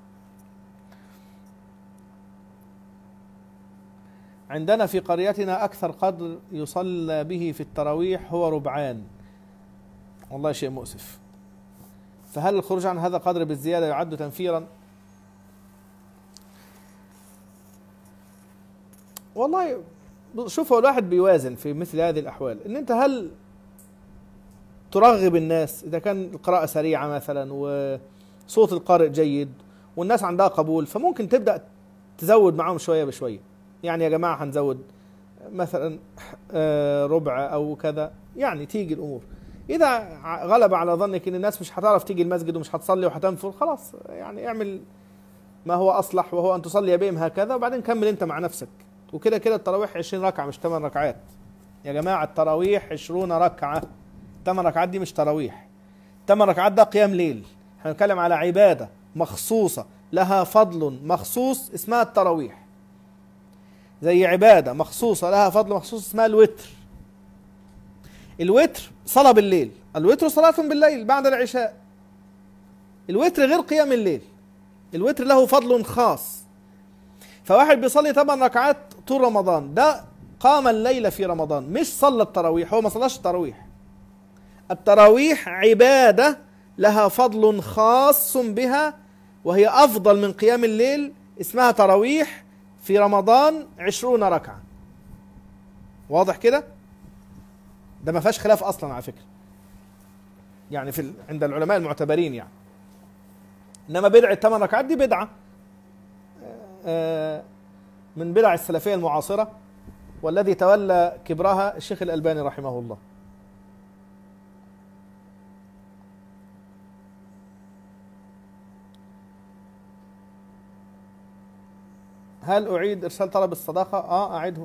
عندنا في قريتنا أكثر قدر يصلى به في التراويح هو ربعان، والله شيء مؤسف. فهل الخروج عن هذا القدر بالزيادة يعد تنفيرا؟ والله شوفوا، الواحد بيوازن في مثل هذه الأحوال، إن أنت هل ترغب الناس إذا كان القراءة سريعة مثلا وصوت القارئ جيد والناس عندها قبول، فممكن تبدأ تزود معهم شوية بشوية، يعني يا جماعة هنزود مثلا ربع أو كذا، يعني تيجي الأمور. إذا غلب على ظنك إن الناس مش هتعرف تيجي المسجد ومش هتصلي وهتنفر، خلاص يعني اعمل ما هو أصلح، وهو أن تصلي بهم هكذا، وبعدين كمل أنت مع نفسك. وكده كده التراويح عشرين ركعة مش ثمان ركعات يا جماعة، التراويح عشرون ركعة، ثمان ركعات دي مش تراويح، ثمان ركعات ده قيام ليل. احنا بنتكلم على عبادة مخصوصة لها فضل مخصوص اسمها التراويح، زي عبادة مخصوصة لها فضل مخصوص اسمها الوتر. الوتر صلاة بالليل، الوتر صلاة بالليل بعد العشاء. الوتر غير قيام الليل، الوتر له فضل خاص. فواحد بيصلي ثمان ركعات طول رمضان، ده قام الليل في رمضان، مش صلى التراويح، هو ما صلاش التراويح. التراويح عبادة لها فضل خاص بها، وهي أفضل من قيام الليل، اسمها تراويح في رمضان عشرون ركعة. واضح كده؟ ده ما فيهاش خلاف أصلا على فكرة، يعني في ال... عند العلماء المعتبرين يعني. إنما بدعة ثمان ركعات دي بدعة آه من بدع السلفية المعاصرة، والذي تولى كبرها الشيخ الألباني رحمه الله. هل أعيد إرسال طلب الصداقة؟ آه أعيده.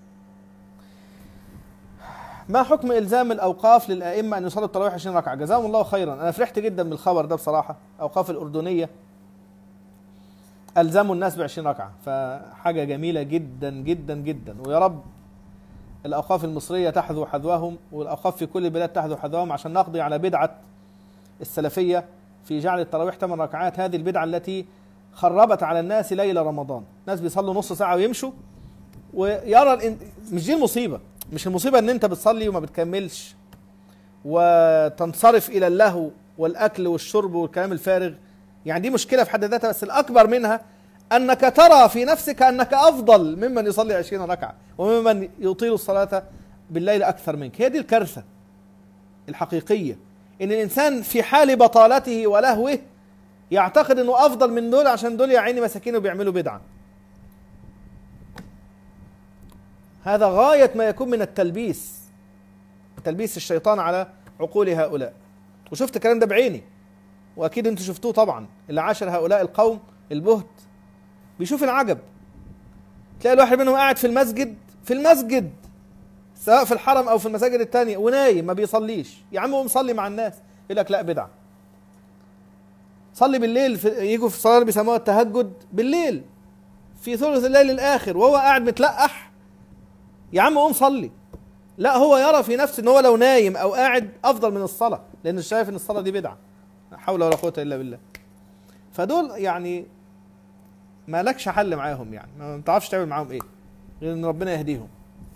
ما حكم إلزام الأوقاف للأئمة أن يصلوا التراويح عشرين ركعة؟ جزاهم الله خيرا. أنا فرحت جدا بالخبر ده بصراحة. أوقاف الأردنية ألزموا الناس بعشرين ركعة، فحاجة جميلة جدا جدا جدا. ويا رب الأوقاف المصرية تحذو حذوهم، والأوقاف في كل البلاد تحذو حذوهم، عشان نقضي على بدعة السلفية في جعل التراويح ثمان ركعات. هذه البدعة التي خربت على الناس ليل رمضان. ناس بيصلوا نص ساعة ويمشوا، ويرى الان... مش دي المصيبة. مش المصيبة ان انت بتصلي وما بتكملش وتنصرف الى اللهو والاكل والشرب والكلام الفارغ، يعني دي مشكلة في حد ذاتها. بس الاكبر منها انك ترى في نفسك انك افضل ممن يصلي عشرين ركعة وممن يطيل الصلاة بالليل اكثر منك. هي دي الكارثة الحقيقية، ان الانسان في حال بطالته ولهوه يعتقد انه افضل من دول، عشان دول يا عيني مساكين وبيعملوا بدعة. هذا غاية ما يكون من التلبيس، تلبيس الشيطان على عقول هؤلاء. وشفت الكلام ده بعيني، واكيد انتوا شفتوه طبعا. اللي عاشر هؤلاء القوم البهت بيشوف العجب. تلاقي الواحد منهم قاعد في المسجد في المسجد سواء في الحرم او في المساجد التانية ونايم ما بيصليش. يا عم قوم صلي مع الناس، يقول لك لا بدعة. صلي بالليل، في يجوا في الصلاة اللي بيسموها التهجد بالليل في ثلث الليل الآخر وهو قاعد متلقح. يا عم قوم صلي. لا، هو يرى في نفسه ان هو لو نايم او قاعد افضل من الصلاة، لان شايف ان الصلاة دي بدعة. لا حول ولا قوة الا بالله. فدول يعني ما لكش حل معاهم، يعني ما تعرفش تعمل معاهم ايه غير ان ربنا يهديهم.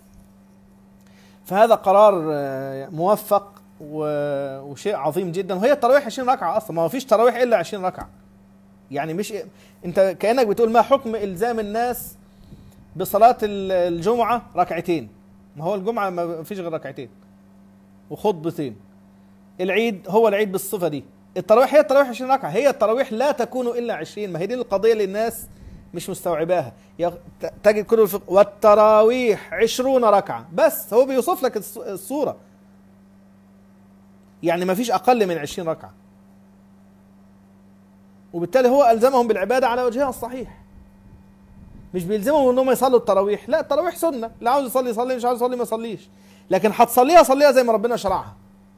فهذا قرار موفق وشيء عظيم جدا. وهي التراويح عشرين ركعة اصلا، ما هو فيش تراويح الا عشرين ركعة. يعني مش انت كأنك بتقول ما حكم الزام الناس بصلاة الجمعة ركعتين؟ ما هو الجمعة ما فيش غير ركعتين وخطبتين. العيد هو العيد بالصفة دي. التراويح هي التراويح عشرين ركعة. هي التراويح لا تكون إلا عشرين. ما هي دي القضية اللي الناس مش مستوعباها. تجد كل الفق... والتراويح عشرون ركعة بس. هو بيوصف لك الصورة، يعني ما فيش أقل من عشرين ركعة. وبالتالي هو ألزمهم بالعبادة على وجهها الصحيح. مش بيلزمهم انهم يصلوا التراويح، لا، التراويح سنة، اللي عاوز يصلي يصلي، مش عاوز يصلي ما يصليش. لكن هتصليها صليها زي ما ربنا شرعها.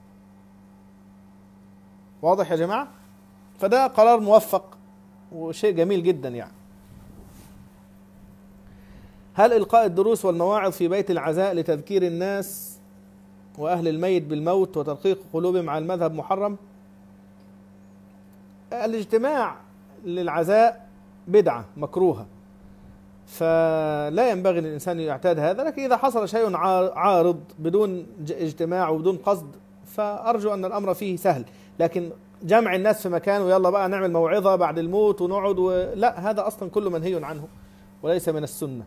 واضح يا جماعة؟ فده قرار موفق وشيء جميل جدا يعني. هل إلقاء الدروس والمواعظ في بيت العزاء لتذكير الناس وأهل الميت بالموت وترقيق قلوبهم على المذهب محرم؟ الاجتماع للعزاء بدعة مكروهة، فلا ينبغي للإنسان يعتاد هذا. لكن إذا حصل شيء عارض بدون اجتماع وبدون قصد فأرجو أن الأمر فيه سهل. لكن جمع الناس في مكان ويلا بقى نعمل موعظة بعد الموت ونقعد و... لا، هذا أصلا كله منهي عنه وليس من السنة.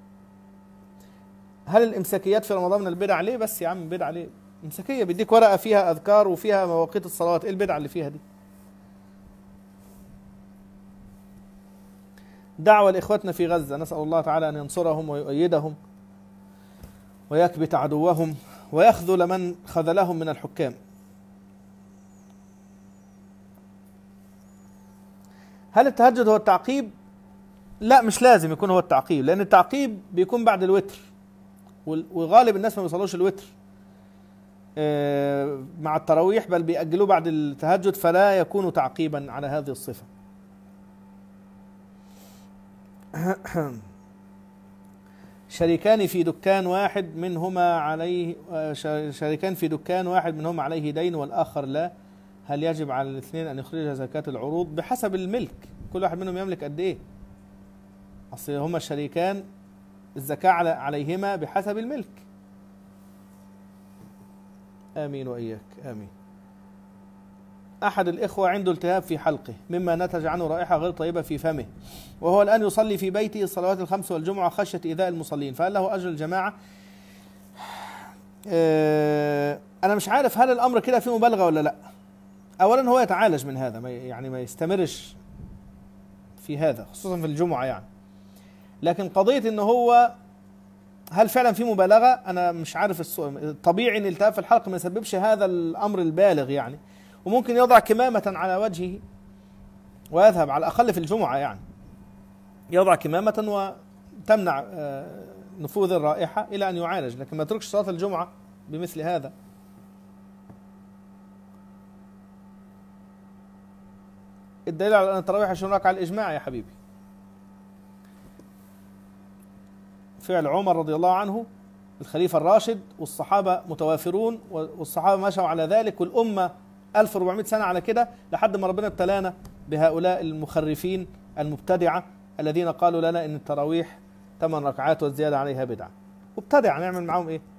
هل الإمساكيات في رمضان من البدع؟ ليه بس يا عم بدع ليه؟ إمساكية بيديك ورقة فيها أذكار وفيها مواقيت الصلوات، إيه البدع اللي فيها دي؟ دعوة لإخوتنا في غزة، نسأل الله تعالى أن ينصرهم ويؤيدهم ويكبت عدوهم ويخذل من خذلهم من الحكام. هل التهجد هو التعقيب؟ لا، مش لازم يكون هو التعقيب، لأن التعقيب بيكون بعد الوتر، وغالب الناس ما بيصلوش الوتر مع التراويح، بل بيأجلوه بعد التهجد، فلا يكون تعقيبا على هذه الصفة. شريكان في دكان واحد منهما عليه شريكان في دكان واحد منهما عليه دين والآخر لا، هل يجب على الاثنين أن يخرج زكاة العروض؟ بحسب الملك، كل واحد منهم يملك قد إيه. أصل هما الشريكان الزكاة عليهما بحسب الملك. آمين وإياك آمين. أحد الإخوة عنده التهاب في حلقه مما نتج عنه رائحة غير طيبة في فمه، وهو الآن يصلي في بيته الصلوات الخمس والجمعة خشية إيذاء المصلين، فهل له أجر الجماعة؟ أه أنا مش عارف هل الأمر كده فيه مبالغة ولا لا. أولا هو يتعالج من هذا، ما يعني ما يستمرش في هذا خصوصا في الجمعة يعني. لكن قضية إنه هو هل فعلا في مبالغة؟ أنا مش عارف. السؤال طبيعي إن التهاب في الحلق ما يسببش هذا الأمر البالغ يعني، وممكن يضع كمامة على وجهه ويذهب على الأقل في الجمعة يعني، يضع كمامة وتمنع نفوذ الرائحة إلى أن يعالج، لكن ما يتركش صلاة الجمعة بمثل هذا. الدليل على أن التراويح عشرين ركعة الإجماع يا حبيبي، فعل عمر رضي الله عنه الخليفة الراشد، والصحابة متوافرون، والصحابة مشوا على ذلك، والأمة ألف وأربعمائة سنة على كده، لحد ما ربنا ابتلانا بهؤلاء المخرفين المبتدعة الذين قالوا لنا إن التراويح ثمان ركعات والزيادة عليها بدعة. مبتدعة نعمل معهم إيه؟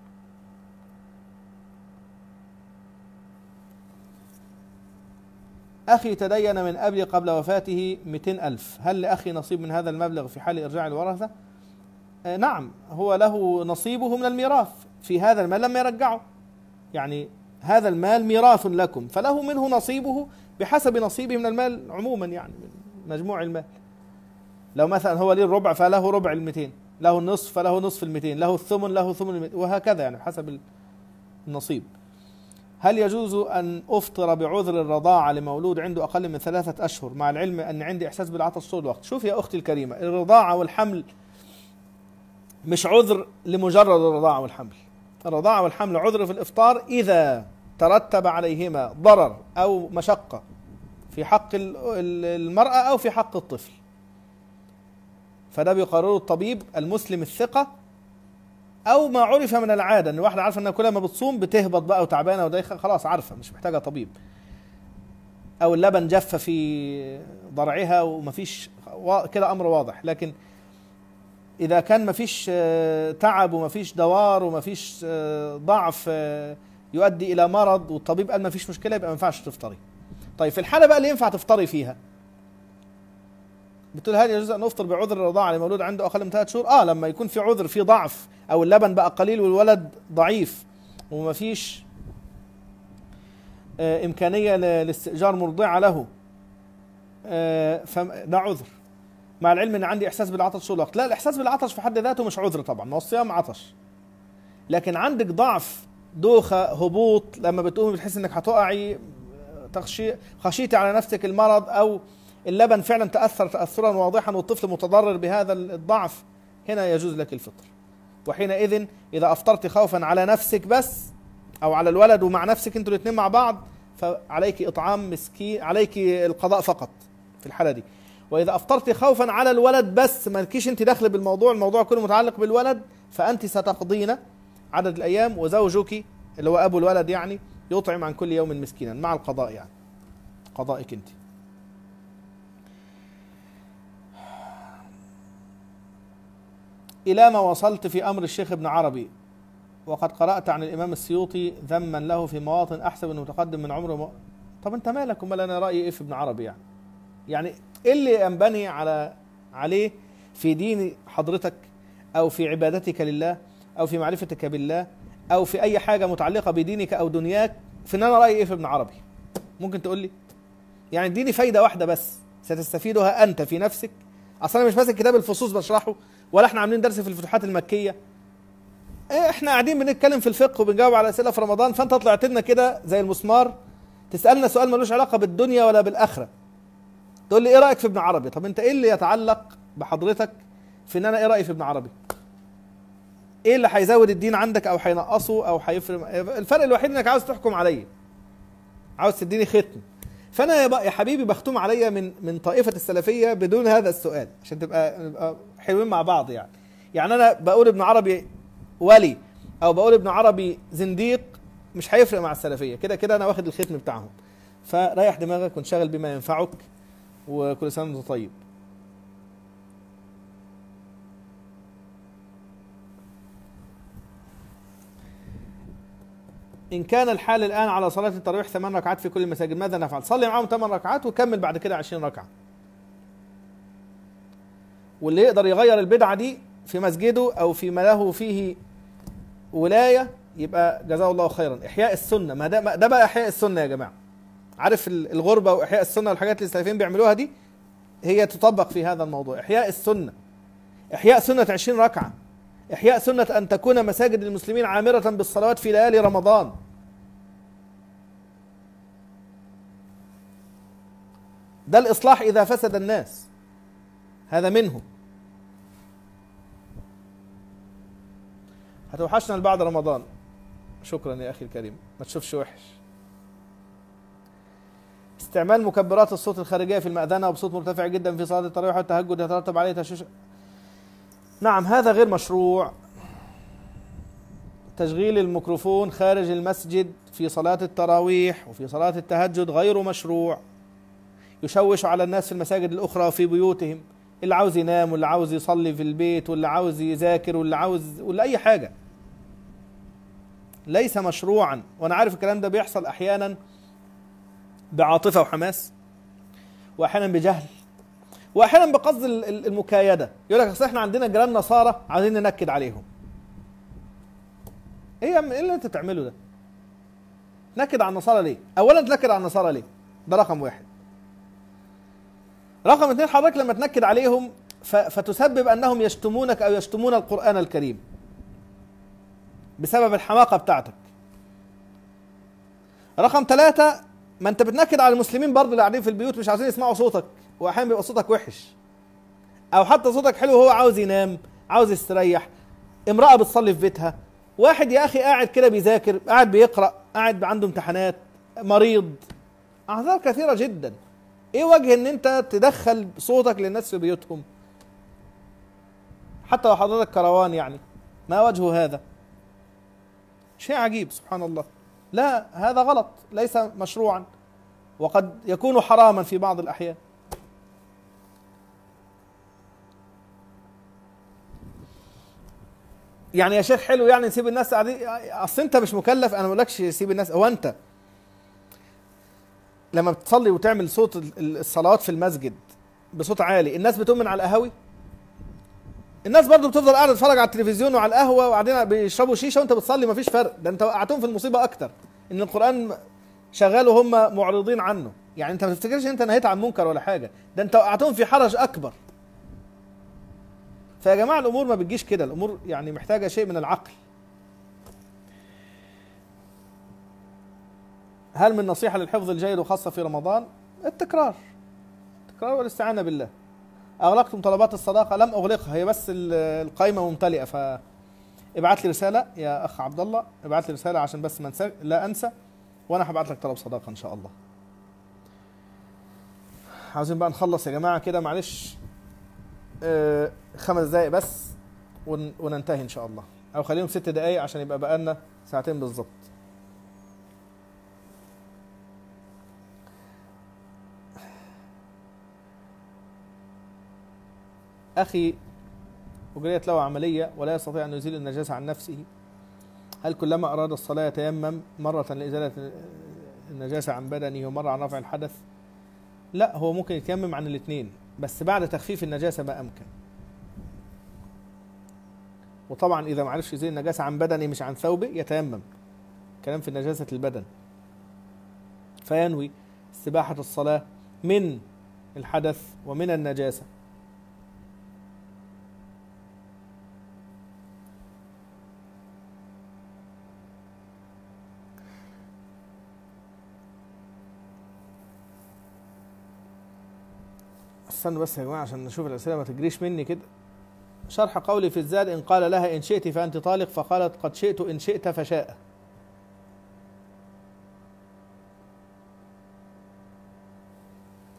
أخي تدين من أبي قبل وفاته مئتين ألف، هل لأخي نصيب من هذا المبلغ في حال إرجاع الورثة؟ آه نعم، هو له نصيبه من الميراث في هذا المال لما يرجعه، يعني هذا المال ميراث لكم فله منه نصيبه بحسب نصيبه من المال عموما، يعني من مجموع المال. لو مثلا هو ليه الربع فله ربع المئتين، له النصف فله نصف المئتين، له الثمن له ثمن المئتين، وهكذا يعني بحسب النصيب. هل يجوز أن أفطر بعذر الرضاعة لمولود عنده أقل من ثلاثة أشهر مع العلم أن عندي إحساس بالعطش طول الوقت؟ شوف يا أختي الكريمة، الرضاعة والحمل مش عذر لمجرد الرضاعة والحمل. الرضاعة والحمل عذر في الإفطار إذا ترتب عليهما ضرر أو مشقة في حق المرأة أو في حق الطفل، فده بيقرره الطبيب المسلم الثقة، أو ما عرف من العادة إن واحدة عارفة إنها كل ما بتصوم بتهبط بقى وتعبانة ودايخة، خلاص عارفة مش محتاجة طبيب، أو اللبن جف في ضرعها ومفيش كده أمر واضح. لكن إذا كان مفيش تعب ومفيش دوار ومفيش ضعف يؤدي إلى مرض والطبيب قال مفيش مشكلة، يبقى ما ينفعش تفطري. طيب في الحالة بقى اللي ينفع تفطري فيها، بتقول هل يجوز أن أفطر بعذر الرضاعة لمولود عنده أقل من ثلاث شهور؟ آه لما يكون في عذر، في ضعف، أو اللبن بقى قليل والولد ضعيف ومفيش آه إمكانية لاستئجار مرضعة له، آه فده عذر، مع العلم أن عندي إحساس بالعطش طول الوقت. لا، الإحساس بالعطش في حد ذاته مش عذر طبعا، ما هو الصيام عطش، لكن عندك ضعف، دوخة، هبوط، لما بتقومي بتحس إنك هتقعي، خشيتي على نفسك المرض، أو اللبن فعلا تأثر تأثرا واضحا والطفل متضرر بهذا الضعف، هنا يجوز لك الفطر. وحينئذ إذا أفطرت خوفا على نفسك بس أو على الولد ومع نفسك أنتوا الاثنين مع بعض، فعليك إطعام مسكين، عليك القضاء فقط في الحالة دي. وإذا أفطرت خوفا على الولد بس، ما لكيش أنت داخل بالموضوع، الموضوع كله متعلق بالولد، فأنت ستقضين عدد الأيام، وزوجك اللي هو أبو الولد يعني يطعم عن كل يوم مسكينا مع القضاء، يعني قضائك أنت. إلى ما وصلت في أمر الشيخ ابن عربي، وقد قرأت عن الإمام السيوطي ذما له في مواطن أحسب أنه متقدم من عمره م... طب أنت مالك ومال أنا رأيي إيه في ابن عربي يعني؟ يعني إيه اللي ينبني على عليه في دين حضرتك أو في عبادتك لله أو في معرفتك بالله أو في أي حاجة متعلقة بدينك أو دنياك، في أن أنا رأيي إيه في ابن عربي؟ ممكن تقول لي؟ يعني اديني فايدة واحدة بس ستستفيدها أنت في نفسك. أصلا أنا مش ماسك كتاب الفصوص بشرحه، ولا احنا عاملين درس في الفتوحات المكية، ايه احنا قاعدين بنتكلم في الفقه وبنجاوب على أسئلة في رمضان، فأنت طلعت لنا كده زي المسمار تسألنا سؤال ملوش علاقة بالدنيا ولا بالآخرة، تقول لي ايه رأيك في ابن عربي؟ طب انت ايه اللي يتعلق بحضرتك في ان انا ايه رأيي في ابن عربي؟ ايه اللي هيزود الدين عندك او هينقصه او هيفرق؟ الفرق الوحيد انك عاوز تحكم عليا، عاوز تديني ختم، فانا يا, يا حبيبي بختم عليا من من طائفة السلفية بدون هذا السؤال عشان تبقى نبقى حلوين مع بعض. يعني يعني انا بقول ابن عربي ولي او بقول ابن عربي زنديق مش هيفرق مع السلفيه، كده كده انا واخد الختم بتاعهم. فريح دماغك وانشغل بما ينفعك، وكل سنه وانت طيب. إن كان الحال الآن على صلاة التراويح ثمان ركعات في كل المساجد ماذا نفعل؟ صلي معاهم ثمان ركعات وكمل بعد كده عشرين ركعة. واللي يقدر يغير البدعة دي في مسجده أو فيما له فيه ولاية يبقى جزاه الله خيرا. إحياء السنة، ما ده, ده بقى إحياء السنة يا جماعة. عارف الغربة وإحياء السنة والحاجات اللي السلفيين بيعملوها دي هي تطبق في هذا الموضوع. إحياء السنة، إحياء سنة عشرين ركعة، إحياء سنة أن تكون مساجد المسلمين عامرة بالصلوات في ليالي رمضان. ده الإصلاح إذا فسد الناس، هذا منه. هتوحشنا بعد رمضان. شكرا يا أخي الكريم، ما تشوفش وحش. استعمال مكبرات الصوت الخارجية في المأذنة وبصوت مرتفع جدا في صلاة التراويح والتهجد يترتب عليه تشويش. نعم هذا غير مشروع. تشغيل الميكروفون خارج المسجد في صلاة التراويح وفي صلاة التهجد غير مشروع، يشوش على الناس في المساجد الأخرى وفي بيوتهم، اللي عاوز ينام واللي عاوز يصلي في البيت واللي عاوز يذاكر واللي عاوز ولا أي حاجة. ليس مشروعا. وأنا عارف الكلام ده بيحصل أحيانا بعاطفة وحماس، وأحيانا بجهل، وأحيانا بقصد المكايدة. يقول لك أصل إحنا عندنا جيران نصارى عايزين ننكد عليهم. إيه اللي أنت تعمله ده؟ نكد على النصارى ليه؟ أولا تنكد على النصارى ليه؟ ده رقم واحد. رقم اثنين، حضرتك لما تنكد عليهم فتسبب أنهم يشتمونك أو يشتمون القرآن الكريم بسبب الحماقة بتاعتك. رقم ثلاثة، ما أنت بتنكد على المسلمين برضه اللي قاعدين في البيوت مش عايزين يسمعوا صوتك، وأحيانا بيبقى صوتك وحش، أو حتى صوتك حلو وهو عاوز ينام، عاوز يستريح. امرأة بتصلي في بيتها، واحد يا أخي قاعد كده بيذاكر، قاعد بيقرأ، قاعد عنده امتحانات، مريض، أعذار كثيرة جدا. ايه وجه ان انت تدخل صوتك للناس في بيوتهم حتى لو حضرتك كروان؟ يعني ما وجه هذا؟ شيء عجيب سبحان الله. لا، هذا غلط، ليس مشروعا، وقد يكون حراما في بعض الأحيان. يعني يا شيخ حلو يعني نسيب الناس قاعدين؟ اصل انت مش مكلف، انا ما بقولكش سيب الناس. هو انت لما بتصلي وتعمل صوت الصلوات في المسجد بصوت عالي الناس بتقوم من على القهاوي؟ الناس برضو بتفضل قاعده تتفرج على التلفزيون وعلى القهوه وقاعدين بيشربوا شيشه وانت بتصلي، مفيش فرق. ده انت وقعتهم في المصيبه اكتر، ان القران شغال وهم معرضين عنه. يعني انت ما تفتكرش انت نهيت عن منكر ولا حاجه، ده انت وقعتهم في حرج اكبر. فيا جماعه الامور ما بتجيش كده، الامور يعني محتاجه شيء من العقل. هل من نصيحه للحفظ الجيد وخاصه في رمضان؟ التكرار، التكرار والاستعانه بالله. اغلقتم طلبات الصداقه؟ لم اغلقها، هي بس القائمه ممتلئه. فابعت لي رساله يا اخ عبد الله، ابعت لي رساله عشان بس ما انسى، لا انسى، وانا هبعت لك طلب صداقه ان شاء الله. عاوزين بقى نخلص يا جماعه كده، معلش آه خمس دقايق بس وننتهي ان شاء الله، او خليهم ست دقايق عشان يبقى بقالنا ساعتين بالظبط. أخي أجريت له عملية ولا يستطيع أن يزيل النجاسة عن نفسه، هل كلما أراد الصلاة يتيمم مرة لإزالة النجاسة عن بدنه ومرة عن رفع الحدث؟ لا، هو ممكن يتيمم عن الاثنين بس بعد تخفيف النجاسة ما أمكن. وطبعا إذا ما عرفش يزيل النجاسة عن بدنه مش عن ثوبه يتيمم، كلام في نجاسة البدن، فينوي استباحة الصلاة من الحدث ومن النجاسة. استنوا بس يا جماعة عشان نشوف الأسئلة ما تجريش مني كده. شرح قولي في الزاد إن قال لها إن شئت فأنت طالق فقالت قد شئت إن شئت فشاء.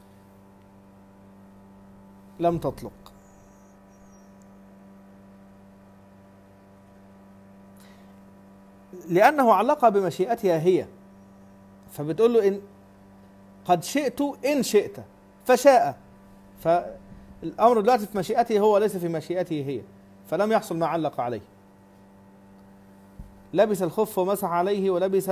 لم تطلق. لأنه علقها بمشيئتها هي، فبتقول له إن قد شئت إن شئت فشاء، فالأمر دلوقتي في مشيئته هو ليس في مشيئته هي، فلم يحصل ما علق عليه. لبس الخف ومسح عليه ولبس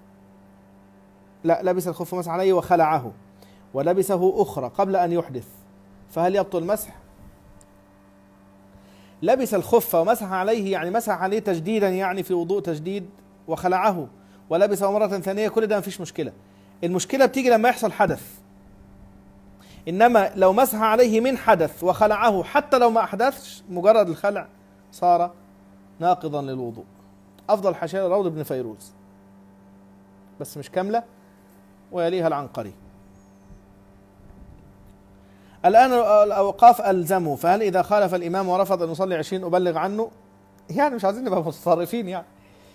لا لبس الخف ومسح عليه وخلعه ولبسه أخرى قبل أن يحدث، فهل يبطل المسح؟ لبس الخف ومسح عليه يعني مسح عليه تجديدا، يعني في وضوء تجديد، وخلعه ولبسه مرة ثانية، كل ده مفيش مشكلة. المشكلة بتيجي لما يحصل حدث، إنما لو مسح عليه من حدث وخلعه حتى لو ما أحدثش، مجرد الخلع صار ناقضا للوضوء. أفضل حاشية روض بن فيروز بس مش كاملة، ويليها العنقري. الآن الأوقاف ألزموا، فهل إذا خالف الإمام ورفض أن يصلي عشرين أبلغ عنه؟ يعني مش عايزين نبقى متطرفين يعني.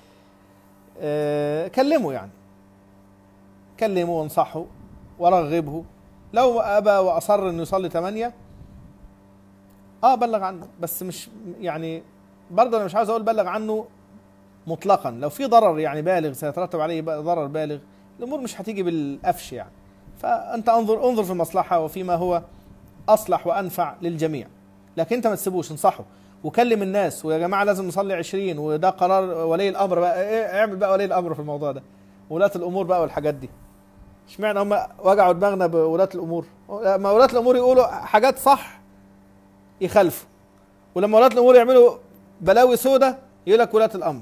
أه كلمه يعني، كلمه وانصحه ورغبه. لو أبى وأصر أن يصلي ثمانية آه بلغ عنه، بس مش يعني برضه أنا مش عاوز أقول بلغ عنه مطلقا. لو في ضرر يعني بالغ سيترتب عليه ضرر بالغ، الأمور مش هتيجي بالقفش يعني. فأنت انظر انظر في المصلحة وفيما هو أصلح وأنفع للجميع، لكن أنت ما تسيبوش، انصحه وكلم الناس، ويا جماعة لازم نصلي عشرين، وده قرار ولي الأمر بقى. إيه اعمل بقى ولي الأمر في الموضوع ده، ولاة الأمور بقى والحاجات دي. اشمعنى هم وجعوا دماغنا بولاة الأمور؟ لما ولاة الأمور يقولوا حاجات صح يخالفوا، ولما ولاة الأمور يعملوا بلاوي سودة يقول لك ولاة الأمر.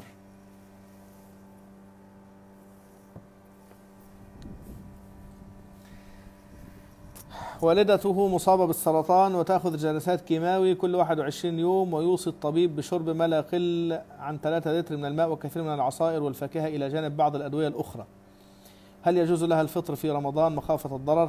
والدته مصابة بالسرطان وتأخذ جلسات كيماوي كل واحد وعشرين يوم، ويوصي الطبيب بشرب ما لا يقل عن ثلاثة لتر من الماء وكثير من العصائر والفاكهة إلى جانب بعض الأدوية الأخرى. هل يجوز لها الفطر في رمضان مخافة الضرر؟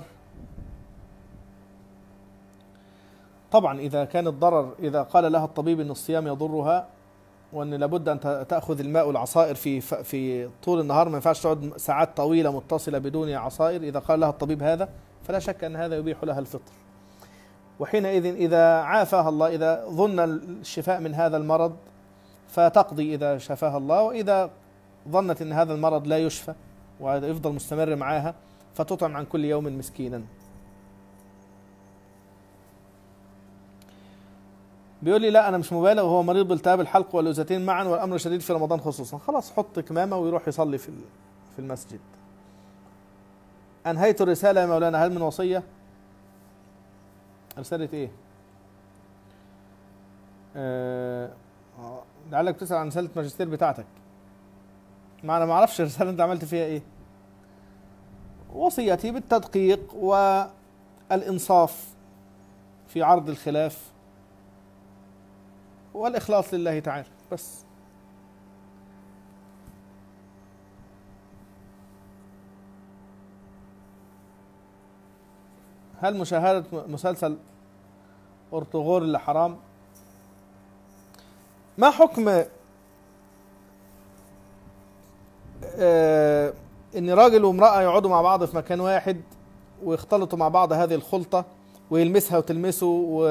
طبعا إذا كان الضرر، إذا قال لها الطبيب أن الصيام يضرها وأن لابد أن تأخذ الماء والعصائر في في طول النهار، ما ينفعش تقعد ساعات طويلة متصلة بدون عصائر، إذا قال لها الطبيب هذا فلا شك أن هذا يبيح لها الفطر. وحينئذ إذا عافاها الله، إذا ظن الشفاء من هذا المرض فتقضي إذا شفاها الله، وإذا ظنت أن هذا المرض لا يشفى ويفضل مستمر معها فتطعم عن كل يوم مسكينا. بيقول لي لا أنا مش مبالغ، وهو مريض بالتهاب الحلق واللوزتين معا والأمر شديد في رمضان خصوصا. خلاص حط كمامة ويروح يصلي في في المسجد. أنهيت الرسالة يا مولانا، هل من وصية؟ رسالة إيه؟ أه... لعلك تسأل عن رسالة ماجستير بتاعتك. ما أنا ما أعرفش الرسالة أنت عملت فيها إيه. وصيتي بالتدقيق والإنصاف في عرض الخلاف والإخلاص لله تعالى بس. هل مشاهدة مسلسل أرطغرل اللي حرام؟ ما حكم آه إن راجل وامرأة يقعدوا مع بعض في مكان واحد ويختلطوا مع بعض هذه الخلطة، ويلمسها وتلمسه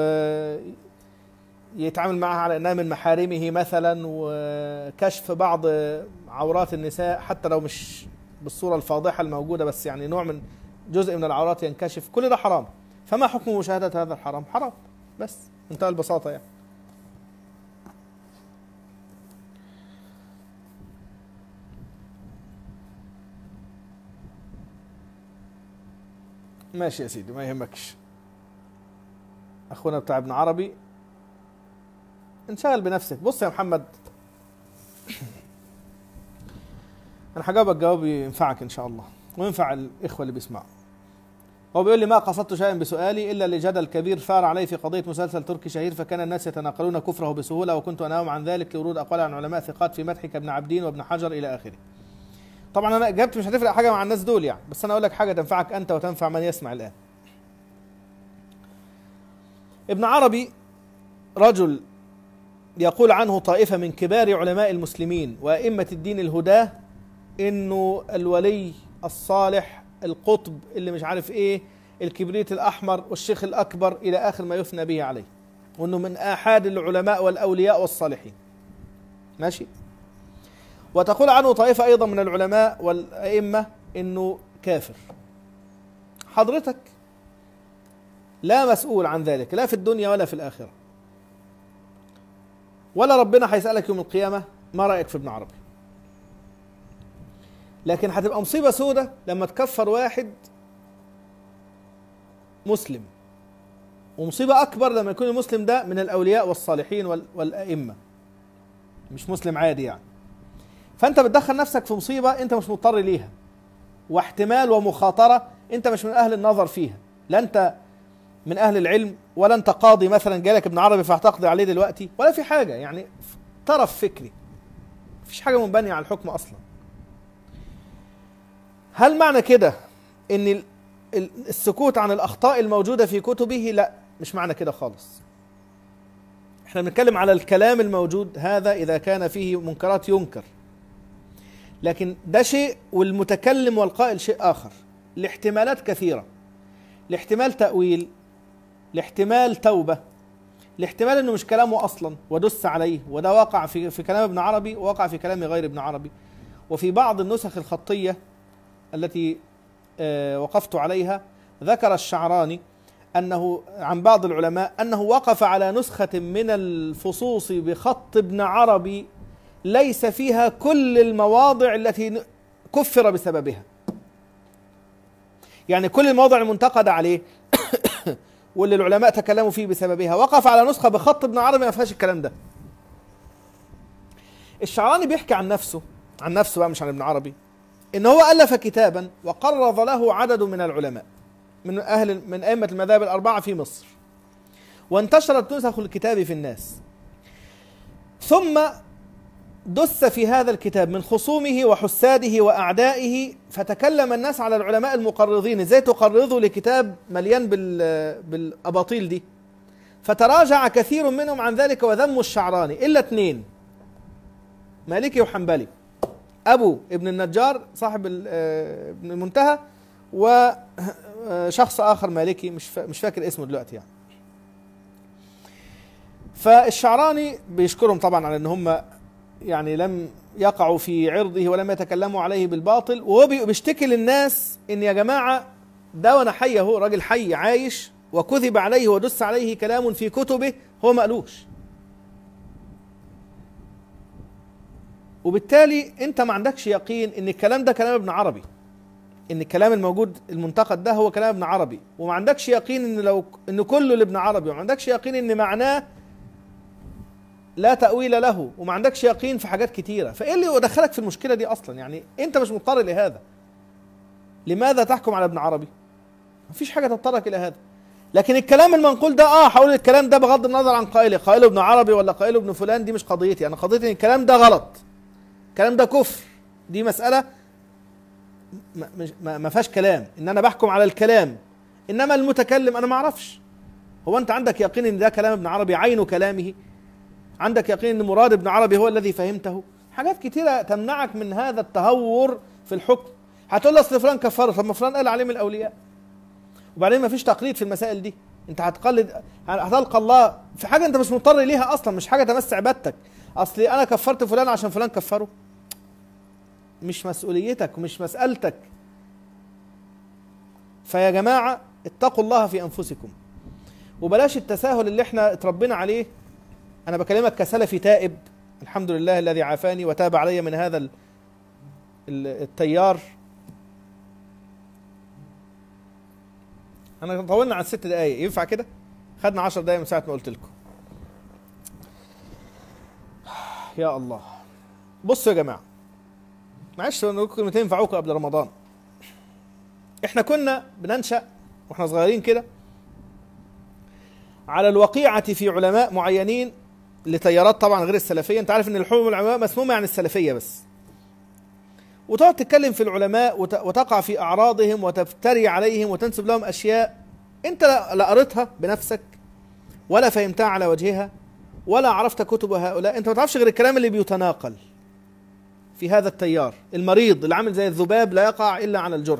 ويتعامل معها على أنها من محارمه مثلا، وكشف بعض عورات النساء حتى لو مش بالصورة الفاضحة الموجودة، بس يعني نوع من جزء من العورات ينكشف، كل ده حرام. فما حكم مشاهدة هذا الحرام؟ حرام بس، انتهى البساطة يعني. ماشي يا سيدي ما يهمكش. أخونا بتاع ابن عربي انشغل بنفسك. بص يا محمد أنا هجاوبك جواب ينفعك إن شاء الله وينفع الإخوة اللي بيسمعوا. هو بيقول لي ما قصدت شيئا بسؤالي إلا لجدل كبير ثار عليه في قضية مسلسل تركي شهير، فكان الناس يتناقلون كفره بسهولة، وكنت أناوم عن ذلك لورود أقوال عن علماء ثقات في مدحك ابن عبدين وابن حجر إلى آخره. طبعا أنا جبت مش هتفرق حاجة مع الناس دول يعني، بس أنا أقول لك حاجة تنفعك أنت وتنفع من يسمع الآن. ابن عربي رجل يقول عنه طائفة من كبار علماء المسلمين وأئمة الدين الهداه إنه الولي الصالح القطب اللي مش عارف إيه الكبريت الأحمر والشيخ الأكبر إلى آخر ما يثنى به عليه، وإنه من آحاد العلماء والأولياء والصالحين. ماشي. وتقول عنه طائفة أيضا من العلماء والأئمة إنه كافر. حضرتك لا مسؤول عن ذلك، لا في الدنيا ولا في الآخرة، ولا ربنا هيسألك يوم القيامة ما رأيك في ابن عربي. لكن هتبقى مصيبة سودة لما تكفر واحد مسلم، ومصيبة أكبر لما يكون المسلم ده من الأولياء والصالحين والأئمة، مش مسلم عادي يعني. فأنت بتدخل نفسك في مصيبة أنت مش مضطر ليها، واحتمال ومخاطرة أنت مش من أهل النظر فيها. لا أنت من أهل العلم، ولا أنت قاضي مثلا جالك ابن عربي فهتقضي عليه دلوقتي، ولا في حاجة، يعني طرف فكري، مفيش حاجة منبنية على الحكم أصلا. هل معنى كده أن السكوت عن الأخطاء الموجودة في كتبه؟ لا، مش معنى كده خالص. احنا بنتكلم على الكلام الموجود هذا إذا كان فيه منكرات ينكر، لكن ده شيء والمتكلم والقائل شيء آخر. الاحتمالات كثيرة، الاحتمال تأويل، الاحتمال توبة، الاحتمال انه مش كلامه اصلا ودس عليه، وده واقع في في كلام ابن عربي وواقع في كلام غير ابن عربي. وفي بعض النسخ الخطية التي آه وقفت عليها ذكر الشعراني انه عن بعض العلماء انه وقف على نسخة من الفصوص بخط ابن عربي ليس فيها كل المواضع التي كفر بسببها، يعني كل المواضع المنتقدة عليه واللي العلماء تكلموا فيه بسببها وقف على نسخة بخط ابن عربي ما فيهاش الكلام ده. الشعراني بيحكي عن نفسه عن نفسه بقى مش عن ابن عربي، ان هو ألف كتابا وقرض له عدد من العلماء من اهل من ائمة المذاهب الأربعة في مصر، وانتشرت نسخ الكتاب في الناس، ثم دس في هذا الكتاب من خصومه وحساده وأعدائه، فتكلم الناس على العلماء المقرضين، ازاي تقرضوا لكتاب مليان بالأباطيل دي، فتراجع كثير منهم عن ذلك وذموا الشعراني إلا اثنين، مالكي وحنبلي، أبو ابن النجار صاحب ابن المنتهى، وشخص آخر مالكي مش مش فاكر اسمه دلوقتي يعني. فالشعراني بيشكرهم طبعا على ان هم يعني لم يقعوا في عرضه ولم يتكلموا عليه بالباطل، وهو بيشتكي للناس ان يا جماعة ده وانا حي اهو، راجل حي عايش وكذب عليه ودس عليه كلام في كتبه هو ما قالوش، وبالتالي انت ما عندكش يقين ان الكلام ده كلام ابن عربي، ان الكلام الموجود المنتقد ده هو كلام ابن عربي، وما عندكش يقين ان لو ان كله لابن عربي، وما عندكش يقين ان معناه لا تأويل له، وما عندكش يقين في حاجات كتيرة. فإيه اللي يدخلك في المشكلة دي أصلا؟ يعني أنت مش مضطر لهذا، لماذا تحكم على ابن عربي؟ مفيش حاجة تضطرك إلى هذا. لكن الكلام المنقول ده آه هقول الكلام ده بغض النظر عن قائله، قائله ابن عربي ولا قائله ابن فلان، دي مش قضيتي، أنا قضيتي إن الكلام ده غلط، الكلام ده كفر، دي مسألة ما, ما, ما فيهاش كلام، إن أنا بحكم على الكلام، إنما المتكلم أنا ما أعرفش. هو أنت عندك يقين إن ده كلام ابن عربي عين كلامه؟ عندك يقين ان مراد ابن عربي هو الذي فهمته؟ حاجات كتيرة تمنعك من هذا التهور في الحكم. هتقول لي اصل فلان كفره، طب ما فلان قال عليه من الاولياء، وبعدين ما فيش تقليد في المسائل دي، انت هتقلد هتلقى الله في حاجه انت مش مضطر ليها اصلا، مش حاجه تمس عبادتك. اصل انا كفرت فلان عشان فلان كفره، مش مسؤوليتك ومش مسألتك. فيا جماعه اتقوا الله في انفسكم، وبلاش التساهل اللي احنا اتربينا عليه. أنا بكلمك كسلفي تائب، الحمد لله الذي عافاني وتاب علي من هذا التيار. أنا طولنا عن ست دقايق، ينفع كده؟ خدنا عشر دقايق من ساعة ما قلت لكم. يا الله. بصوا يا جماعة، معلش نقول كلمتين ينفعوكم قبل رمضان. إحنا كنا بننشأ وإحنا صغيرين كده على الوقيعة في علماء معينين لتيارات طبعا غير السلفية. انت عارف ان الحكم العلماء مسمومة عن السلفية بس، وتقعد تتكلم في العلماء وتقع في اعراضهم وتفتري عليهم وتنسب لهم اشياء انت لا قريتها بنفسك ولا فهمتها على وجهها ولا عرفت كتب هؤلاء. انت ما تعرفش غير الكلام اللي بيتناقل في هذا التيار المريض اللي عامل زي الذباب لا يقع الا على الجرح.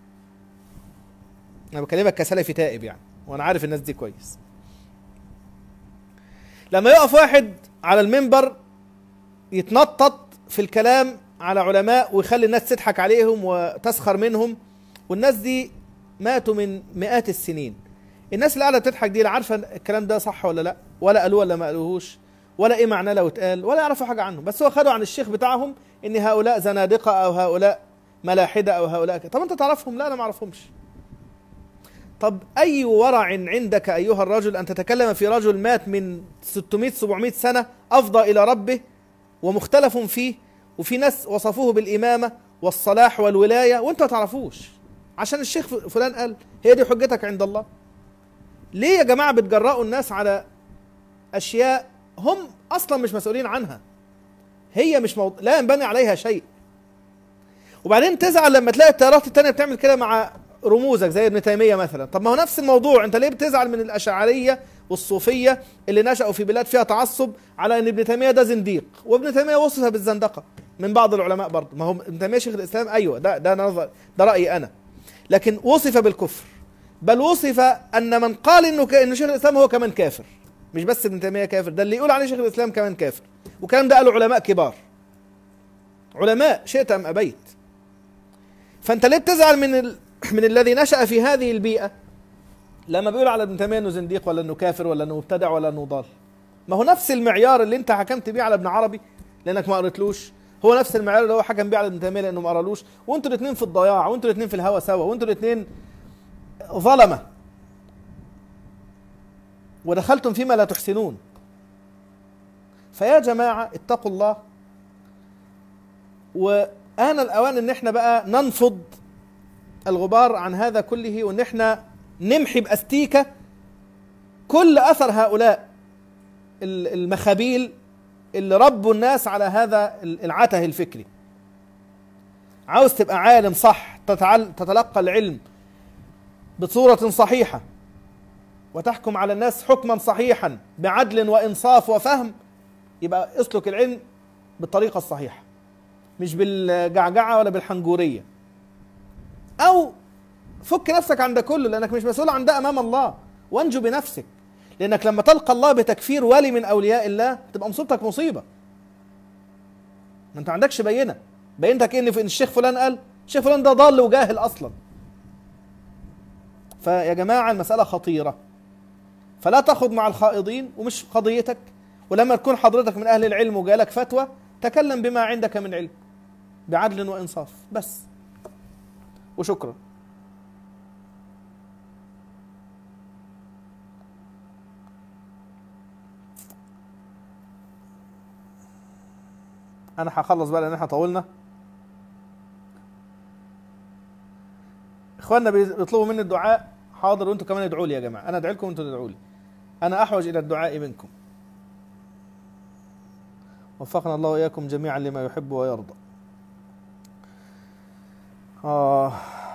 انا بكلمك كسلفي تائب يعني، وانا عارف الناس دي كويس. لما يقف واحد على المنبر يتنطط في الكلام على علماء ويخلي الناس تضحك عليهم وتسخر منهم، والناس دي ماتوا من مئات السنين. الناس اللي قاعده تضحك دي لا عارفه الكلام ده صح ولا لا، ولا قالوه ولا ما قالوهوش، ولا ايه معناه لو اتقال، ولا يعرفوا حاجه عنه. بس هو خدوا عن الشيخ بتاعهم ان هؤلاء زنادقه او هؤلاء ملاحده او هؤلاء كده. طب انت تعرفهم؟ لا انا ما اعرفهمش. طب اي ورع عندك ايها الرجل ان تتكلم في رجل مات من ستمائة سبعمائة سنه افضى الى ربه ومختلف فيه، وفي ناس وصفوه بالامامه والصلاح والولايه وانت ما تعرفوش عشان الشيخ فلان قال. هي دي حجتك عند الله؟ ليه يا جماعه بتجرأوا الناس على اشياء هم اصلا مش مسؤولين عنها؟ هي مش موضوع لا ينبني عليها شيء. وبعدين تزعل لما تلاقي التيارات التانية بتعمل كده مع رموزك زي ابن تيمية مثلا. طب ما هو نفس الموضوع، انت ليه بتزعل من الاشعرية والصوفية اللي نشأوا في بلاد فيها تعصب على ان ابن تيمية ده زنديق؟ وابن تيمية وصف بالزندقة من بعض العلماء برضه. ما هو ابن تيمية شيخ الاسلام، ايوه ده ده نظر، ده رأيي انا، لكن وصف بالكفر، بل وصف ان من قال انه ك... انه شيخ الاسلام هو كمان كافر. مش بس ابن تيمية كافر، ده اللي يقول عليه شيخ الاسلام كمان كافر. وكلام ده قالوا علماء كبار، علماء شئت ام ابيت. فانت ليه بتزعل من ال... من الذي نشأ في هذه البيئة لما بيقول على ابن تيمية انه زنديق ولا انه كافر ولا انه مبتدع ولا انه ضال؟ ما هو نفس المعيار اللي انت حكمت بيه على ابن عربي لانك ما قريتلوش، هو نفس المعيار اللي هو حكم بيه على ابن تيمية لانه ما قرالوش. وانتوا الاثنين في الضياع، وانتوا الاثنين في الهوى سوا، وانتوا الاثنين ظلمة ودخلتم فيما لا تحسنون. فيا جماعة اتقوا الله، وآن الأوان ان احنا بقى ننفض الغبار عن هذا كله، وان احنا نمحي باستيكة كل اثر هؤلاء المخابيل اللي ربوا الناس على هذا العته الفكري. عاوز تبقى عالم صح، تتلقى العلم بصورة صحيحة وتحكم على الناس حكما صحيحا بعدل وإنصاف وفهم، يبقى اسلك العلم بالطريقة الصحيحة، مش بالجعجعة ولا بالحنجورية. أو فك نفسك عن ده كله لأنك مش مسؤول عن ده أمام الله، وانجو بنفسك. لأنك لما تلقى الله بتكفير ولي من أولياء الله تبقى مصيبتك مصيبة. ما أنت عندكش بينة، بينتك إن في إن الشيخ فلان قال، الشيخ فلان ده ضال وجاهل أصلا. فيا جماعة المسألة خطيرة، فلا تخض مع الخائضين ومش قضيتك. ولما تكون حضرتك من أهل العلم وجالك فتوى تكلم بما عندك من علم بعدل وإنصاف بس، وشكرا. أنا هخلص بقى لأن احنا طولنا. إخواننا بيطلبوا مني الدعاء، حاضر، وأنتوا كمان ادعوا لي يا جماعة. أنا أدعي لكم وأنتوا تدعوا لي، أنا أحوج إلى الدعاء منكم. وفقنا الله وإياكم جميعا لما يحب ويرضى. آه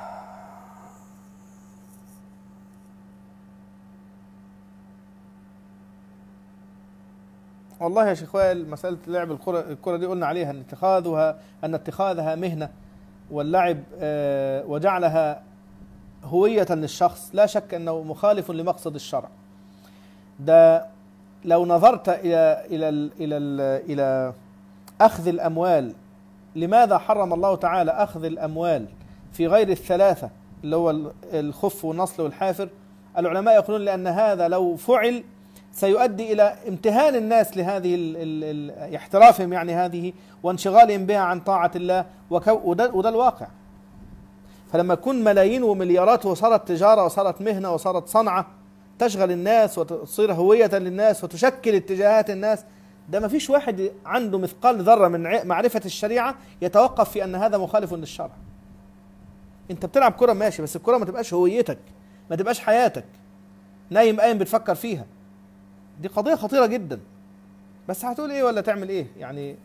والله يا شيخ وائل، مسألة لعب الكرة الكرة دي قلنا عليها أن اتخاذها أن اتخاذها مهنة واللعب آه وجعلها هوية للشخص لا شك أنه مخالف لمقصد الشرع. ده لو نظرت إلى إلى ال إلى ال إلى أخذ الأموال، لماذا حرم الله تعالى أخذ الأموال في غير الثلاثة اللي هو الخف والنصل والحافر؟ العلماء يقولون لأن هذا لو فعل سيؤدي إلى امتهان الناس لهذه ال ال ال احترافهم يعني هذه وانشغالهم بها عن طاعة الله، وده, وده الواقع. فلما يكون ملايين ومليارات وصارت تجارة وصارت مهنة وصارت صنعة تشغل الناس وتصير هوية للناس وتشكل اتجاهات الناس، ده ما فيش واحد عنده مثقال ذرة من معرفة الشريعة يتوقف في أن هذا مخالف للشرع. انت بتلعب كرة ماشي، بس الكرة ما تبقاش هويتك، ما تبقاش حياتك، نايم قايم بتفكر فيها. دي قضية خطيرة جدا. بس هتقول ايه ولا تعمل ايه يعني؟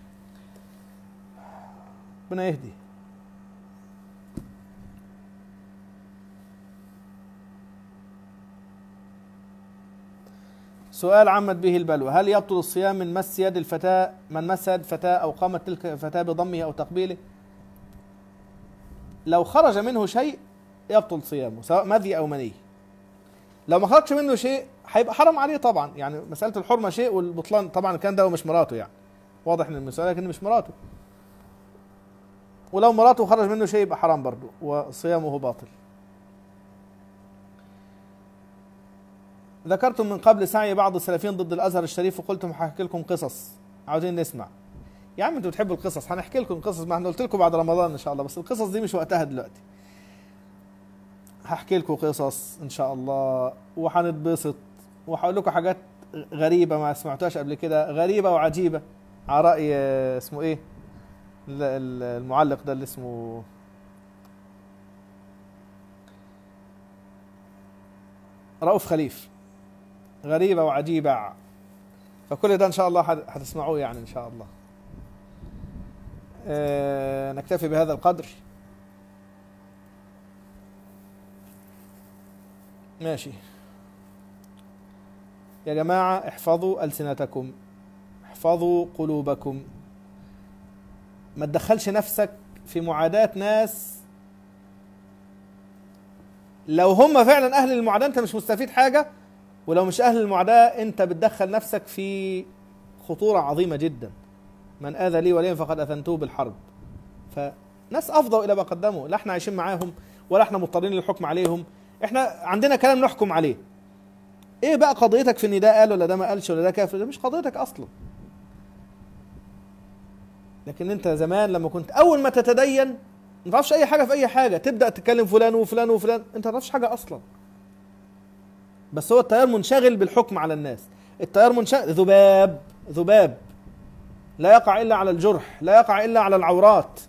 ربنا يهدي. سؤال عمت به البلوى: هل يبطل الصيام من مس يد الفتاة من مس يد فتاة أو قامت تلك الفتاة بضمه أو تقبيله؟ لو خرج منه شيء يبطل صيامه سواء مذي أو مني. لو ما خرجش منه شيء هيبقى حرام عليه طبعا، يعني مسألة الحرمة شيء والبطلان طبعا كان ده مش مراته يعني، واضح ان المسألة لكن مش مراته، ولو مراته خرج منه شيء يبقى حرام برضه وصيامه باطل. ذكرتم من قبل سعي بعض السلفيين ضد الازهر الشريف وقلتم هحكي لكم قصص، عاوزين نسمع. يا عم انتوا بتحبوا القصص، هنحكي لكم قصص، ما احنا قلت لكم بعد رمضان ان شاء الله، بس القصص دي مش وقتها دلوقتي. هحكي لكم قصص ان شاء الله وهنتبسط، وهقول لكم حاجات غريبه ما سمعتوهاش قبل كده، غريبه وعجيبه، على راي اسمه ايه المعلق ده اللي اسمه رؤوف خليف، غريبه وعجيبه. فكل ده ان شاء الله هتسمعوه يعني ان شاء الله. أه نكتفي بهذا القدر. ماشي يا جماعة، احفظوا ألسنتكم، احفظوا قلوبكم، ما تدخلش نفسك في معاداة ناس لو هم فعلا أهل المعاداة أنت مش مستفيد حاجة، ولو مش أهل المعاداة أنت بتدخل نفسك في خطورة عظيمة جدا. من آذى لي وليا فقد أذنته بالحرب. فناس أفضوا إلى ما قدموا، لا احنا عايشين معاهم ولا احنا مضطرين للحكم عليهم، احنا عندنا كلام نحكم عليه. ايه بقى قضيتك في ان ده قال ولا ده ما قالش ولا ده كافر؟ ده مش قضيتك اصلا. لكن انت زمان لما كنت اول ما تتدين ما تعرفش اي حاجه في اي حاجه، تبدا تتكلم فلان وفلان وفلان، انت ما تعرفش حاجه اصلا. بس هو التيار منشغل بالحكم على الناس، التيار منشغل ذباب ذباب لا يقع الا على الجرح، لا يقع الا على العورات.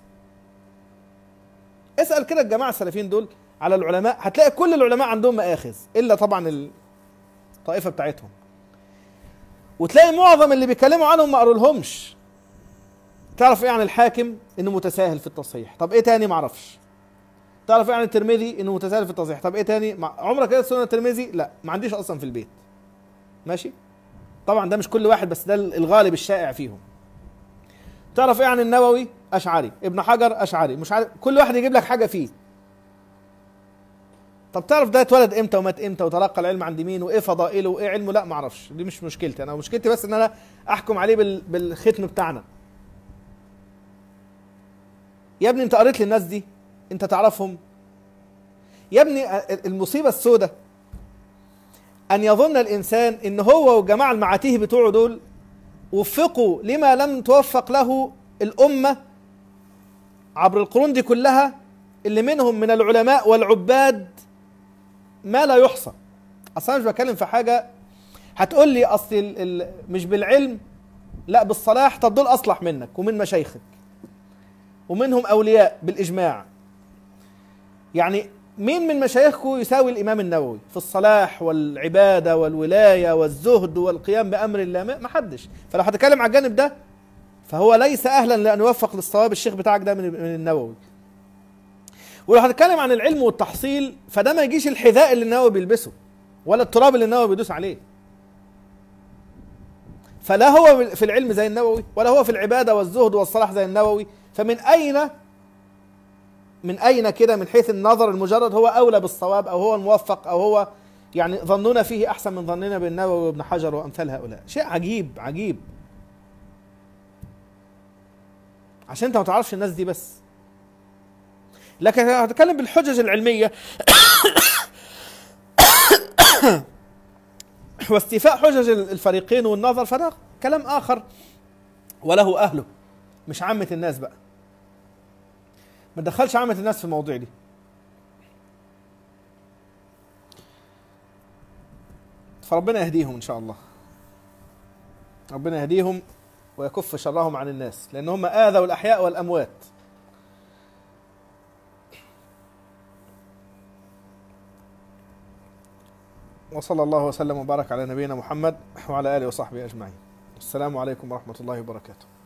اسال كده الجماعه السلفيين دول على العلماء، هتلاقي كل العلماء عندهم مآخذ الا طبعا الطائفه بتاعتهم، وتلاقي معظم اللي بيتكلموا عنهم ما قرولهمش. تعرف ايه عن الحاكم؟ انه متساهل في التصحيح. طب ايه تاني؟ معرفش. تعرف ايه عن الترمذي؟ انه متساهل في التصحيح. طب ايه تاني؟ مع... عمرك قريت سنن الترمذي؟ لا، ما عنديش اصلا في البيت. ماشي؟ طبعا ده مش كل واحد، بس ده الغالب الشائع فيهم. تعرف ايه عن النووي؟ اشعري. ابن حجر اشعري. مش عارف، كل واحد يجيب لك حاجه فيه. طب تعرف ده اتولد امتى ومات امتى وتلقى العلم عند مين وايه فضائله وايه علمه؟ لا، ما اعرفش. دي مش مشكلتي انا، مشكلتي بس ان انا احكم عليه بال... بالختم بتاعنا. يا ابني انت قريت للناس دي؟ انت تعرفهم؟ يا ابني المصيبه السوداء ان يظن الانسان ان هو والجماعه المعاتيه بتوعه دول وفقوا لما لم توفق له الامه عبر القرون دي كلها، اللي منهم من العلماء والعباد ما لا يحصى. اصلا مش بتكلم في حاجه هتقول لي اصل ال... ال... مش بالعلم، لا بالصلاح. طب دول اصلح منك ومن مشايخك، ومنهم اولياء بالاجماع. يعني مين من مشايخكم يساوي الامام النووي في الصلاح والعباده والولايه والزهد والقيام بامر الله؟ ما حدش. فلو هتكلم على الجانب ده فهو ليس اهلا لان يوفق للصواب. الشيخ بتاعك ده من النووي. ولو هتكلم عن العلم والتحصيل فده ما يجيش الحذاء اللي النووي بيلبسه ولا التراب اللي النووي بيدوس عليه. فلا هو في العلم زي النووي ولا هو في العباده والزهد والصلاح زي النووي. فمن اين من اين كده من حيث النظر المجرد هو اولى بالصواب او هو الموفق او هو يعني ظننا فيه احسن من ظننا بالنووي وابن حجر وامثال هؤلاء؟ شيء عجيب عجيب. عشان انت ما تعرفش الناس دي بس. لكن هتكلم بالحجج العلميه واستيفاء حجج الفريقين والنظر، فده كلام اخر وله اهله، مش عامه الناس بقى. ما تدخلش عامه الناس في المواضيع دي. فربنا يهديهم ان شاء الله، ربنا يهديهم ويكف شرهم عن الناس، لان هم آذوا الاحياء والاموات. وصلى الله وسلم وبارك على نبينا محمد وعلى آله وصحبه أجمعين. السلام عليكم ورحمة الله وبركاته.